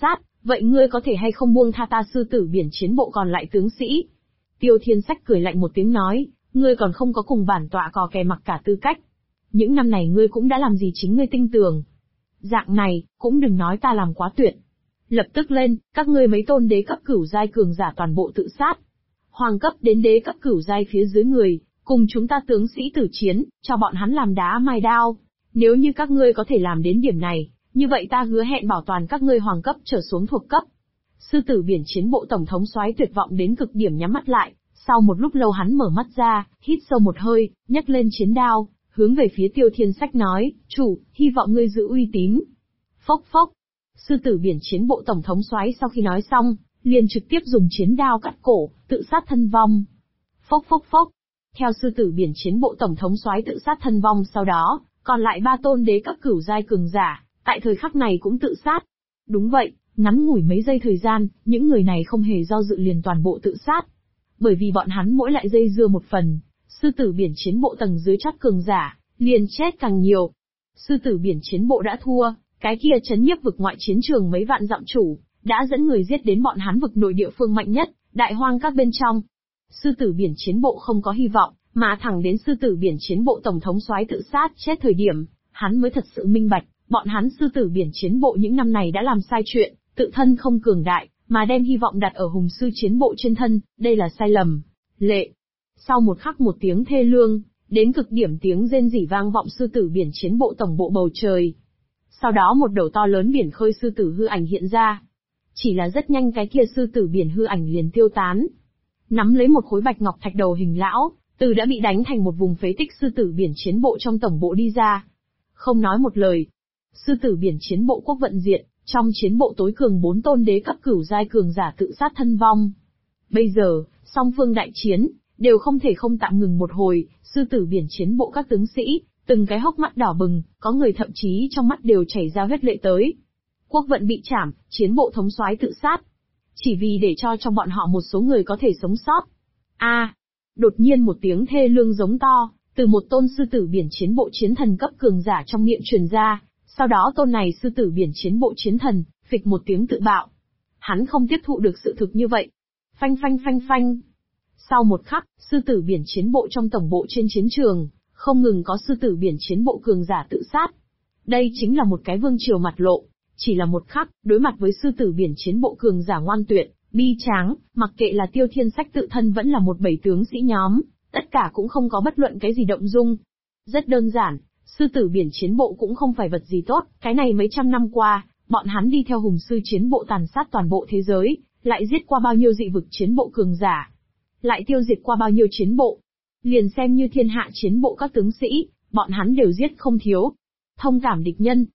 vậy ngươi có thể hay không buông tha ta sư tử biển chiến bộ còn lại tướng sĩ? Tiêu Thiên Sách cười lạnh một tiếng nói, ngươi còn không có cùng bản tọa cò kè mặc cả tư cách. Những năm này ngươi cũng đã làm gì chính ngươi tinh tường. Dạng này, cũng đừng nói ta làm quá tuyệt. Lập tức lên, các ngươi mấy tôn đế cấp cửu giai cường giả toàn bộ tự sát. Hoàng cấp đến đế cấp cửu giai phía dưới người, cùng chúng ta tướng sĩ tử chiến, cho bọn hắn làm đá mài đao. Nếu như các ngươi có thể làm đến điểm này, như vậy ta hứa hẹn bảo toàn các ngươi hoàng cấp trở xuống thuộc cấp. Sư tử biển chiến bộ tổng thống soái tuyệt vọng đến cực điểm nhắm mắt lại, sau một lúc lâu hắn mở mắt ra, hít sâu một hơi, nhấc lên chiến đao, hướng về phía Tiêu Thiên Sách nói, chủ, hy vọng ngươi giữ uy tín. Phốc phốc. Sư tử biển chiến bộ tổng thống soái sau khi nói xong, liền trực tiếp dùng chiến đao cắt cổ, tự sát thân vong. Phốc phốc phốc. Theo sư tử biển chiến bộ tổng thống soái tự sát thân vong sau đó, còn lại 3 tôn đế cấp cửu giai cường giả, tại thời khắc này cũng tự sát. Đúng vậy, ngắn ngủi mấy giây thời gian, những người này không hề do dự liền toàn bộ tự sát. Bởi vì bọn hắn mỗi lại dây dưa một phần, sư tử biển chiến bộ tầng dưới chót cường giả, liền chết càng nhiều. Sư tử biển chiến bộ đã thua, cái kia chấn nhiếp vực ngoại chiến trường mấy vạn dặm chủ, đã dẫn người giết đến bọn hắn vực nội địa phương mạnh nhất, đại hoang các bên trong. Sư tử biển chiến bộ không có hy vọng, mà thẳng đến sư tử biển chiến bộ tổng thống soái tự sát chết thời điểm, hắn mới thật sự minh bạch, bọn hắn sư tử biển chiến bộ những năm này đã làm sai chuyện, tự thân không cường đại, mà đem hy vọng đặt ở hùng sư chiến bộ trên thân, đây là sai lầm. Lệ. Sau một khắc một tiếng thê lương, đến cực điểm tiếng rên rỉ vang vọng sư tử biển chiến bộ tổng bộ bầu trời. Sau đó một đầu to lớn biển khơi sư tử hư ảnh hiện ra. Chỉ là rất nhanh cái kia sư tử biển hư ảnh liền tiêu tán. Nắm lấy một khối bạch ngọc thạch đầu hình lão, từ đã bị đánh thành một vùng phế tích sư tử biển chiến bộ trong tổng bộ đi ra. Không nói một lời. Sư tử biển chiến bộ quốc vận diện, trong chiến bộ tối cường 4 tôn đế cấp cửu giai cường giả tự sát thân vong. Bây giờ, song phương đại chiến, đều không thể không tạm ngừng một hồi, sư tử biển chiến bộ các tướng sĩ, từng cái hốc mắt đỏ bừng, có người thậm chí trong mắt đều chảy ra huyết lệ tới. Quốc vận bị trảm, chiến bộ thống soái tự sát. Chỉ vì để cho trong bọn họ một số người có thể sống sót. Đột nhiên một tiếng thê lương giống to, từ một tôn sư tử biển chiến bộ chiến thần cấp cường giả trong miệng truyền ra, sau đó tôn này sư tử biển chiến bộ chiến thần, phịch một tiếng tự bạo. Hắn không tiếp thụ được sự thực như vậy. Phanh phanh phanh phanh. Sau một khắc, sư tử biển chiến bộ trong tổng bộ trên chiến trường, không ngừng có sư tử biển chiến bộ cường giả tự sát. Đây chính là một cái vương triều mặt lộ, chỉ là một khắc, đối mặt với sư tử biển chiến bộ cường giả ngoan tuyệt, bi tráng, mặc kệ là Tiêu Thiên Sách tự thân vẫn là một bầy tướng sĩ nhóm, tất cả cũng không có bất luận cái gì động dung. Rất đơn giản, sư tử biển chiến bộ cũng không phải vật gì tốt, cái này mấy trăm năm qua, bọn hắn đi theo hùng sư chiến bộ tàn sát toàn bộ thế giới, lại giết qua bao nhiêu dị vực chiến bộ cường giả, lại tiêu diệt qua bao nhiêu chiến bộ. Liền xem như thiên hạ chiến bộ các tướng sĩ, bọn hắn đều giết không thiếu. Thông cảm địch nhân.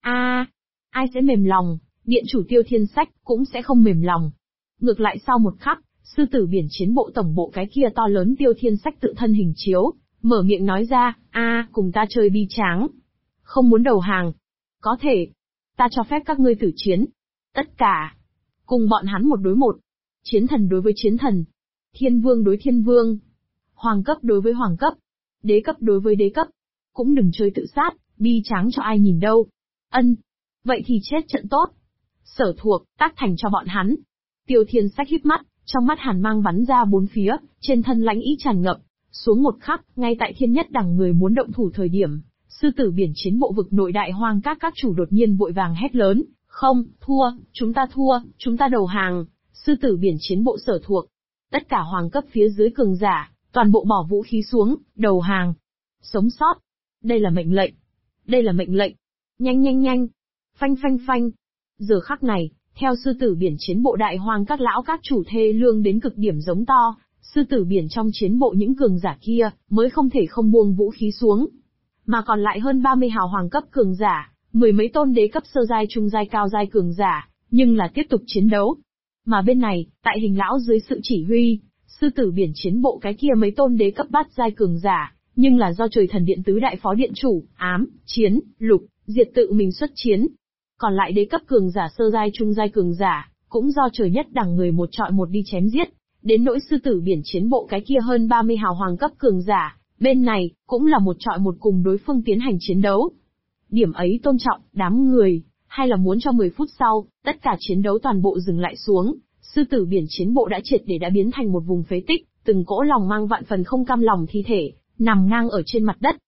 Ai sẽ mềm lòng, điện chủ Tiêu Thiên Sách cũng sẽ không mềm lòng. Ngược lại sau một khắc, sư tử biển chiến bộ tổng bộ cái kia to lớn Tiêu Thiên Sách tự thân hình chiếu, mở miệng nói ra, cùng ta chơi bi tráng. Không muốn đầu hàng. Có thể. Ta cho phép các ngươi tử chiến. Tất cả. Cùng bọn hắn một đối một. Chiến thần đối với chiến thần. Thiên vương đối thiên vương. Hoàng cấp đối với hoàng cấp. Đế cấp đối với đế cấp. Cũng đừng chơi tự sát, bi tráng cho ai nhìn đâu. Vậy thì chết trận tốt. Sở thuộc, tác thành cho bọn hắn. Tiêu Thiên Sách híp mắt, trong mắt hàn mang bắn ra bốn phía, trên thân lãnh ý tràn ngập. Xuống một khắc, ngay tại thiên nhất đẳng người muốn động thủ thời điểm, sư tử biển chiến bộ vực nội đại hoang các chủ đột nhiên vội vàng hét lớn, không, thua, chúng ta đầu hàng, sư tử biển chiến bộ sở thuộc. Tất cả hoàng cấp phía dưới cường giả, toàn bộ bỏ vũ khí xuống, đầu hàng. Sống sót. Đây là mệnh lệnh. Nhanh. Phanh phanh phanh. Giờ khắc này, theo sư tử biển chiến bộ đại hoang các chủ thê lương đến cực điểm giống to, sư tử biển trong chiến bộ những cường giả kia, mới không thể không buông vũ khí xuống. Mà còn lại hơn 30 hào hoàng cấp cường giả, 10 mấy tôn đế cấp sơ giai trung giai cao giai cường giả, nhưng là tiếp tục chiến đấu. Mà bên này, tại hình lão dưới sự chỉ huy, sư tử biển chiến bộ cái kia mấy tôn đế cấp bát giai cường giả, nhưng là do trời thần điện tứ đại phó điện chủ, ám, chiến, lục, diệt tự mình xuất chiến. Còn lại đế cấp cường giả sơ giai trung giai cường giả, cũng do trời nhất đẳng người một trọi một đi chém giết. Đến nỗi sư tử biển chiến bộ cái kia hơn 30 hào hoàng cấp cường giả, bên này, cũng là một trọi một cùng đối phương tiến hành chiến đấu. Điểm ấy tôn trọng, đám người, Hay là muốn cho 10 phút sau, tất cả chiến đấu toàn bộ dừng lại xuống, sư tử biển chiến bộ đã triệt để đã biến thành một vùng phế tích, từng cỗ lòng mang vạn phần không cam lòng thi thể, nằm ngang ở trên mặt đất.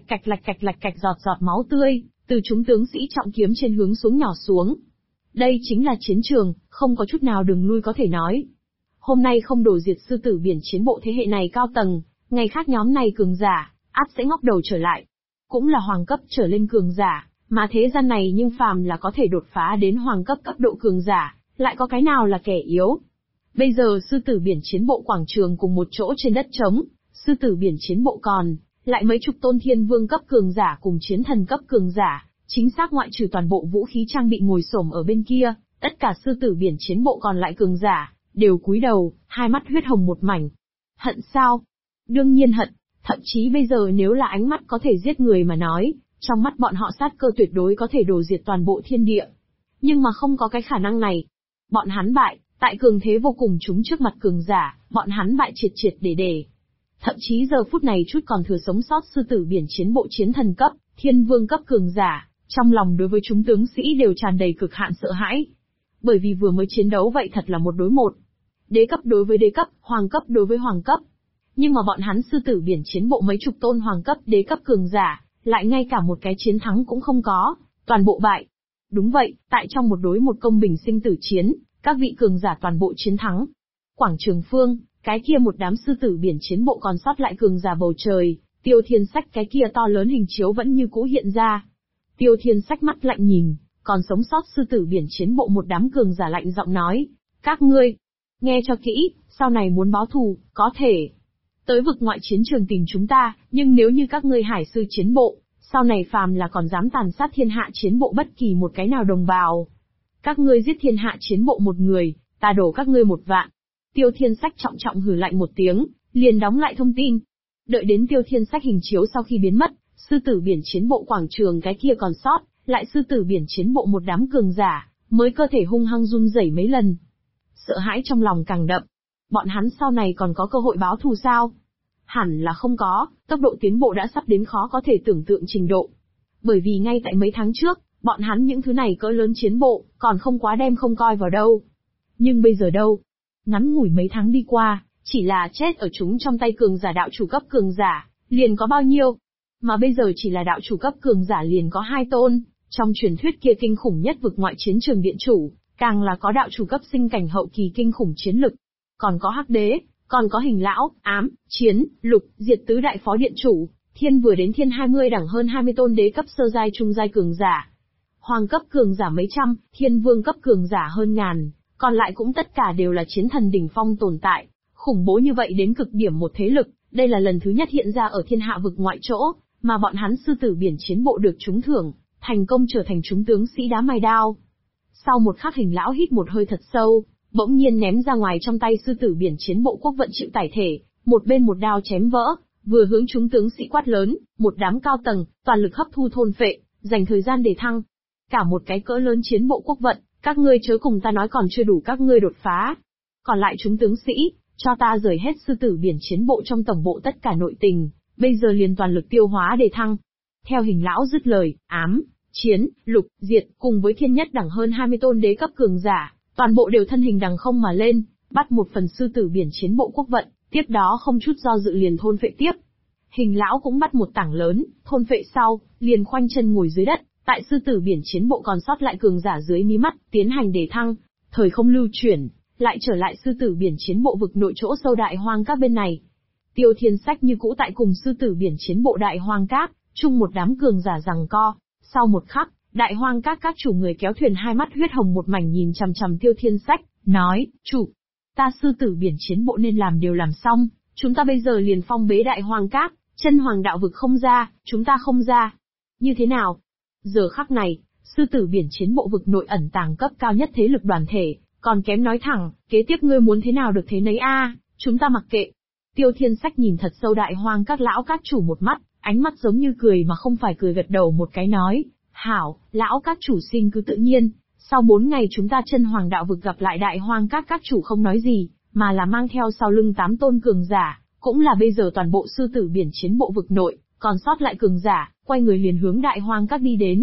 Lạch cạch giọt giọt máu tươi, từ chúng tướng sĩ trọng kiếm trên hướng xuống nhỏ xuống. Đây chính là chiến trường, không có chút nào đường lui có thể nói. Hôm nay không đổ diệt sư tử biển chiến bộ thế hệ này cao tầng, ngày khác nhóm này cường giả, ắt sẽ ngóc đầu trở lại. Cũng là hoàng cấp trở lên cường giả, mà thế gian này nhưng phàm là có thể đột phá đến hoàng cấp cấp độ cường giả, lại có cái nào là kẻ yếu. Bây giờ sư tử biển chiến bộ quảng trường cùng một chỗ trên đất trống, sư tử biển chiến bộ còn lại mấy chục tôn thiên vương cấp cường giả cùng chiến thần cấp cường giả, chính xác ngoại trừ toàn bộ vũ khí trang bị ngồi xổm ở bên kia, tất cả sư tử biển chiến bộ còn lại cường giả đều cúi đầu, hai mắt huyết hồng một mảnh. Hận sao? Đương nhiên hận, thậm chí bây giờ nếu là ánh mắt có thể giết người mà nói, trong mắt bọn họ sát cơ tuyệt đối có thể đổ diệt toàn bộ thiên địa. Nhưng mà không có cái khả năng này. Bọn hắn bại, tại cường thế vô cùng chúng trước mặt cường giả, bọn hắn bại triệt triệt để. Thậm chí giờ phút này chút còn thừa sống sót sư tử biển chiến bộ chiến thần cấp, thiên vương cấp cường giả, trong lòng đối với chúng tướng sĩ đều tràn đầy cực hạn sợ hãi. Bởi vì vừa mới chiến đấu vậy thật là một đối một. Đế cấp đối với đế cấp, hoàng cấp đối với hoàng cấp. Nhưng mà bọn hắn sư tử biển chiến bộ mấy chục tôn hoàng cấp đế cấp cường giả, lại ngay cả một cái chiến thắng cũng không có, toàn bộ bại. Đúng vậy, tại trong một đối một công bình sinh tử chiến, các vị cường giả toàn bộ chiến thắng. Quảng Trường Phương, cái kia một đám sư tử biển chiến bộ còn sót lại cường giả bầu trời, Tiêu Thiên Sách cái kia to lớn hình chiếu vẫn như cũ hiện ra. Tiêu Thiên Sách mắt lạnh nhìn, còn sống sót sư tử biển chiến bộ một đám cường giả lạnh giọng nói, các ngươi, nghe cho kỹ, sau này muốn báo thù, có thể tới vực ngoại chiến trường tìm chúng ta, nhưng nếu như các ngươi hải sư chiến bộ, sau này phàm là còn dám tàn sát thiên hạ chiến bộ bất kỳ một cái nào đồng bào. Các ngươi giết thiên hạ chiến bộ một người, ta đổ các ngươi 1 vạn. Tiêu Thiên Sách trọng trọng hừ lạnh một tiếng, liền đóng lại thông tin. Đợi đến Tiêu Thiên Sách hình chiếu sau khi biến mất, sư tử biển chiến bộ quảng trường cái kia còn sót, lại sư tử biển chiến bộ một đám cường giả, mới cơ thể hung hăng run rẩy mấy lần. Sợ hãi trong lòng càng đậm. Bọn hắn sau này còn có cơ hội báo thù sao? Hẳn là không có, tốc độ tiến bộ đã sắp đến khó có thể tưởng tượng trình độ. Bởi vì ngay tại mấy tháng trước, bọn hắn những thứ này cỡ lớn chiến bộ, còn không quá đem không coi vào đâu. Nhưng bây giờ đâu? Ngắn ngủi mấy tháng đi qua, chỉ là chết ở chúng trong tay cường giả đạo chủ cấp cường giả, liền có bao nhiêu? Mà bây giờ chỉ là đạo chủ cấp cường giả liền có 2 tôn, trong truyền thuyết kia kinh khủng nhất vực ngoại chiến trường điện chủ, càng là có đạo chủ cấp sinh cảnh hậu kỳ kinh khủng chiến lực. Còn có Hắc Đế, còn có Hình Lão, Ám, Chiến, Lục, Diệt tứ đại phó điện chủ, thiên vừa đến thiên 20 đẳng hơn 20 tôn đế cấp sơ giai trung giai cường giả. Hoàng cấp cường giả mấy trăm, thiên vương cấp cường giả hơn ngàn, còn lại cũng tất cả đều là chiến thần đỉnh phong tồn tại, khủng bố như vậy đến cực điểm một thế lực, đây là lần thứ nhất hiện ra ở thiên hạ vực ngoại chỗ, mà bọn hắn sư tử biển chiến bộ được trúng thưởng, thành công trở thành chúng tướng sĩ đá mài đao. Sau một khắc Hình Lão hít một hơi thật sâu, bỗng nhiên ném ra ngoài trong tay sư tử biển chiến bộ quốc vận chịu tải thể, một bên một đao chém vỡ, vừa hướng chúng tướng sĩ quát lớn, một đám cao tầng, toàn lực hấp thu thôn phệ, dành thời gian để thăng. Cả một cái cỡ lớn chiến bộ quốc vận, các ngươi chớ cùng ta nói còn chưa đủ các ngươi đột phá. Còn lại chúng tướng sĩ, cho ta rời hết sư tử biển chiến bộ trong tổng bộ tất cả nội tình, bây giờ liền toàn lực tiêu hóa để thăng. Theo Hình Lão dứt lời, Ám, Chiến, Lục, Diệt, cùng với thiên nhất đẳng hơn 20 tôn đế cấp cường giả, toàn bộ đều thân hình đằng không mà lên, bắt một phần sư tử biển chiến bộ quốc vận, tiếp đó không chút do dự liền thôn phệ tiếp. Hình Lão cũng bắt một tảng lớn, thôn phệ sau, liền khoanh chân ngồi dưới đất, tại sư tử biển chiến bộ còn sót lại cường giả dưới mí mắt, tiến hành đề thăng, thời không lưu chuyển, lại trở lại sư tử biển chiến bộ vực nội chỗ sâu đại hoang các bên này. Tiêu Thiên Sách như cũ tại cùng sư tử biển chiến bộ đại hoang các, chung một đám cường giả giằng co. Sau một khắc, đại hoang các chủ người kéo thuyền hai mắt huyết hồng một mảnh nhìn chằm chằm Tiêu Thiên Sách, nói, chủ, ta sư tử biển chiến bộ nên làm đều làm xong, chúng ta bây giờ liền phong bế đại hoang các, chân hoàng đạo vực không ra, chúng ta không ra. Như thế nào? Giờ khắc này, sư tử biển chiến bộ vực nội ẩn tàng cấp cao nhất thế lực đoàn thể, còn kém nói thẳng, kế tiếp ngươi muốn thế nào được thế nấy a, chúng ta mặc kệ. Tiêu Thiên Sách nhìn thật sâu đại hoang các lão các chủ một mắt, ánh mắt giống như cười mà không phải cười, gật đầu một cái nói, hảo, lão các chủ xin cứ tự nhiên, sau 4 ngày chúng ta chân hoàng đạo vực gặp lại đại hoang các chủ không nói gì, mà là mang theo sau lưng 8 tôn cường giả, cũng là bây giờ toàn bộ sư tử biển chiến bộ vực nội, còn sót lại cường giả, quay người liền hướng đại hoang các đi đến.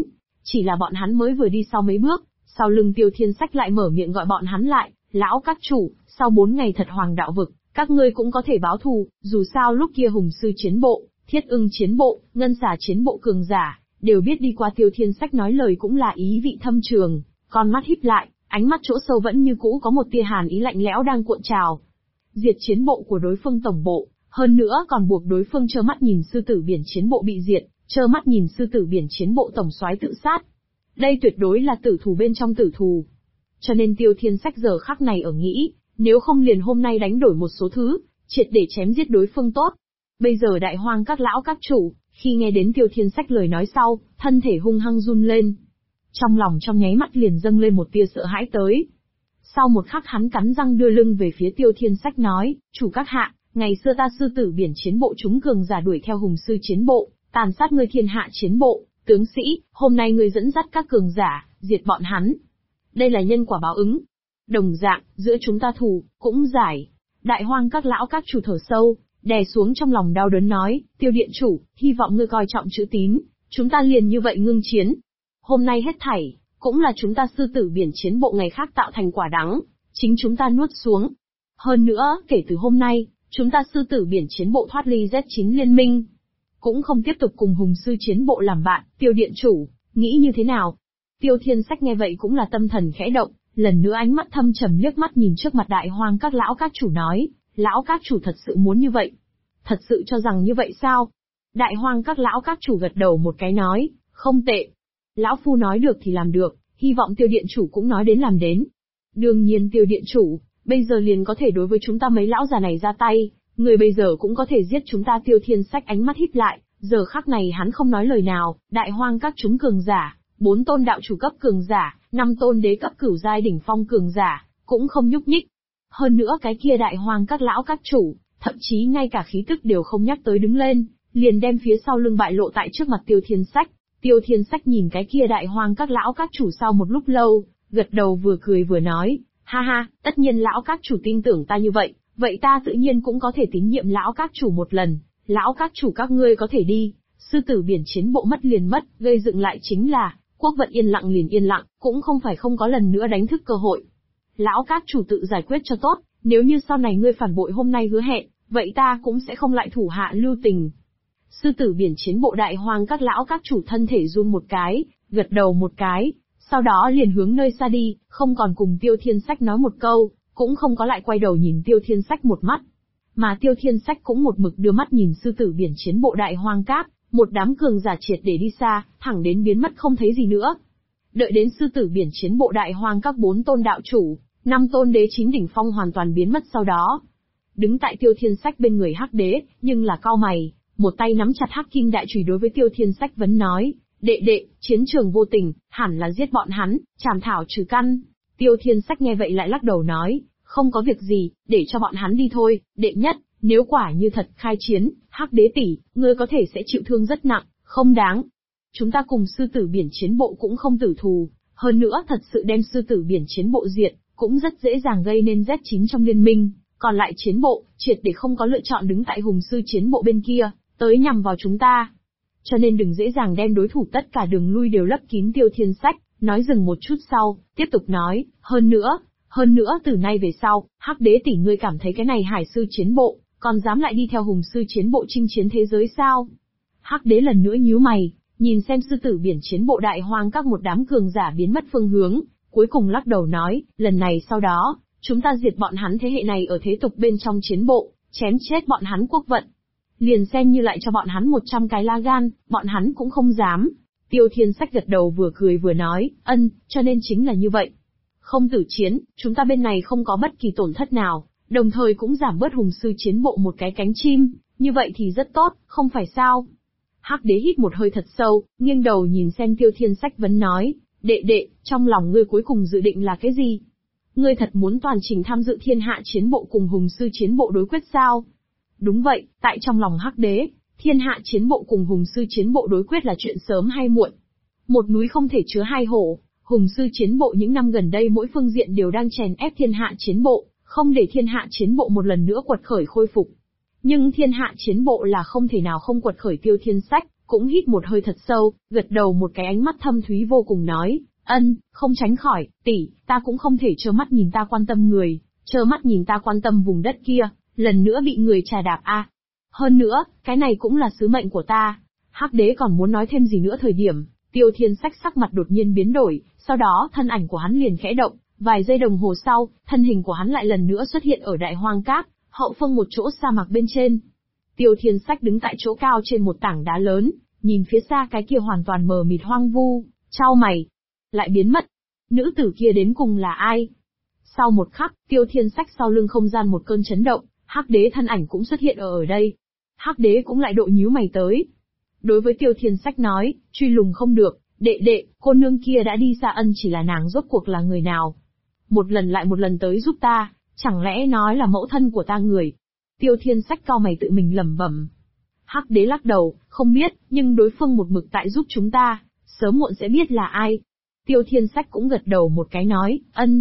Chỉ là bọn hắn mới vừa đi sau mấy bước, sau lưng Tiêu Thiên Sách lại mở miệng gọi bọn hắn lại, lão các chủ, sau 4 ngày thật hoàng đạo vực, các ngươi cũng có thể báo thù, dù sao lúc kia hùng sư chiến bộ, thiết ưng chiến bộ, ngân xà chiến bộ cường giả, đều biết đi qua. Tiêu Thiên Sách nói lời cũng là ý vị thâm trường, con mắt híp lại, ánh mắt chỗ sâu vẫn như cũ có một tia hàn ý lạnh lẽo đang cuộn trào. Diệt chiến bộ của đối phương tổng bộ, hơn nữa còn buộc đối phương trơ mắt nhìn sư tử biển chiến bộ bị diệt, trơ mắt nhìn sư tử biển chiến bộ tổng soái tự sát. Đây tuyệt đối là tử thù bên trong tử thù. Cho nên Tiêu Thiên Sách giờ khắc này ở nghĩ, nếu không liền hôm nay đánh đổi một số thứ, triệt để chém giết đối phương tốt. Bây giờ Đại Hoang các lão các chủ, khi nghe đến Tiêu Thiên Sách lời nói sau, thân thể hung hăng run lên. Trong lòng trong nháy mắt liền dâng lên một tia sợ hãi tới. Sau một khắc hắn cắn răng đưa lưng về phía Tiêu Thiên Sách nói, chủ các hạ, ngày xưa ta sư tử biển chiến bộ chúng cường giả đuổi theo hùng sư chiến bộ, tàn sát ngươi thiên hạ chiến bộ, tướng sĩ, hôm nay ngươi dẫn dắt các cường giả, diệt bọn hắn. Đây là nhân quả báo ứng. Đồng dạng, giữa chúng ta thù, cũng giải. Đại Hoang các lão các chủ thở sâu, đè xuống trong lòng đau đớn nói, Tiêu điện chủ, hy vọng ngươi coi trọng chữ tín, chúng ta liền như vậy ngưng chiến. Hôm nay hết thảy, cũng là chúng ta sư tử biển chiến bộ ngày khác tạo thành quả đắng, chính chúng ta nuốt xuống. Hơn nữa, kể từ hôm nay, chúng ta sư tử biển chiến bộ thoát ly Z9 liên minh, cũng không tiếp tục cùng hùng sư chiến bộ làm bạn. Tiêu điện chủ, nghĩ như thế nào? Tiêu Thiên Sách nghe vậy cũng là tâm thần khẽ động, lần nữa ánh mắt thâm trầm liếc mắt nhìn trước mặt Đại Hoang các lão các chủ nói, lão các chủ thật sự muốn như vậy? Thật sự cho rằng như vậy sao? Đại Hoang các lão các chủ gật đầu một cái nói, không tệ. Lão phu nói được thì làm được, hy vọng Tiêu điện chủ cũng nói đến làm đến. Đương nhiên Tiêu điện chủ, bây giờ liền có thể đối với chúng ta mấy lão già này ra tay, người bây giờ cũng có thể giết chúng ta. Tiêu Thiên Sách ánh mắt híp lại, giờ khắc này hắn không nói lời nào. Đại Hoang các chúng cường giả, 4 tôn đạo chủ cấp cường giả, 5 tôn đế cấp cửu giai đỉnh phong cường giả, cũng không nhúc nhích. Hơn nữa cái kia Đại Hoang các lão các chủ, thậm chí ngay cả khí tức đều không nhắc tới đứng lên, liền đem phía sau lưng bại lộ tại trước mặt Tiêu Thiên Sách. Tiêu Thiên Sách nhìn cái kia Đại Hoang các lão các chủ sau một lúc lâu, gật đầu vừa cười vừa nói, ha ha, tất nhiên lão các chủ tin tưởng ta như vậy, vậy ta tự nhiên cũng có thể tín nhiệm lão các chủ một lần. Lão các chủ các ngươi có thể đi, sư tử biển chiến bộ mất liền mất, gây dựng lại chính là, quốc vận yên lặng liền yên lặng, cũng không phải không có lần nữa đánh thức cơ hội. Lão các chủ tự giải quyết cho tốt, nếu như sau này ngươi phản bội hôm nay hứa hẹn, vậy ta cũng sẽ không lại thủ hạ lưu tình. Sư tử biển chiến bộ Đại Hoang các lão các chủ thân thể run một cái, gật đầu một cái, sau đó liền hướng nơi xa đi, không còn cùng Tiêu Thiên Sách nói một câu, cũng không có lại quay đầu nhìn Tiêu Thiên Sách một mắt. Mà Tiêu Thiên Sách cũng một mực đưa mắt nhìn sư tử biển chiến bộ Đại Hoang các, một đám cường giả triệt để đi xa, thẳng đến biến mất không thấy gì nữa. Đợi đến sư tử biển chiến bộ Đại Hoang các 4 tôn đạo chủ, 5 tôn đế chính đỉnh phong hoàn toàn biến mất sau đó. Đứng tại Tiêu Thiên Sách bên người Hắc Đế, nhưng là cau mày, một tay nắm chặt Hắc Kim đại chùy đối với Tiêu Thiên Sách vấn nói, đệ, chiến trường vô tình, hẳn là giết bọn hắn, chảm thảo trừ căn. Tiêu Thiên Sách nghe vậy lại lắc đầu nói, không có việc gì, để cho bọn hắn đi thôi. Đệ nhất, nếu quả như thật khai chiến, Hắc Đế tỷ, ngươi có thể sẽ chịu thương rất nặng, không đáng. Chúng ta cùng sư tử biển chiến bộ cũng không tử thù, hơn nữa thật sự đem sư tử biển chiến bộ diệt, cũng rất dễ dàng gây nên Z9 trong liên minh, còn lại chiến bộ, triệt để không có lựa chọn đứng tại hùng sư chiến bộ bên kia, tới nhằm vào chúng ta. Cho nên đừng dễ dàng đem đối thủ tất cả đường lui đều lấp kín. Tiêu Thiên Sách nói dừng một chút sau, tiếp tục nói, hơn nữa từ nay về sau, Hắc Đế tỷ ngươi cảm thấy cái này hải sư chiến bộ, còn dám lại đi theo hùng sư chiến bộ chinh chiến thế giới sao? Hắc Đế lần nữa nhíu mày, nhìn xem sư tử biển chiến bộ Đại Hoang các một đám cường giả biến mất phương hướng, cuối cùng lắc đầu nói, lần này sau đó, chúng ta diệt bọn hắn thế hệ này ở thế tục bên trong chiến bộ, chém chết bọn hắn quốc vận. Liền xem như lại cho bọn hắn 100 cái la gan, bọn hắn cũng không dám. Tiêu Thiên Sách gật đầu vừa cười vừa nói, cho nên chính là như vậy. Không tử chiến, chúng ta bên này không có bất kỳ tổn thất nào, đồng thời cũng giảm bớt hùng sư chiến bộ một cái cánh chim, như vậy thì rất tốt, không phải sao? Hắc Đế hít một hơi thật sâu, nghiêng đầu nhìn xem Tiêu Thiên Sách vấn nói, đệ, trong lòng ngươi cuối cùng dự định là cái gì? Ngươi thật muốn toàn trình tham dự thiên hạ chiến bộ cùng hùng sư chiến bộ đối quyết sao? Đúng vậy, tại trong lòng Hắc Đế, thiên hạ chiến bộ cùng hùng sư chiến bộ đối quyết là chuyện sớm hay muộn. Một núi không thể chứa hai hổ, hùng sư chiến bộ những năm gần đây mỗi phương diện đều đang chèn ép thiên hạ chiến bộ, không để thiên hạ chiến bộ một lần nữa quật khởi khôi phục. Nhưng thiên hạ chiến bộ là không thể nào không quật khởi. Tiêu Thiên Sách cũng hít một hơi thật sâu, gật đầu một cái ánh mắt thâm thúy vô cùng nói, không tránh khỏi, tỷ, ta cũng không thể trơ mắt nhìn ta quan tâm người, trơ mắt nhìn ta quan tâm vùng đất kia, lần nữa bị người trà đạp a. Hơn nữa, cái này cũng là sứ mệnh của ta. Hắc đế còn muốn nói thêm gì nữa thời điểm, Tiêu Thiên Sách sắc mặt đột nhiên biến đổi, sau đó thân ảnh của hắn liền khẽ động, vài giây đồng hồ sau, thân hình của hắn lại lần nữa xuất hiện ở Đại Hoang Cát, hậu phương một chỗ sa mạc bên trên. Tiêu Thiên Sách đứng tại chỗ cao trên một tảng đá lớn, nhìn phía xa cái kia hoàn toàn mờ mịt hoang vu, chau mày, lại biến mất. Nữ tử kia đến cùng là ai? Sau một khắc, Tiêu Thiên Sách sau lưng không gian một cơn chấn động, Hắc đế thân ảnh cũng xuất hiện ở đây. Hắc đế cũng lại độ nhíu mày tới. Đối với Tiêu Thiên Sách nói, truy lùng không được, đệ, cô nương kia đã đi xa, chỉ là nàng rốt cuộc là người nào? Một lần lại một lần tới giúp ta, chẳng lẽ nói là mẫu thân của ta người? Tiêu Thiên Sách cau mày tự mình lẩm bẩm. Hắc đế lắc đầu, không biết, nhưng đối phương một mực tại giúp chúng ta, sớm muộn sẽ biết là ai. Tiêu Thiên Sách cũng gật đầu một cái nói,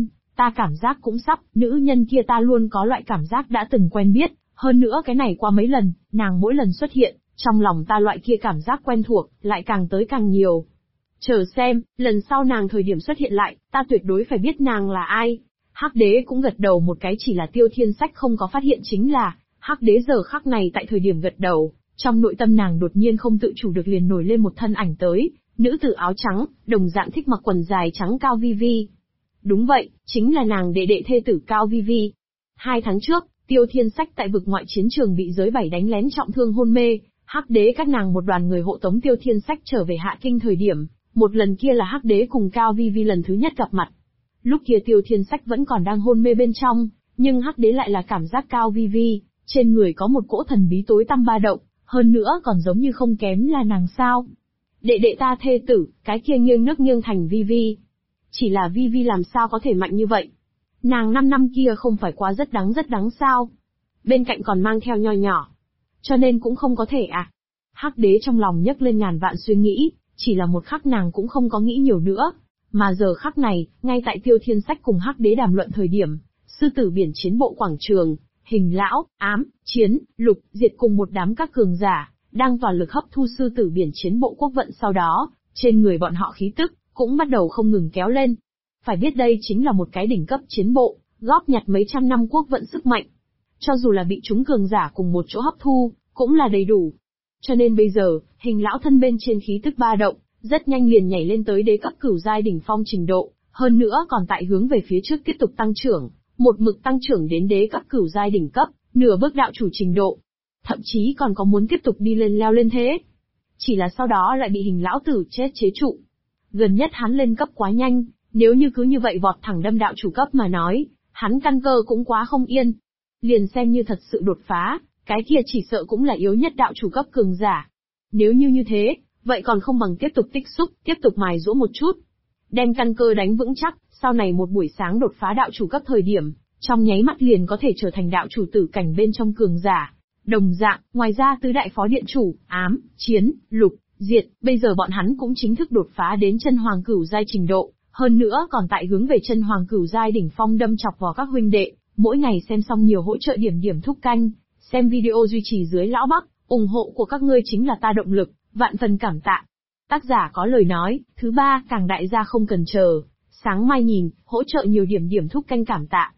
ta cảm giác cũng sắp, nữ nhân kia ta luôn có loại cảm giác đã từng quen biết, hơn nữa cái này qua mấy lần, nàng mỗi lần xuất hiện, trong lòng ta loại kia cảm giác quen thuộc, lại càng tới càng nhiều. Chờ xem, lần sau nàng thời điểm xuất hiện lại, ta tuyệt đối phải biết nàng là ai. Hắc đế cũng gật đầu một cái, chỉ là Tiêu Thiên Sách không có phát hiện chính là, Hắc đế giờ khắc này tại thời điểm gật đầu, trong nội tâm nàng đột nhiên không tự chủ được liền nổi lên một thân ảnh tới, nữ tử áo trắng, đồng dạng thích mặc quần dài trắng Cao Vi Vi. Đúng vậy, chính là nàng đệ thê tử Cao Vi Vi. 2 tháng trước, Tiêu Thiên Sách tại vực ngoại chiến trường bị giới 7 đánh lén trọng thương hôn mê, Hắc đế các nàng một đoàn người hộ tống Tiêu Thiên Sách trở về Hạ Kinh thời điểm, một lần kia là Hắc đế cùng Cao Vi Vi lần thứ nhất gặp mặt. Lúc kia Tiêu Thiên Sách vẫn còn đang hôn mê bên trong, nhưng Hắc đế lại là cảm giác Cao Vi Vi, trên người có một cỗ thần bí tối tăm ba động, hơn nữa còn giống như không kém là nàng sao. Đệ ta thê tử, cái kia nghiêng nước nghiêng thành Vi Vi. Chỉ là Vi Vi làm sao có thể mạnh như vậy? Nàng 5 năm kia không phải quá rất đáng sao? Bên cạnh còn mang theo nho nhỏ. Cho nên cũng không có thể à? Hắc đế trong lòng nhấc lên ngàn vạn suy nghĩ, chỉ là một khắc nàng cũng không có nghĩ nhiều nữa. Mà giờ khắc này, ngay tại Tiêu Thiên Sách cùng Hắc đế đàm luận thời điểm, sư tử biển chiến bộ quảng trường, Hình Lão, Ám, Chiến, Lục, Diệt cùng một đám các cường giả, đang toàn lực hấp thu sư tử biển chiến bộ quốc vận, sau đó, trên người bọn họ khí tức, cũng bắt đầu không ngừng kéo lên. Phải biết đây chính là một cái đỉnh cấp chiến bộ, góp nhặt mấy trăm năm quốc vận sức mạnh. Cho dù là bị chúng cường giả cùng một chỗ hấp thu, cũng là đầy đủ. Cho nên bây giờ, Hình Lão thân bên trên khí tức ba động, rất nhanh liền nhảy lên tới đế cấp cửu giai đỉnh phong trình độ, hơn nữa còn tại hướng về phía trước tiếp tục tăng trưởng, một mực tăng trưởng đến đế cấp cửu giai đỉnh cấp, nửa bước đạo chủ trình độ. Thậm chí còn có muốn tiếp tục đi lên leo lên thế. Chỉ là sau đó lại bị Hình Lão tử chết chế trụ. Gần nhất hắn lên cấp quá nhanh, nếu như cứ như vậy vọt thẳng đâm đạo chủ cấp mà nói, hắn căn cơ cũng quá không yên. Liền xem như thật sự đột phá, cái kia chỉ sợ cũng là yếu nhất đạo chủ cấp cường giả. Nếu như thế, vậy còn không bằng tiếp tục tích xúc, tiếp tục mài giũa một chút. Đem căn cơ đánh vững chắc, sau này một buổi sáng đột phá đạo chủ cấp thời điểm, trong nháy mắt liền có thể trở thành đạo chủ tử cảnh bên trong cường giả. Đồng dạng, ngoài ra tứ đại phó điện chủ, Ám, Chiến, Lục, Diệt, bây giờ bọn hắn cũng chính thức đột phá đến chân hoàng cửu giai trình độ, hơn nữa còn tại hướng về chân hoàng cửu giai đỉnh phong đâm chọc vào các huynh đệ, mỗi ngày xem xong nhiều hỗ trợ điểm thúc canh, xem video duy trì dưới lão Bắc, ủng hộ của các ngươi chính là ta động lực, vạn phần cảm tạ. Tác giả có lời nói, thứ 3, càng đại gia không cần chờ, sáng mai nhìn, hỗ trợ nhiều điểm thúc canh cảm tạ.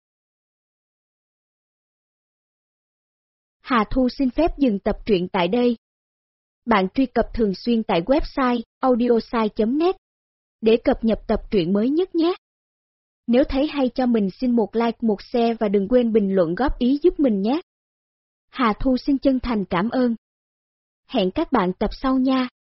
Hà Thu xin phép dừng tập truyện tại đây. Bạn truy cập thường xuyên tại website audiosai.net để cập nhật tập truyện mới nhất nhé. Nếu thấy hay cho mình xin một like, một share và đừng quên bình luận góp ý giúp mình nhé. Hà Thu xin chân thành cảm ơn. Hẹn các bạn tập sau nha.